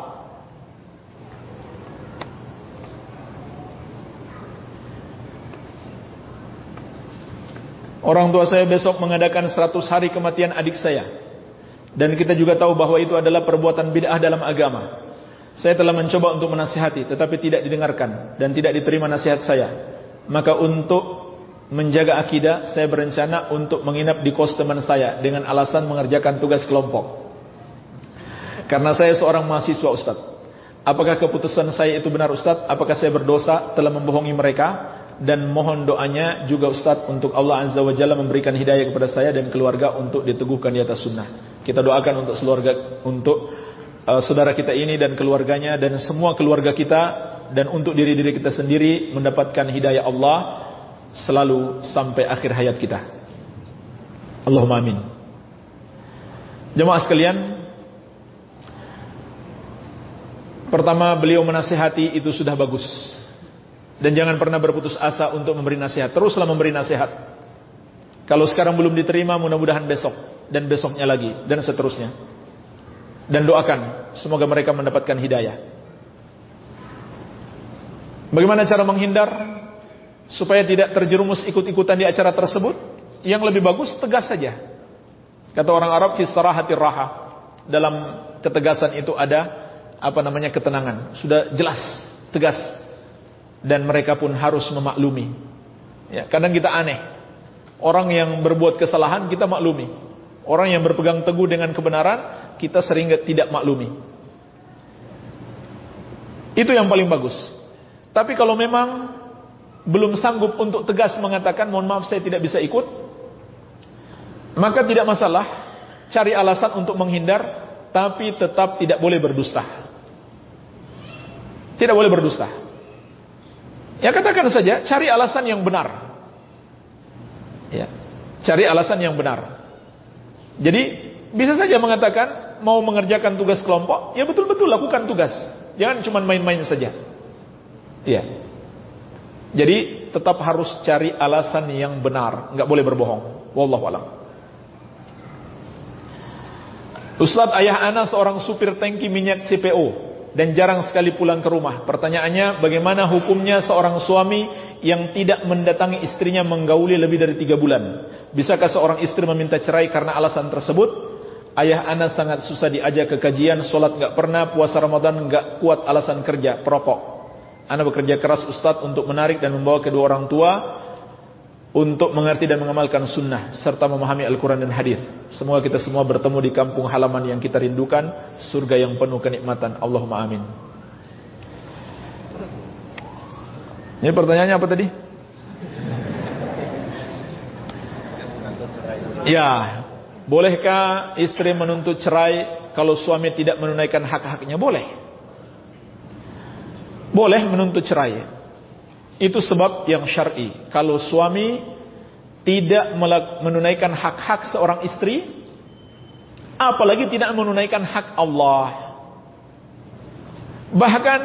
Orang tua saya besok mengadakan seratus hari kematian adik saya, dan kita juga tahu bahwa itu adalah perbuatan bid'ah dalam agama. Saya telah mencoba untuk menasihati, tetapi tidak didengarkan dan tidak diterima nasihat saya. Maka untuk menjaga akidah, saya berencana untuk menginap di kos teman saya dengan alasan mengerjakan tugas kelompok. Karena saya seorang mahasiswa, Ustaz. Apakah keputusan saya itu benar, Ustaz? Apakah saya berdosa telah membohongi mereka? Dan mohon doanya juga, Ustaz, untuk Allah Azza wa Jalla memberikan hidayah kepada saya dan keluarga untuk diteguhkan di atas sunnah. Kita doakan untuk keluarga, untuk Uh, saudara kita ini dan keluarganya dan semua keluarga kita, dan untuk diri-diri kita sendiri mendapatkan hidayah Allah selalu sampai akhir hayat kita. Allahumma amin. Jemaah sekalian, pertama beliau menasihati itu sudah bagus, dan jangan pernah berputus asa untuk memberi nasihat. Teruslah memberi nasihat. Kalau sekarang belum diterima, mudah-mudahan besok dan besoknya lagi dan seterusnya. Dan doakan semoga mereka mendapatkan hidayah. Bagaimana cara menghindar supaya tidak terjerumus ikut-ikutan di acara tersebut? Yang lebih bagus tegas saja. Kata orang Arab, fi sarahatir raha. Dalam ketegasan itu ada apa namanya ketenangan. Sudah jelas, tegas, dan mereka pun harus memaklumi. Ya, kadang kita aneh. Orang yang berbuat kesalahan kita maklumi. Orang yang berpegang teguh dengan kebenaran kita sering tidak maklumi. Itu yang paling bagus. Tapi kalau memang belum sanggup untuk tegas mengatakan mohon maaf saya tidak bisa ikut, maka tidak masalah, cari alasan untuk menghindar, tapi tetap tidak boleh berdusta. Tidak boleh berdusta. Ya katakan saja, cari alasan yang benar. Ya, cari alasan yang benar. Jadi bisa saja mengatakan mau mengerjakan tugas kelompok, ya betul-betul lakukan tugas. Jangan cuma main-main saja. Ya. Jadi tetap harus cari alasan yang benar, nggak boleh berbohong. Wallahu a'lam. Ustaz, ayah ana seorang supir tangki minyak C P O dan jarang sekali pulang ke rumah. Pertanyaannya, bagaimana hukumnya seorang suami yang tidak mendatangi istrinya menggauli lebih dari tiga bulan? Bisakah seorang istri meminta cerai karena alasan tersebut? Ayah ana sangat susah diajak ke kajian, sholat nggak pernah, puasa Ramadan nggak kuat alasan kerja, perokok. Ana bekerja keras Ustaz untuk menarik dan membawa kedua orang tua untuk mengerti dan mengamalkan sunnah serta memahami Al-Quran dan hadis. Semoga kita semua bertemu di kampung halaman yang kita rindukan, surga yang penuh kenikmatan. Allahumma amin. Ini pertanyaannya apa tadi? Ya, bolehkah istri menuntut cerai kalau suami tidak menunaikan hak-haknya? Boleh. Boleh menuntut cerai. Itu sebab yang syar'i. Kalau suami tidak menunaikan hak-hak seorang istri, apalagi tidak menunaikan hak Allah. Bahkan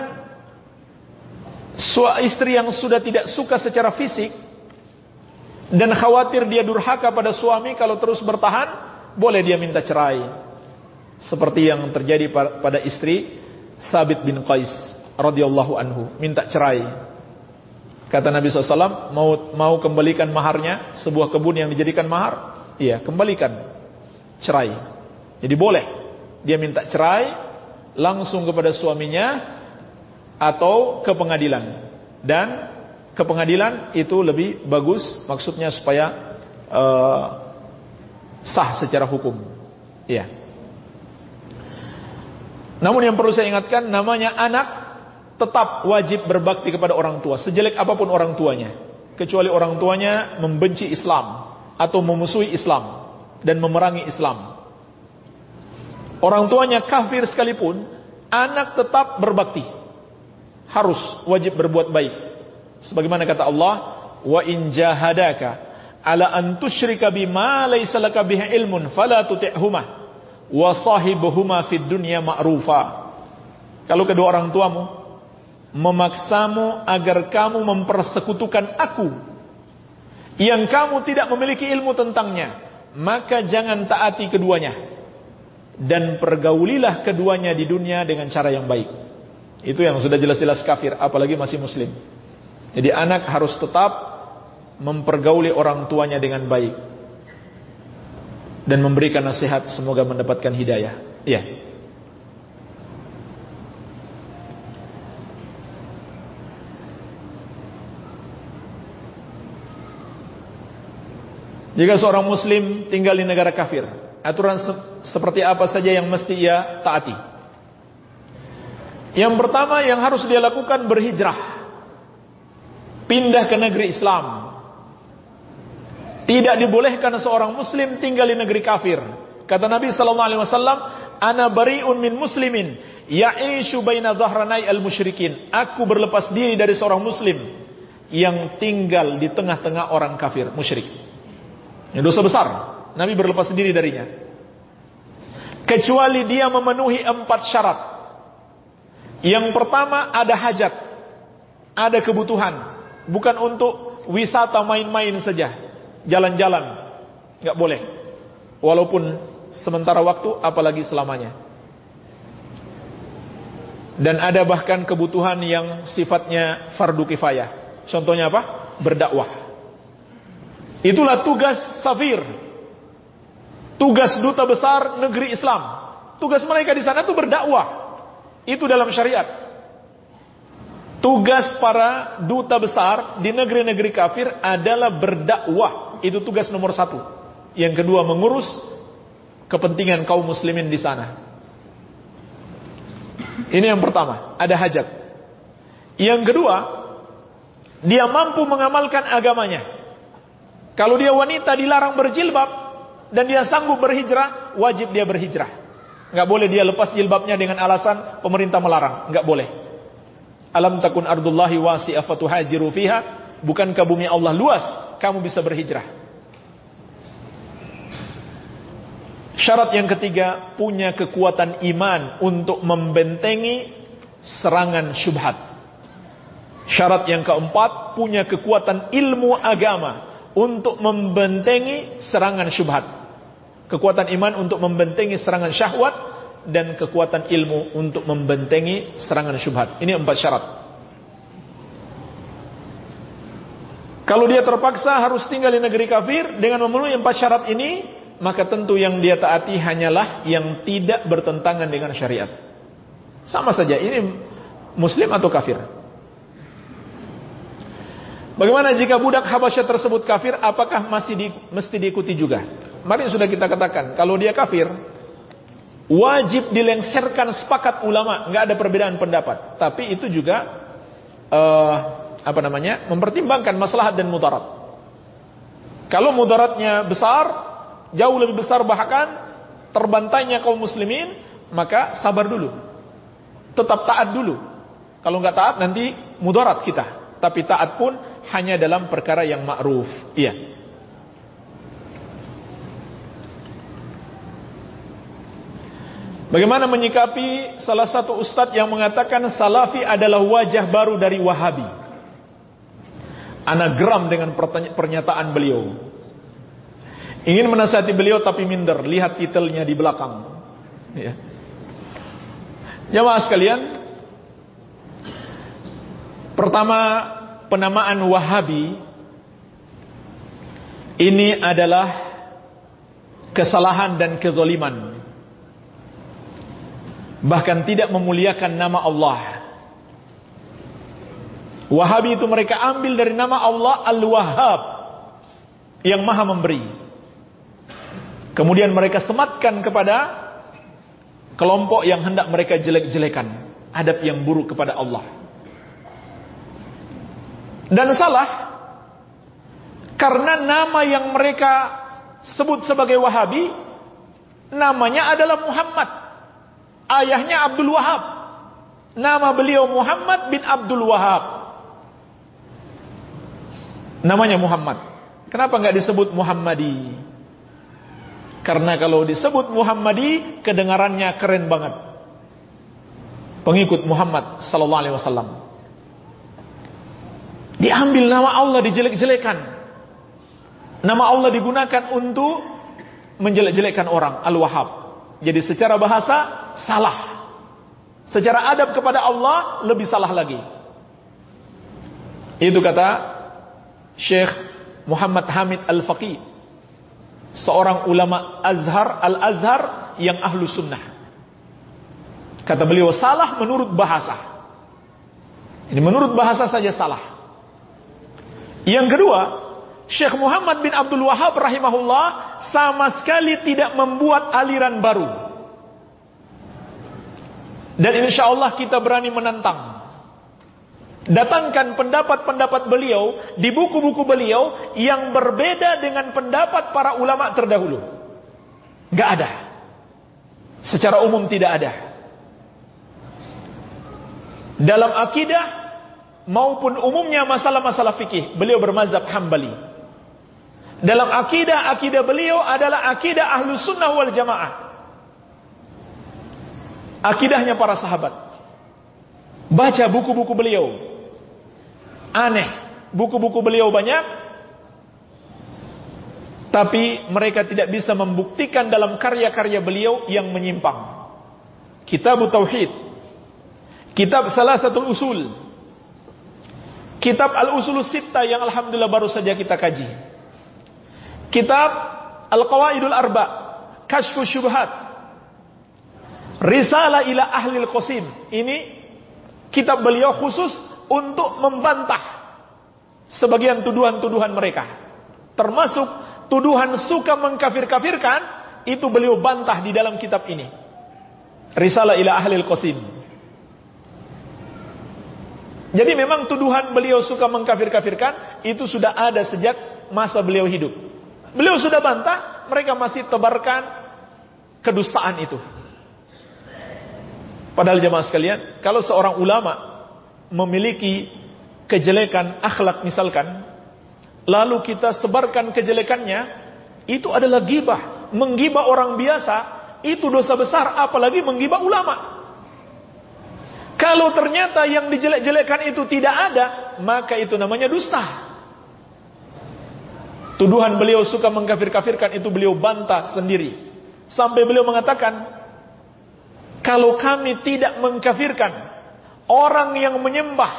istri yang sudah tidak suka secara fisik dan khawatir dia durhaka pada suami kalau terus bertahan, boleh dia minta cerai. Seperti yang terjadi pada istri Thabit bin Qais radhiyallahu anhu, minta cerai. Kata Nabi shallallahu alaihi wasallam, mau, mau kembalikan maharnya, sebuah kebun yang dijadikan mahar? Iya, kembalikan. Cerai. Jadi boleh dia minta cerai langsung kepada suaminya atau ke pengadilan. Dan ke pengadilan itu lebih bagus, maksudnya supaya uh, sah secara hukum. Iya. Namun yang perlu saya ingatkan, namanya anak tetap wajib berbakti kepada orang tua, sejelek apapun orang tuanya, kecuali orang tuanya membenci Islam atau memusuhi Islam dan memerangi Islam. Orang tuanya kafir sekalipun, anak tetap berbakti, harus wajib berbuat baik. Sebagaimana kata Allah, wa in jahadaka ala an tusyrika bima laysa laka bihi ilmun fala tuti'huma wa sahibuhuma fid dunya ma'rufa. Kalau kedua orang tuamu memaksamu agar kamu mempersekutukan aku yang kamu tidak memiliki ilmu tentangnya, maka jangan taati keduanya dan pergaulilah keduanya di dunia dengan cara yang baik. Itu yang sudah jelas-jelas kafir, apalagi masih muslim. Jadi anak harus tetap mempergauli orang tuanya dengan baik dan memberikan nasihat, semoga mendapatkan hidayah. Iya. Jika seorang muslim tinggal di negara kafir, aturan se seperti apa saja yang mesti ia taati? Yang pertama yang harus dia lakukan berhijrah, pindah ke negeri Islam. Tidak dibolehkan seorang muslim tinggal di negeri kafir. Kata Nabi sallallahu alaihi wasallam, "Ana bari'un min muslimin ya'ishu baina dhahranai al-musyrikin." Aku berlepas diri dari seorang muslim yang tinggal di tengah-tengah orang kafir, musyrik. Ini dosa besar. Nabi berlepas diri darinya. Kecuali dia memenuhi empat syarat. Yang pertama, ada hajat, ada kebutuhan, bukan untuk wisata main-main saja, jalan-jalan, nggak boleh. Walaupun sementara waktu, apalagi selamanya. Dan ada bahkan kebutuhan yang sifatnya fardu kifayah. Contohnya apa? Berdakwah. Itulah tugas safir, tugas duta besar negeri Islam. Tugas mereka di sana itu berdakwah. Itu dalam syariat. Tugas para duta besar di negeri-negeri kafir adalah berdakwah. Itu tugas nomor satu. Yang kedua, mengurus kepentingan kaum muslimin di sana. Ini yang pertama, ada hajat. Yang kedua, dia mampu mengamalkan agamanya. Kalau dia wanita dilarang berjilbab dan dia sanggup berhijrah, wajib dia berhijrah. Enggak boleh dia lepas jilbabnya dengan alasan pemerintah melarang, enggak boleh. Alam takun ardullahi wasi'ah fatuhajiru fiha, bukankah bumi Allah luas, kamu bisa berhijrah. Syarat yang ketiga, punya kekuatan iman untuk membentengi serangan syubhat. Syarat yang keempat, punya kekuatan ilmu agama untuk membentengi serangan syubhat. Kekuatan iman untuk membentengi serangan syahwat, dan kekuatan ilmu untuk membentengi serangan syubhat. Ini empat syarat. Kalau dia terpaksa harus tinggal di negeri kafir dengan memenuhi empat syarat ini, maka tentu yang dia taati hanyalah yang tidak bertentangan dengan syariat. Sama saja, ini muslim atau kafir. Bagaimana jika budak Habasyah tersebut kafir, apakah masih di, mesti diikuti juga? Mari sudah kita katakan, kalau dia kafir, wajib dilengserkan, sepakat ulama, nggak ada perbedaan pendapat. Tapi itu juga uh, apa namanya, mempertimbangkan maslahat dan mudarat. Kalau mudaratnya besar, jauh lebih besar bahkan terbantainya kaum muslimin, maka sabar dulu, tetap taat dulu. Kalau nggak taat nanti mudarat kita. Tapi taat pun hanya dalam perkara yang ma'ruf. Iya. Bagaimana menyikapi salah satu ustadz yang mengatakan Salafi adalah wajah baru dari Wahabi? Ana geram dengan pernyataan beliau. Ingin menasihati beliau tapi minder, lihat titelnya di belakang. Ya. Jamaah sekalian, pertama, penamaan Wahabi ini adalah kesalahan dan kezaliman. Bahkan tidak memuliakan nama Allah. Wahabi itu mereka ambil dari nama Allah Al-Wahhab, yang maha memberi. Kemudian mereka sematkan kepada kelompok yang hendak mereka jelek-jelekan, adab yang buruk kepada Allah. Dan salah, karena nama yang mereka sebut sebagai Wahabi, namanya adalah Muhammad. Ayahnya Abdul Wahab. Nama beliau Muhammad bin Abdul Wahab. Namanya Muhammad. Kenapa enggak disebut Muhammadi? Karena kalau disebut Muhammadi, kedengarannya keren banget. Pengikut Muhammad sallallahu alaihi wasallam. Diambil nama Allah, dijelek-jelekan. Nama Allah digunakan untuk menjelek-jelekan orang, Al-Wahhab. Jadi secara bahasa salah. Secara adab kepada Allah lebih salah lagi. Itu kata Syekh Muhammad Hamid Al-Faqih, seorang ulama Azhar, Al-Azhar yang ahlu sunnah. Kata beliau salah menurut bahasa. Ini menurut bahasa saja salah. Yang kedua, Syekh Muhammad bin Abdul Wahab rahimahullah sama sekali tidak membuat aliran baru. Dan insya Allah kita berani menantang. Datangkan pendapat-pendapat beliau di buku-buku beliau yang berbeda dengan pendapat para ulama terdahulu. Gak ada. Secara umum tidak ada. Dalam akidah maupun umumnya masalah-masalah fikih, beliau bermazhab Hambali. Dalam akidah, akidah beliau adalah akidah ahlu sunnah wal jamaah. Akidahnya para sahabat. Baca buku-buku beliau. Aneh, buku-buku beliau banyak, tapi mereka tidak bisa membuktikan dalam karya-karya beliau yang menyimpang. Kitab Tauhid, Kitab Salasatul Usul, Kitab Al-Usulus Sittah yang alhamdulillah baru saja kita kaji, Kitab Al-Qawaidul Arba, Kashfus Syubhat, Risalah ila Ahlil Qasim. Ini kitab beliau khusus untuk membantah sebagian tuduhan-tuduhan mereka. Termasuk tuduhan suka mengkafir-kafirkan, itu beliau bantah di dalam kitab ini. Risalah ila Ahlil Qasim. Jadi memang tuduhan beliau suka mengkafir-kafirkan itu sudah ada sejak masa beliau hidup. Beliau sudah bantah, mereka masih tebarkan kedustaan itu. Padahal jemaah sekalian, kalau seorang ulama memiliki kejelekan akhlak misalkan, lalu kita sebarkan kejelekannya, itu adalah ghibah. Menggibah orang biasa, itu dosa besar, apalagi menggibah ulama. Kalau ternyata yang dijelek-jelekan itu tidak ada, maka itu namanya dusta. Tuduhan beliau suka mengkafir-kafirkan itu beliau bantah sendiri. Sampai beliau mengatakan, kalau kami tidak mengkafirkan orang yang menyembah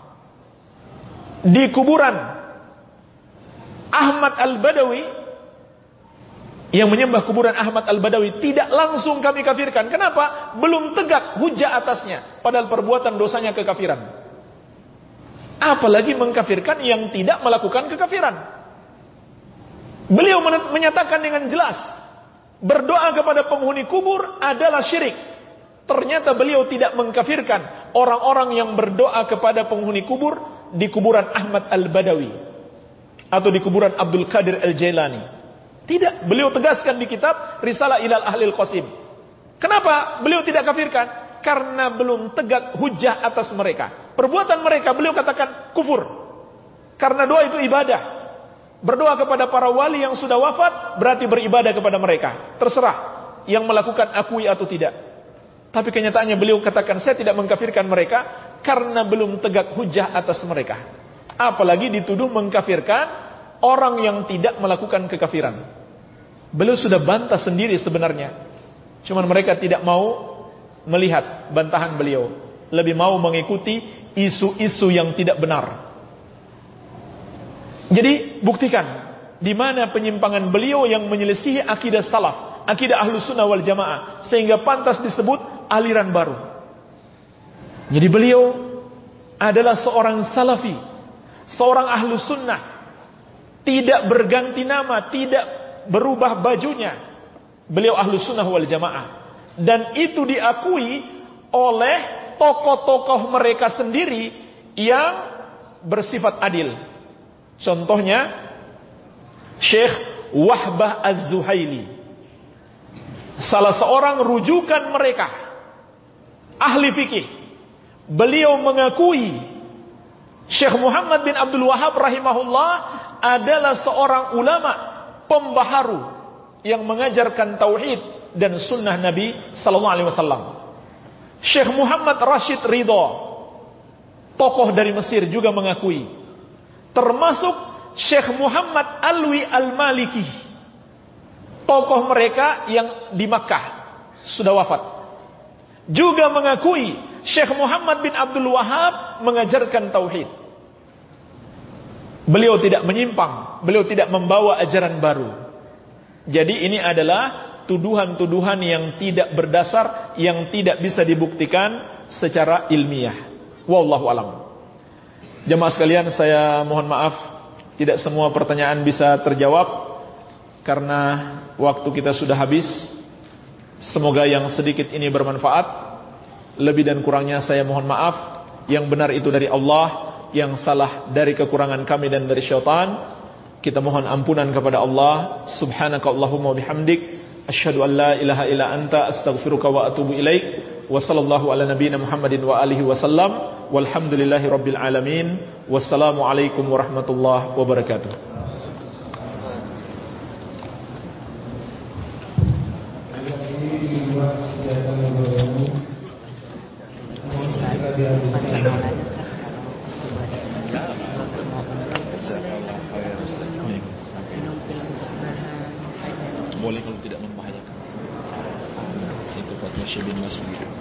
di kuburan Ahmad Al-Badawi, yang menyembah kuburan Ahmad Al-Badawi, tidak langsung kami kafirkan. Kenapa? Belum tegak hujah atasnya, padahal perbuatan dosanya kekafiran. Apalagi mengkafirkan yang tidak melakukan kekafiran. Beliau menyatakan dengan jelas, berdoa kepada penghuni kubur adalah syirik. Ternyata beliau tidak mengkafirkan orang-orang yang berdoa kepada penghuni kubur di kuburan Ahmad Al-Badawi atau di kuburan Abdul Qadir Al-Jailani. Tidak, beliau tegaskan di kitab Risalah Ilal Ahlil Qasim. Kenapa beliau tidak kafirkan? Karena belum tegak hujjah atas mereka. Perbuatan mereka beliau katakan kufur. Karena doa itu ibadah. Berdoa kepada para wali yang sudah wafat berarti beribadah kepada mereka. Terserah yang melakukan akui atau tidak. Tapi kenyataannya beliau katakan saya tidak mengkafirkan mereka karena belum tegak hujjah atas mereka. Apalagi dituduh mengkafirkan orang yang tidak melakukan kekafiran. Beliau sudah bantah sendiri sebenarnya. Cuman mereka tidak mau melihat bantahan beliau. Lebih mau mengikuti isu-isu yang tidak benar. Jadi buktikan di mana penyimpangan beliau yang menyelisihi akidah salaf, akidah Ahlus Sunnah wal Jamaah, sehingga pantas disebut aliran baru. Jadi beliau adalah seorang salafi, seorang Ahlus Sunnah, tidak berganti nama, tidak berubah bajunya. Beliau Ahlus Sunnah wal Jamaah, dan itu diakui oleh tokoh-tokoh mereka sendiri yang bersifat adil. Contohnya Syekh Wahbah Az-Zuhaili, salah seorang rujukan mereka, ahli fikih. Beliau mengakui Syekh Muhammad bin Abdul Wahab rahimahullah adalah seorang ulama pembaharu yang mengajarkan tauhid dan sunnah Nabi sallallahu alaihi wasallam. Syekh Muhammad Rashid Ridha, tokoh dari Mesir, juga mengakui. Termasuk Syekh Muhammad Alwi Al-Maliki, tokoh mereka yang di Makkah sudah wafat, juga mengakui Syekh Muhammad bin Abdul Wahab mengajarkan tauhid. Beliau tidak menyimpang, beliau tidak membawa ajaran baru. Jadi ini adalah tuduhan-tuduhan yang tidak berdasar, yang tidak bisa dibuktikan secara ilmiah. Wallahu alam. Jemaah sekalian, saya mohon maaf tidak semua pertanyaan bisa terjawab karena waktu kita sudah habis. Semoga yang sedikit ini bermanfaat. Lebih dan kurangnya saya mohon maaf. Yang benar itu dari Allah, yang salah dari kekurangan kami dan dari syaitan. Kita mohon ampunan kepada Allah. Subhanaka Allahumma bihamdik, asyhadu an la ilaha illa anta, astaghfiruka wa atubu ilaik. Wa sallallahu ala nabiyyina Muhammadin wa alihi wasallam. Walhamdulillahi rabbil alamin. Wassalamu alaikum warahmatullahi wabarakatuh. Boleh kalau tidak membahayakan. Itu fatwa Syekh bin Mas begitu.